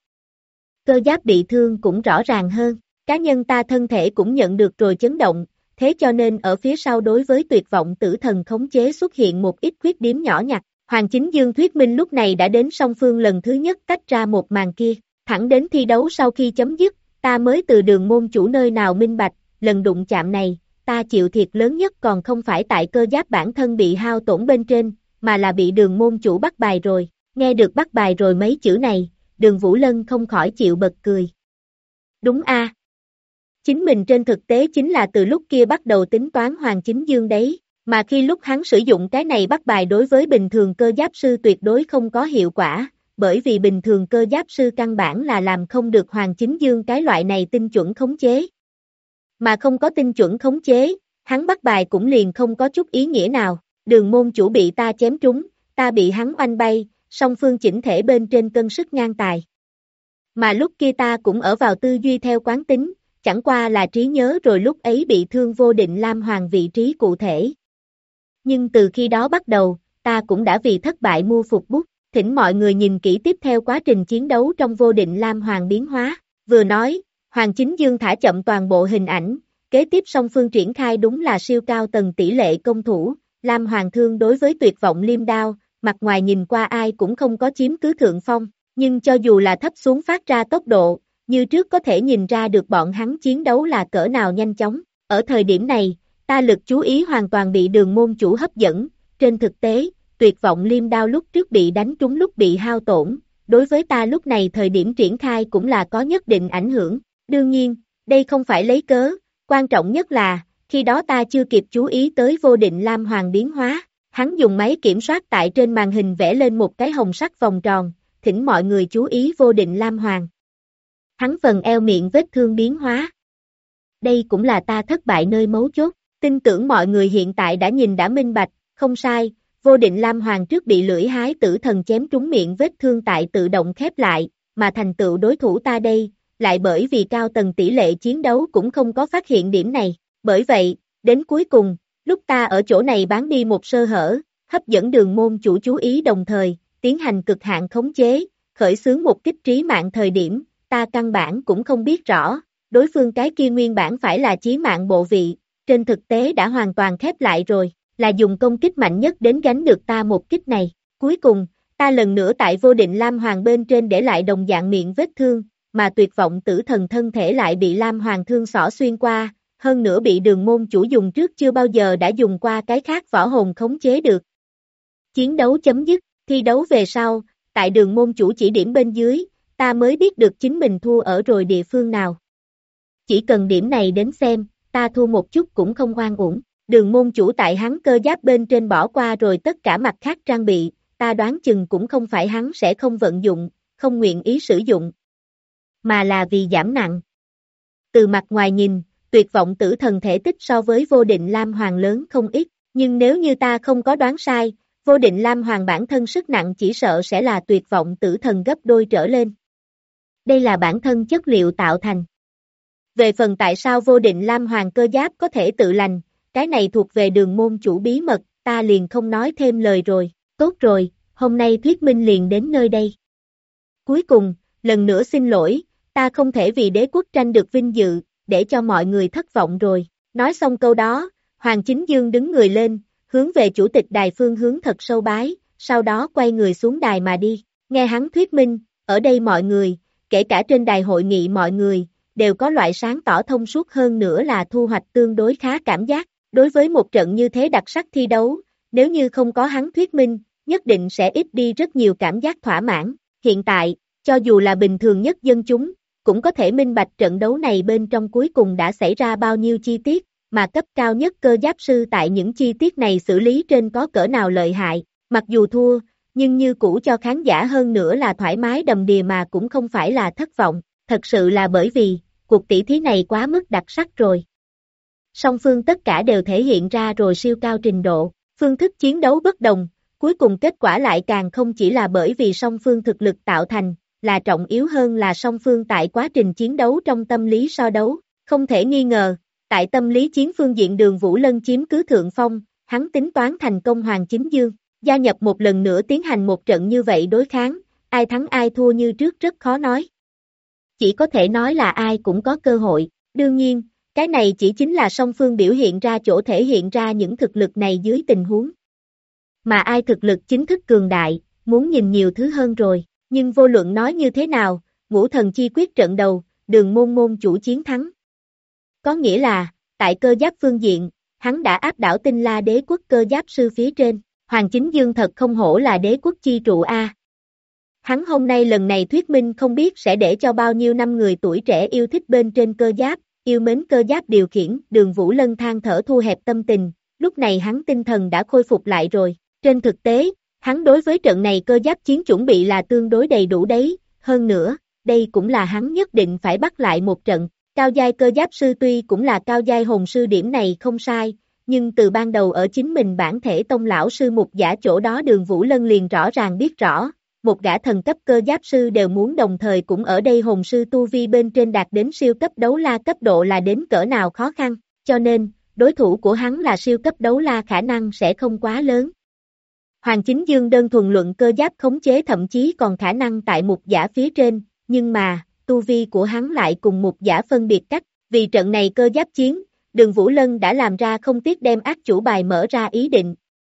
Cơ giáp bị thương cũng rõ ràng hơn, cá nhân ta thân thể cũng nhận được rồi chấn động, thế cho nên ở phía sau đối với tuyệt vọng tử thần khống chế xuất hiện một ít khuyết điểm nhỏ nhặt. Hoàng Chính Dương thuyết minh lúc này đã đến song phương lần thứ nhất tách ra một màn kia, thẳng đến thi đấu sau khi chấm dứt, ta mới từ Đường môn chủ nơi nào minh bạch, lần đụng chạm này, ta chịu thiệt lớn nhất còn không phải tại cơ giáp bản thân bị hao tổn bên trên, mà là bị Đường môn chủ bắt bài rồi, nghe được bắt bài rồi mấy chữ này, Đường Vũ Lân không khỏi chịu bật cười. Đúng a, chính mình trên thực tế chính là từ lúc kia bắt đầu tính toán Hoàng Chính Dương đấy. Mà khi lúc hắn sử dụng cái này bắt bài đối với bình thường cơ giáp sư tuyệt đối không có hiệu quả, bởi vì bình thường cơ giáp sư căn bản là làm không được Hoàng Chính Dương cái loại này tinh chuẩn khống chế. Mà không có tinh chuẩn khống chế, hắn bắt bài cũng liền không có chút ý nghĩa nào, Đường môn chủ bị ta chém trúng, ta bị hắn oanh bay, song phương chỉnh thể bên trên cân sức ngang tài. Mà lúc kia ta cũng ở vào tư duy theo quán tính, chẳng qua là trí nhớ rồi lúc ấy bị thương vô định Lam Hoàng vị trí cụ thể. Nhưng từ khi đó bắt đầu, ta cũng đã vì thất bại mua phục bút, thỉnh mọi người nhìn kỹ tiếp theo quá trình chiến đấu trong vô định Lam Hoàng biến hóa. Vừa nói, Hoàng Chính Dương thả chậm toàn bộ hình ảnh, kế tiếp song phương triển khai đúng là siêu cao tầng tỷ lệ công thủ, Lam Hoàng thương đối với tuyệt vọng liêm đao, mặt ngoài nhìn qua ai cũng không có chiếm cứ thượng phong, nhưng cho dù là thấp xuống phát ra tốc độ, như trước có thể nhìn ra được bọn hắn chiến đấu là cỡ nào nhanh chóng. Ở thời điểm này, ta lực chú ý hoàn toàn bị Đường môn chủ hấp dẫn, trên thực tế, tuyệt vọng liêm đao lúc trước bị đánh trúng lúc bị hao tổn, đối với ta lúc này thời điểm triển khai cũng là có nhất định ảnh hưởng, đương nhiên, đây không phải lấy cớ, quan trọng nhất là, khi đó ta chưa kịp chú ý tới vô định Lam Hoàng biến hóa, hắn dùng máy kiểm soát tại trên màn hình vẽ lên một cái hồng sắc vòng tròn, thỉnh mọi người chú ý vô định Lam Hoàng. Hắn phần eo miệng vết thương biến hóa. Đây cũng là ta thất bại nơi mấu chốt. Tin tưởng mọi người hiện tại đã nhìn đã minh bạch, không sai, vô định Lam Hoàng trước bị lưỡi hái tử thần chém trúng miệng vết thương tại tự động khép lại, mà thành tựu đối thủ ta đây, lại bởi vì cao tầng tỷ lệ chiến đấu cũng không có phát hiện điểm này, bởi vậy, đến cuối cùng, lúc ta ở chỗ này bán đi một sơ hở, hấp dẫn Đường môn chủ chú ý đồng thời, tiến hành cực hạn khống chế, khởi xướng một kích trí mạng thời điểm, ta căn bản cũng không biết rõ, đối phương cái kia nguyên bản phải là chí mạng bộ vị. Trên thực tế đã hoàn toàn khép lại rồi, là dùng công kích mạnh nhất đến gánh được ta một kích này. Cuối cùng, ta lần nữa tại vô định Lam Hoàng bên trên để lại đồng dạng miệng vết thương, mà tuyệt vọng tử thần thân thể lại bị Lam Hoàng thương xỏ xuyên qua, hơn nữa bị Đường môn chủ dùng trước chưa bao giờ đã dùng qua cái khác võ hồn khống chế được. Chiến đấu chấm dứt, thi đấu về sau, tại Đường môn chủ chỉ điểm bên dưới, ta mới biết được chính mình thua ở rồi địa phương nào. Chỉ cần điểm này đến xem, ta thua một chút cũng không oan uổng. Đường môn chủ tại hắn cơ giáp bên trên bỏ qua rồi tất cả mặt khác trang bị, ta đoán chừng cũng không phải hắn sẽ không vận dụng, không nguyện ý sử dụng, mà là vì giảm nặng. Từ mặt ngoài nhìn, tuyệt vọng tử thần thể tích so với vô định Lam Hoàng lớn không ít, nhưng nếu như ta không có đoán sai, vô định Lam Hoàng bản thân sức nặng chỉ sợ sẽ là tuyệt vọng tử thần gấp đôi trở lên. Đây là bản thân chất liệu tạo thành. Về phần tại sao vô định Lam Hoàng cơ giáp có thể tự lành, cái này thuộc về Đường môn chủ bí mật, ta liền không nói thêm lời rồi. Tốt rồi, hôm nay thuyết minh liền đến nơi đây. Cuối cùng, lần nữa xin lỗi, ta không thể vì đế quốc tranh được vinh dự, để cho mọi người thất vọng rồi. Nói xong câu đó, Hoàng Chính Dương đứng người lên, hướng về chủ tịch đài phương hướng thật sâu bái, sau đó quay người xuống đài mà đi. Nghe hắn thuyết minh, ở đây mọi người, kể cả trên đài hội nghị mọi người, đều có loại sáng tỏ thông suốt hơn nữa là thu hoạch tương đối khá cảm giác. Đối với một trận như thế đặc sắc thi đấu, nếu như không có hắn thuyết minh, nhất định sẽ ít đi rất nhiều cảm giác thỏa mãn. Hiện tại, cho dù là bình thường nhất dân chúng, cũng có thể minh bạch trận đấu này bên trong cuối cùng đã xảy ra bao nhiêu chi tiết, mà cấp cao nhất cơ giáp sư tại những chi tiết này xử lý trên có cỡ nào lợi hại. Mặc dù thua, nhưng như cũ cho khán giả hơn nữa là thoải mái đầm đìa mà cũng không phải là thất vọng, thật sự là bởi vì, cuộc tỷ thí này quá mức đặc sắc rồi. Song phương tất cả đều thể hiện ra rồi siêu cao trình độ, phương thức chiến đấu bất đồng, cuối cùng kết quả lại càng không chỉ là bởi vì song phương thực lực tạo thành, là trọng yếu hơn là song phương tại quá trình chiến đấu trong tâm lý so đấu, không thể nghi ngờ, tại tâm lý chiến phương diện Đường Vũ Lân chiếm cứ thượng phong, hắn tính toán thành công Hoàng Chính Dương, gia nhập một lần nữa tiến hành một trận như vậy đối kháng, ai thắng ai thua như trước rất khó nói. Chỉ có thể nói là ai cũng có cơ hội, đương nhiên, cái này chỉ chính là song phương biểu hiện ra chỗ thể hiện ra những thực lực này dưới tình huống. Mà ai thực lực chính thức cường đại, muốn nhìn nhiều thứ hơn rồi, nhưng vô luận nói như thế nào, Ngũ Thần Chi Quyết trận đầu, Đường môn môn chủ chiến thắng. Có nghĩa là, tại cơ giáp phương diện, hắn đã áp đảo Tinh La đế quốc cơ giáp sư phía trên, Hoàng Chính Dương thật không hổ là đế quốc chi trụ A. Hắn hôm nay lần này thuyết minh không biết sẽ để cho bao nhiêu năm người tuổi trẻ yêu thích bên trên cơ giáp, yêu mến cơ giáp điều khiển, Đường Vũ Lân than thở thu hẹp tâm tình, lúc này hắn tinh thần đã khôi phục lại rồi, trên thực tế, hắn đối với trận này cơ giáp chiến chuẩn bị là tương đối đầy đủ đấy, hơn nữa, đây cũng là hắn nhất định phải bắt lại một trận, cao giai cơ giáp sư tuy cũng là cao giai hồn sư điểm này không sai, nhưng từ ban đầu ở chính mình bản thể tông lão sư mục giả chỗ đó Đường Vũ Lân liền rõ ràng biết rõ, một gã thần cấp cơ giáp sư đều muốn đồng thời cũng ở đây hồn sư tu vi bên trên đạt đến siêu cấp đấu la cấp độ là đến cỡ nào khó khăn, cho nên, đối thủ của hắn là siêu cấp đấu la khả năng sẽ không quá lớn. Hoàng Chính Dương đơn thuần luận cơ giáp khống chế thậm chí còn khả năng tại mục giả phía trên, nhưng mà, tu vi của hắn lại cùng mục giả phân biệt cách, vì trận này cơ giáp chiến, Đường Vũ Lân đã làm ra không tiếc đem ác chủ bài mở ra ý định.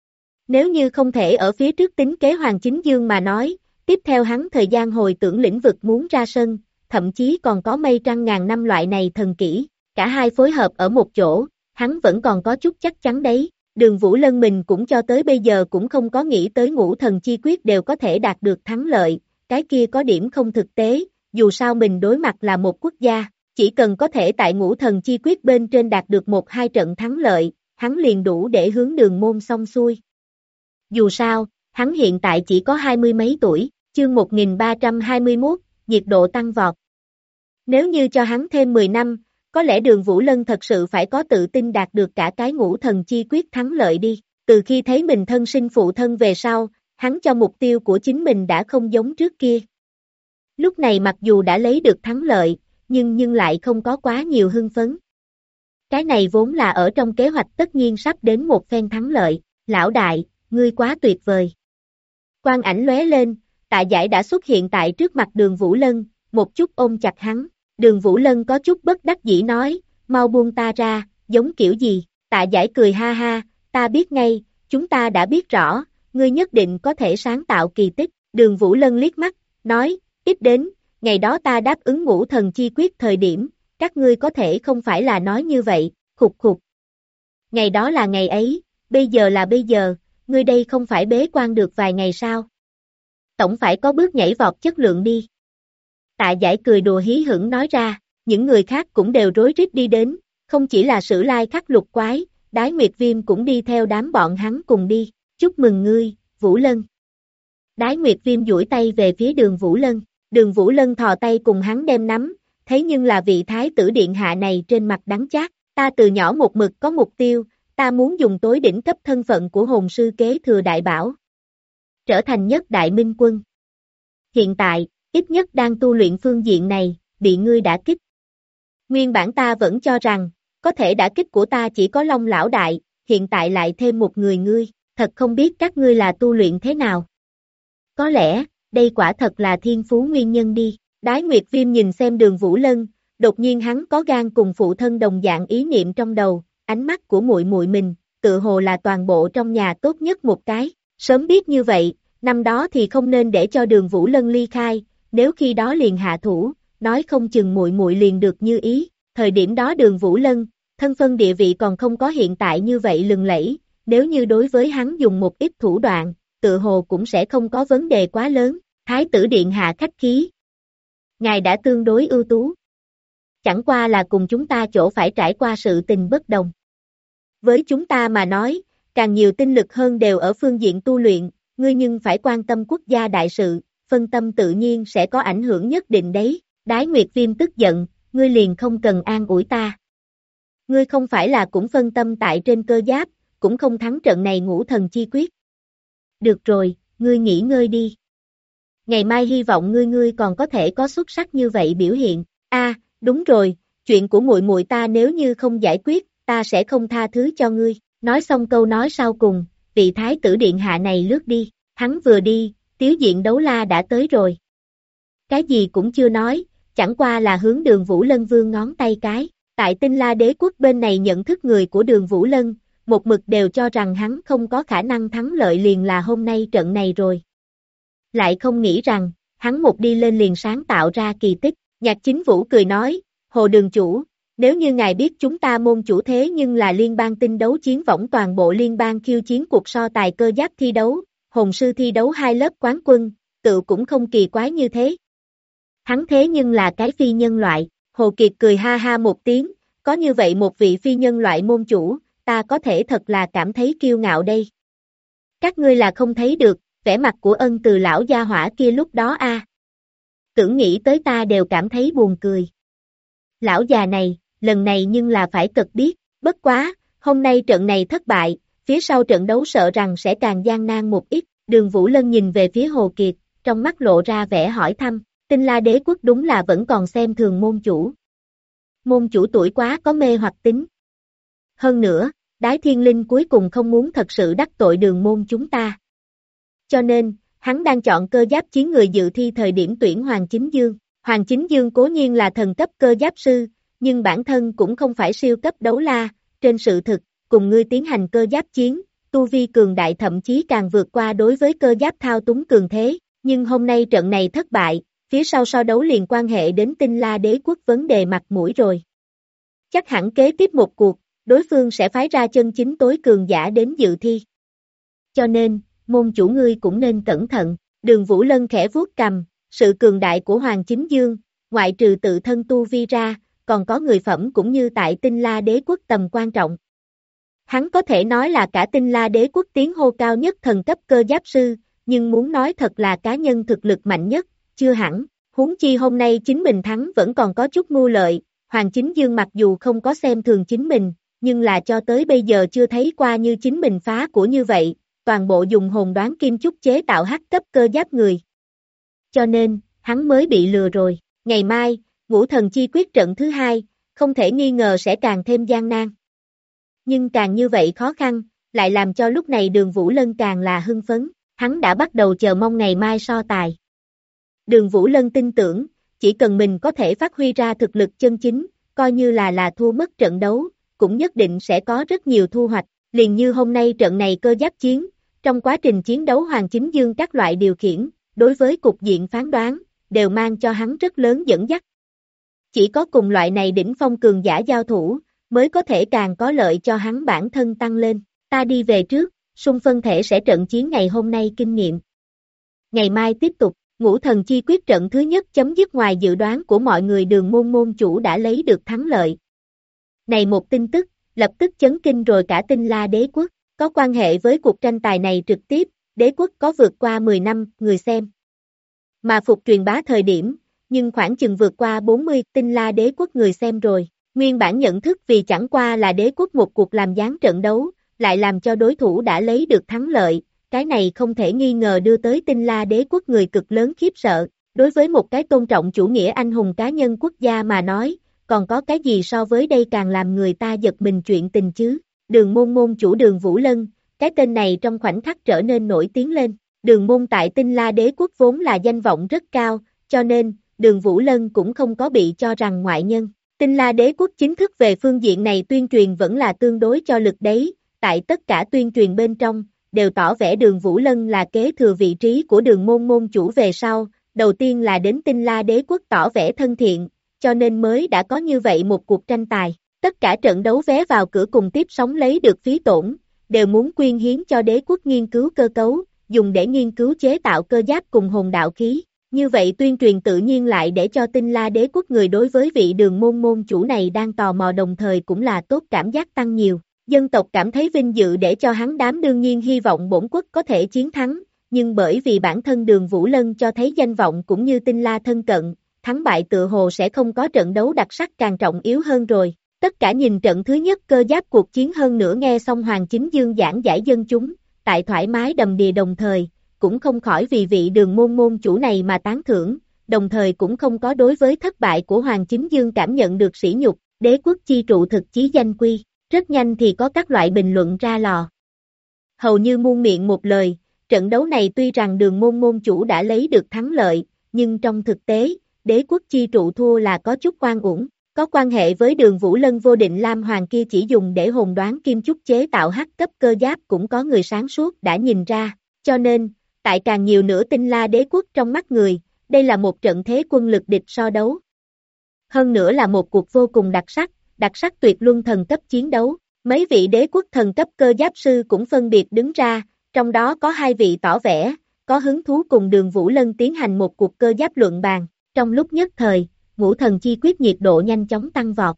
Nếu như không thể ở phía trước tính kế Hoàng Chính Dương mà nói, tiếp theo hắn thời gian hồi tưởng lĩnh vực muốn ra sân, thậm chí còn có mây trăng ngàn năm loại này thần kỹ, cả hai phối hợp ở một chỗ, hắn vẫn còn có chút chắc chắn đấy. Đường Vũ Lân mình cũng cho tới bây giờ cũng không có nghĩ tới Ngũ Thần Chi Quyết đều có thể đạt được thắng lợi, cái kia có điểm không thực tế, dù sao mình đối mặt là một quốc gia, chỉ cần có thể tại Ngũ Thần Chi Quyết bên trên đạt được 1-2 trận thắng lợi, hắn liền đủ để hướng Đường môn xong xuôi. Dù sao, hắn hiện tại chỉ có 20 mấy tuổi, chương 1321, nhiệt độ tăng vọt. Nếu như cho hắn thêm 10 năm, có lẽ Đường Vũ Lân thật sự phải có tự tin đạt được cả cái Ngũ Thần Chi Quyết thắng lợi đi. Từ khi thấy mình thân sinh phụ thân về sau, hắn cho mục tiêu của chính mình đã không giống trước kia. Lúc này mặc dù đã lấy được thắng lợi, nhưng lại không có quá nhiều hưng phấn. Cái này vốn là ở trong kế hoạch tất nhiên sắp đến một phen thắng lợi. Lão đại, ngươi quá tuyệt vời. Quang ảnh lóe lên, Tạ Giải đã xuất hiện tại trước mặt Đường Vũ Lân, một chút ôm chặt hắn. Đường Vũ Lân có chút bất đắc dĩ nói, mau buông ta ra, giống kiểu gì, Tạ Giải cười ha ha, ta biết ngay, chúng ta đã biết rõ, ngươi nhất định có thể sáng tạo kỳ tích, Đường Vũ Lân liếc mắt, nói, ít đến, ngày đó ta đáp ứng Ngũ Thần Chi Quyết thời điểm, các ngươi có thể không phải là nói như vậy, khục khục. Ngày đó là ngày ấy, bây giờ là bây giờ, ngươi đây không phải bế quan được vài ngày sao? Tổng phải có bước nhảy vọt chất lượng đi. Tạ Giải cười đùa hí hửng nói ra, những người khác cũng đều rối rít đi đến, không chỉ là Sử Lai Khắc Lục Quái, Đái Nguyệt Viêm cũng đi theo đám bọn hắn cùng đi, chúc mừng ngươi, Vũ Lân. Đái Nguyệt Viêm duỗi tay về phía Đường Vũ Lân, Đường Vũ Lân thò tay cùng hắn đem nắm, thế nhưng là vị thái tử điện hạ này trên mặt đắng chát, ta từ nhỏ một mực có mục tiêu, ta muốn dùng tối đỉnh cấp thân phận của hồn sư kế thừa đại bảo, trở thành nhất đại minh quân. Hiện tại, ít nhất đang tu luyện phương diện này, bị ngươi đả kích. Nguyên bản ta vẫn cho rằng, có thể đả kích của ta chỉ có Long lão đại, hiện tại lại thêm một người ngươi, thật không biết các ngươi là tu luyện thế nào. Có lẽ, đây quả thật là thiên phú nguyên nhân đi. Đái Nguyệt Viêm nhìn xem Đường Vũ Lân, đột nhiên hắn có gan cùng phụ thân đồng dạng ý niệm trong đầu, ánh mắt của muội muội mình, tự hồ là toàn bộ trong nhà tốt nhất một cái. Sớm biết như vậy, năm đó thì không nên để cho Đường Vũ Lân ly khai, nếu khi đó liền hạ thủ, nói không chừng muội muội liền được như ý. Thời điểm đó Đường Vũ Lân, thân phân địa vị còn không có hiện tại như vậy lừng lẫy, nếu như đối với hắn dùng một ít thủ đoạn, tự hồ cũng sẽ không có vấn đề quá lớn. Thái tử điện hạ khách khí. Ngài đã tương đối ưu tú. Chẳng qua là cùng chúng ta chỗ phải trải qua sự tình bất đồng. Với chúng ta mà nói, càng nhiều tinh lực hơn đều ở phương diện tu luyện, ngươi nhưng phải quan tâm quốc gia đại sự, phân tâm tự nhiên sẽ có ảnh hưởng nhất định đấy. Đái Nguyệt Viêm tức giận, ngươi liền không cần an ủi ta. Ngươi không phải là cũng phân tâm tại trên cơ giáp, cũng không thắng trận này ngũ thần chi quyết. Được rồi, ngươi nghỉ ngơi đi. Ngày mai hy vọng ngươi còn có thể có xuất sắc như vậy biểu hiện. Đúng rồi, chuyện của muội muội ta nếu như không giải quyết, ta sẽ không tha thứ cho ngươi. Nói xong câu nói sau cùng, vị thái tử điện hạ này lướt đi, hắn vừa đi, Tiếu Diện Đấu La đã tới rồi. Cái gì cũng chưa nói, chẳng qua là hướng Đường Vũ Lân vươn ngón tay cái. Tại Tinh La Đế quốc bên này nhận thức người của Đường Vũ Lân, một mực đều cho rằng hắn không có khả năng thắng lợi liền là hôm nay trận này rồi. Lại không nghĩ rằng, hắn một đi lên liền sáng tạo ra kỳ tích. Nhạc Chính Vũ cười nói, Hồ Đường chủ, nếu như ngài biết chúng ta môn chủ thế nhưng là liên bang tinh đấu chiến võng toàn bộ liên bang khiêu chiến cuộc so tài cơ giáp thi đấu, hồn sư thi đấu 2 lớp quán quân, tự cũng không kỳ quái như thế. Hắn thế nhưng là cái phi nhân loại, Hồ Kiệt cười ha ha một tiếng, có như vậy một vị phi nhân loại môn chủ, ta có thể thật là cảm thấy kiêu ngạo đây. Các ngươi là không thấy được, vẻ mặt của Ân Từ lão gia hỏa kia lúc đó tưởng nghĩ tới ta đều cảm thấy buồn cười. Lão già này, lần này nhưng là phải cật biết, bất quá, hôm nay trận này thất bại, phía sau trận đấu sợ rằng sẽ càng gian nan một ít. Đường Vũ Lân nhìn về phía Hồ Kiệt, trong mắt lộ ra vẻ hỏi thăm, Tinh La Đế quốc đúng là vẫn còn xem thường môn chủ. Môn chủ tuổi quá có mê hoặc tính. Hơn nữa, Đái Thiên Linh cuối cùng không muốn thật sự đắc tội đường môn chúng ta. Cho nên, hắn đang chọn cơ giáp chiến người dự thi thời điểm tuyển Hoàng Chính Dương. Hoàng Chính Dương cố nhiên là thần cấp cơ giáp sư, nhưng bản thân cũng không phải siêu cấp đấu la, trên sự thực, cùng ngươi tiến hành cơ giáp chiến, tu vi cường đại thậm chí càng vượt qua đối với cơ giáp thao túng cường thế, nhưng hôm nay trận này thất bại, phía sau so đấu liền quan hệ đến Tinh La Đế quốc vấn đề mặt mũi rồi. Chắc hẳn kế tiếp một cuộc, đối phương sẽ phái ra chân chính tối cường giả đến dự thi. Cho nên, môn chủ ngươi cũng nên cẩn thận. Đường Vũ Lân khẽ vuốt cầm, sự cường đại của Hoàng Chính Dương, ngoại trừ tự thân tu vi ra, còn có người phẩm cũng như tại Tinh La Đế quốc tầm quan trọng. Hắn có thể nói là cả Tinh La Đế quốc tiếng hô cao nhất thần cấp cơ giáp sư, nhưng muốn nói thật là cá nhân thực lực mạnh nhất, chưa hẳn. Huống chi hôm nay chính mình thắng vẫn còn có chút mưu lợi, Hoàng Chính Dương mặc dù không có xem thường chính mình, nhưng là cho tới bây giờ chưa thấy qua như chính mình phá của như vậy, toàn bộ dùng hồn đoán kim chúc chế tạo hắc cấp cơ giáp người. Cho nên, hắn mới bị lừa rồi. Ngày mai, ngũ thần chi quyết trận thứ 2, không thể nghi ngờ sẽ càng thêm gian nan. Nhưng càng như vậy khó khăn, lại làm cho lúc này Đường Vũ Lân càng là hưng phấn, hắn đã bắt đầu chờ mong ngày mai so tài. Đường Vũ Lân tin tưởng, chỉ cần mình có thể phát huy ra thực lực chân chính, coi như là thua mất trận đấu, cũng nhất định sẽ có rất nhiều thu hoạch, liền như hôm nay trận này cơ giáp chiến, trong quá trình chiến đấu Hoàng Chính Dương các loại điều khiển, đối với cục diện phán đoán, đều mang cho hắn rất lớn dẫn dắt. Chỉ có cùng loại này đỉnh phong cường giả giao thủ, mới có thể càng có lợi cho hắn bản thân tăng lên. Ta đi về trước, xung phân thể sẽ trận chiến ngày hôm nay kinh nghiệm. Ngày mai tiếp tục, ngũ thần chi quyết trận thứ nhất chấm dứt ngoài dự đoán của mọi người Đường môn môn chủ đã lấy được thắng lợi. Này một tin tức, lập tức chấn kinh rồi cả Tinh La Đế quốc, có quan hệ với cuộc tranh tài này trực tiếp, đế quốc có vượt qua 10 năm người xem. Mà phục truyền bá thời điểm, nhưng khoảng chừng vượt qua 40 Tinh La Đế quốc người xem rồi. Nguyên bản nhận thức vì chẳng qua là đế quốc một cuộc làm gián trận đấu, lại làm cho đối thủ đã lấy được thắng lợi, cái này không thể nghi ngờ đưa tới Tinh La Đế quốc người cực lớn khiếp sợ. Đối với một cái tôn trọng chủ nghĩa anh hùng cá nhân quốc gia mà nói, còn có cái gì so với đây càng làm người ta giật mình chuyện tình chứ? Đường môn môn chủ Đường Vũ Lân, cái tên này trong khoảnh khắc trở nên nổi tiếng lên. Đường môn tại Tinh La Đế quốc vốn là danh vọng rất cao, cho nên, Đường Vũ Lân cũng không có bị cho rằng ngoại nhân. Tinh La Đế quốc chính thức về phương diện này tuyên truyền vẫn là tương đối cho lực đấy, tại tất cả tuyên truyền bên trong, đều tỏ vẻ Đường Vũ Lân là kế thừa vị trí của Đường môn môn chủ về sau, đầu tiên là đến Tinh La Đế quốc tỏ vẻ thân thiện, cho nên mới đã có như vậy một cuộc tranh tài. Tất cả trận đấu vé vào cửa cùng tiếp sóng lấy được phí tổn, đều muốn quyên hiến cho đế quốc nghiên cứu cơ cấu, dùng để nghiên cứu chế tạo cơ giáp cùng hồn đạo khí. Như vậy tuyên truyền tự nhiên lại để cho Tinh La Đế quốc người đối với vị Đường môn môn chủ này đang tò mò, đồng thời cũng là tốt cảm giác tăng nhiều. Dân tộc cảm thấy vinh dự để cho hắn đám, đương nhiên hy vọng bổn quốc có thể chiến thắng, nhưng bởi vì bản thân Đường Vũ Lân cho thấy danh vọng cũng như Tinh La thân cận, thắng bại tựa hồ sẽ không có trận đấu đặc sắc càng trọng yếu hơn rồi. Tất cả nhìn trận thứ nhất cơ giáp cuộc chiến, hơn nữa nghe xong Hoàng Chính Dương giảng giải dân chúng, tại thoải mái đầm đìa, đồng thời, cũng không khỏi vì vị Đường môn môn chủ này mà tán thưởng, đồng thời cũng không có đối với thất bại của Hoàng Chính Dương cảm nhận được sỉ nhục, đế quốc chi trụ thực chí danh quy. Rất nhanh thì có các loại bình luận ra lò. Hầu như muôn miệng một lời, trận đấu này tuy rằng Đường môn môn chủ đã lấy được thắng lợi, nhưng trong thực tế, đế quốc chi trụ thua là có chút oan uổng. Có quan hệ với Đường Vũ Lân vô định Lam Hoàng kia chỉ dùng để hồn đoán kim chúc chế tạo hắc cấp cơ giáp cũng có người sáng suốt đã nhìn ra, cho nên, tại càng nhiều nữa Tinh La Đế quốc trong mắt người, đây là một trận thế quân lực địch so đấu. Hơn nữa là một cuộc vô cùng đặc sắc tuyệt luân thần cấp chiến đấu. Mấy vị đế quốc thần cấp cơ giáp sư cũng phân biệt đứng ra, trong đó có 2 vị tỏ vẻ, có hứng thú cùng Đường Vũ Lân tiến hành một cuộc cơ giáp luận bàn. Trong lúc nhất thời, Ngũ Thần Chi Quyết nhiệt độ nhanh chóng tăng vọt.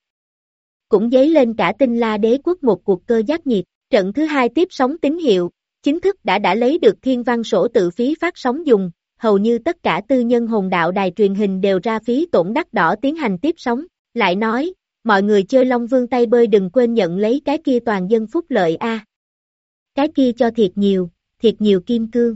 Cũng dấy lên cả Tinh La Đế quốc một cuộc cơ giáp nhiệt. Trận thứ 2 tiếp sóng tín hiệu, chính thức đã lấy được thiên văn sổ tự phí phát sóng dùng, hầu như tất cả tư nhân hồn đạo đài truyền hình đều ra phí tổn đắt đỏ tiến hành tiếp sóng. Lại nói, mọi người chơi Long Vương tay bơi đừng quên nhận lấy cái kia toàn dân phúc lợi a. Cái kia cho thiệt nhiều kim cương.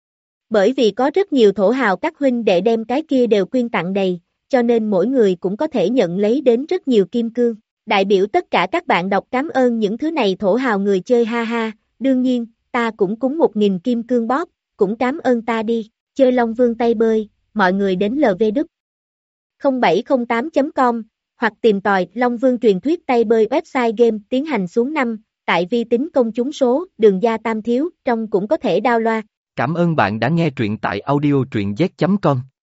Bởi vì có rất nhiều thổ hào các huynh đệ đem cái kia đều quyên tặng đầy, cho nên mỗi người cũng có thể nhận lấy đến rất nhiều kim cương. Đại biểu tất cả các bạn đọc cảm ơn những thứ này thổ hào người chơi ha ha, đương nhiên, ta cũng cúng 1000 kim cương bóp, cũng cảm ơn ta đi, chơi Long Vương tay bơi, mọi người đến lvđ0708.com, hoặc tìm tòi Long Vương truyền thuyết tay bơi website game tiến hành xuống 5, tại vi tính công chúng số, đường gia tam thiếu, trong cũng có thể download. Cảm ơn bạn đã nghe truyện tại audio truyện z.com.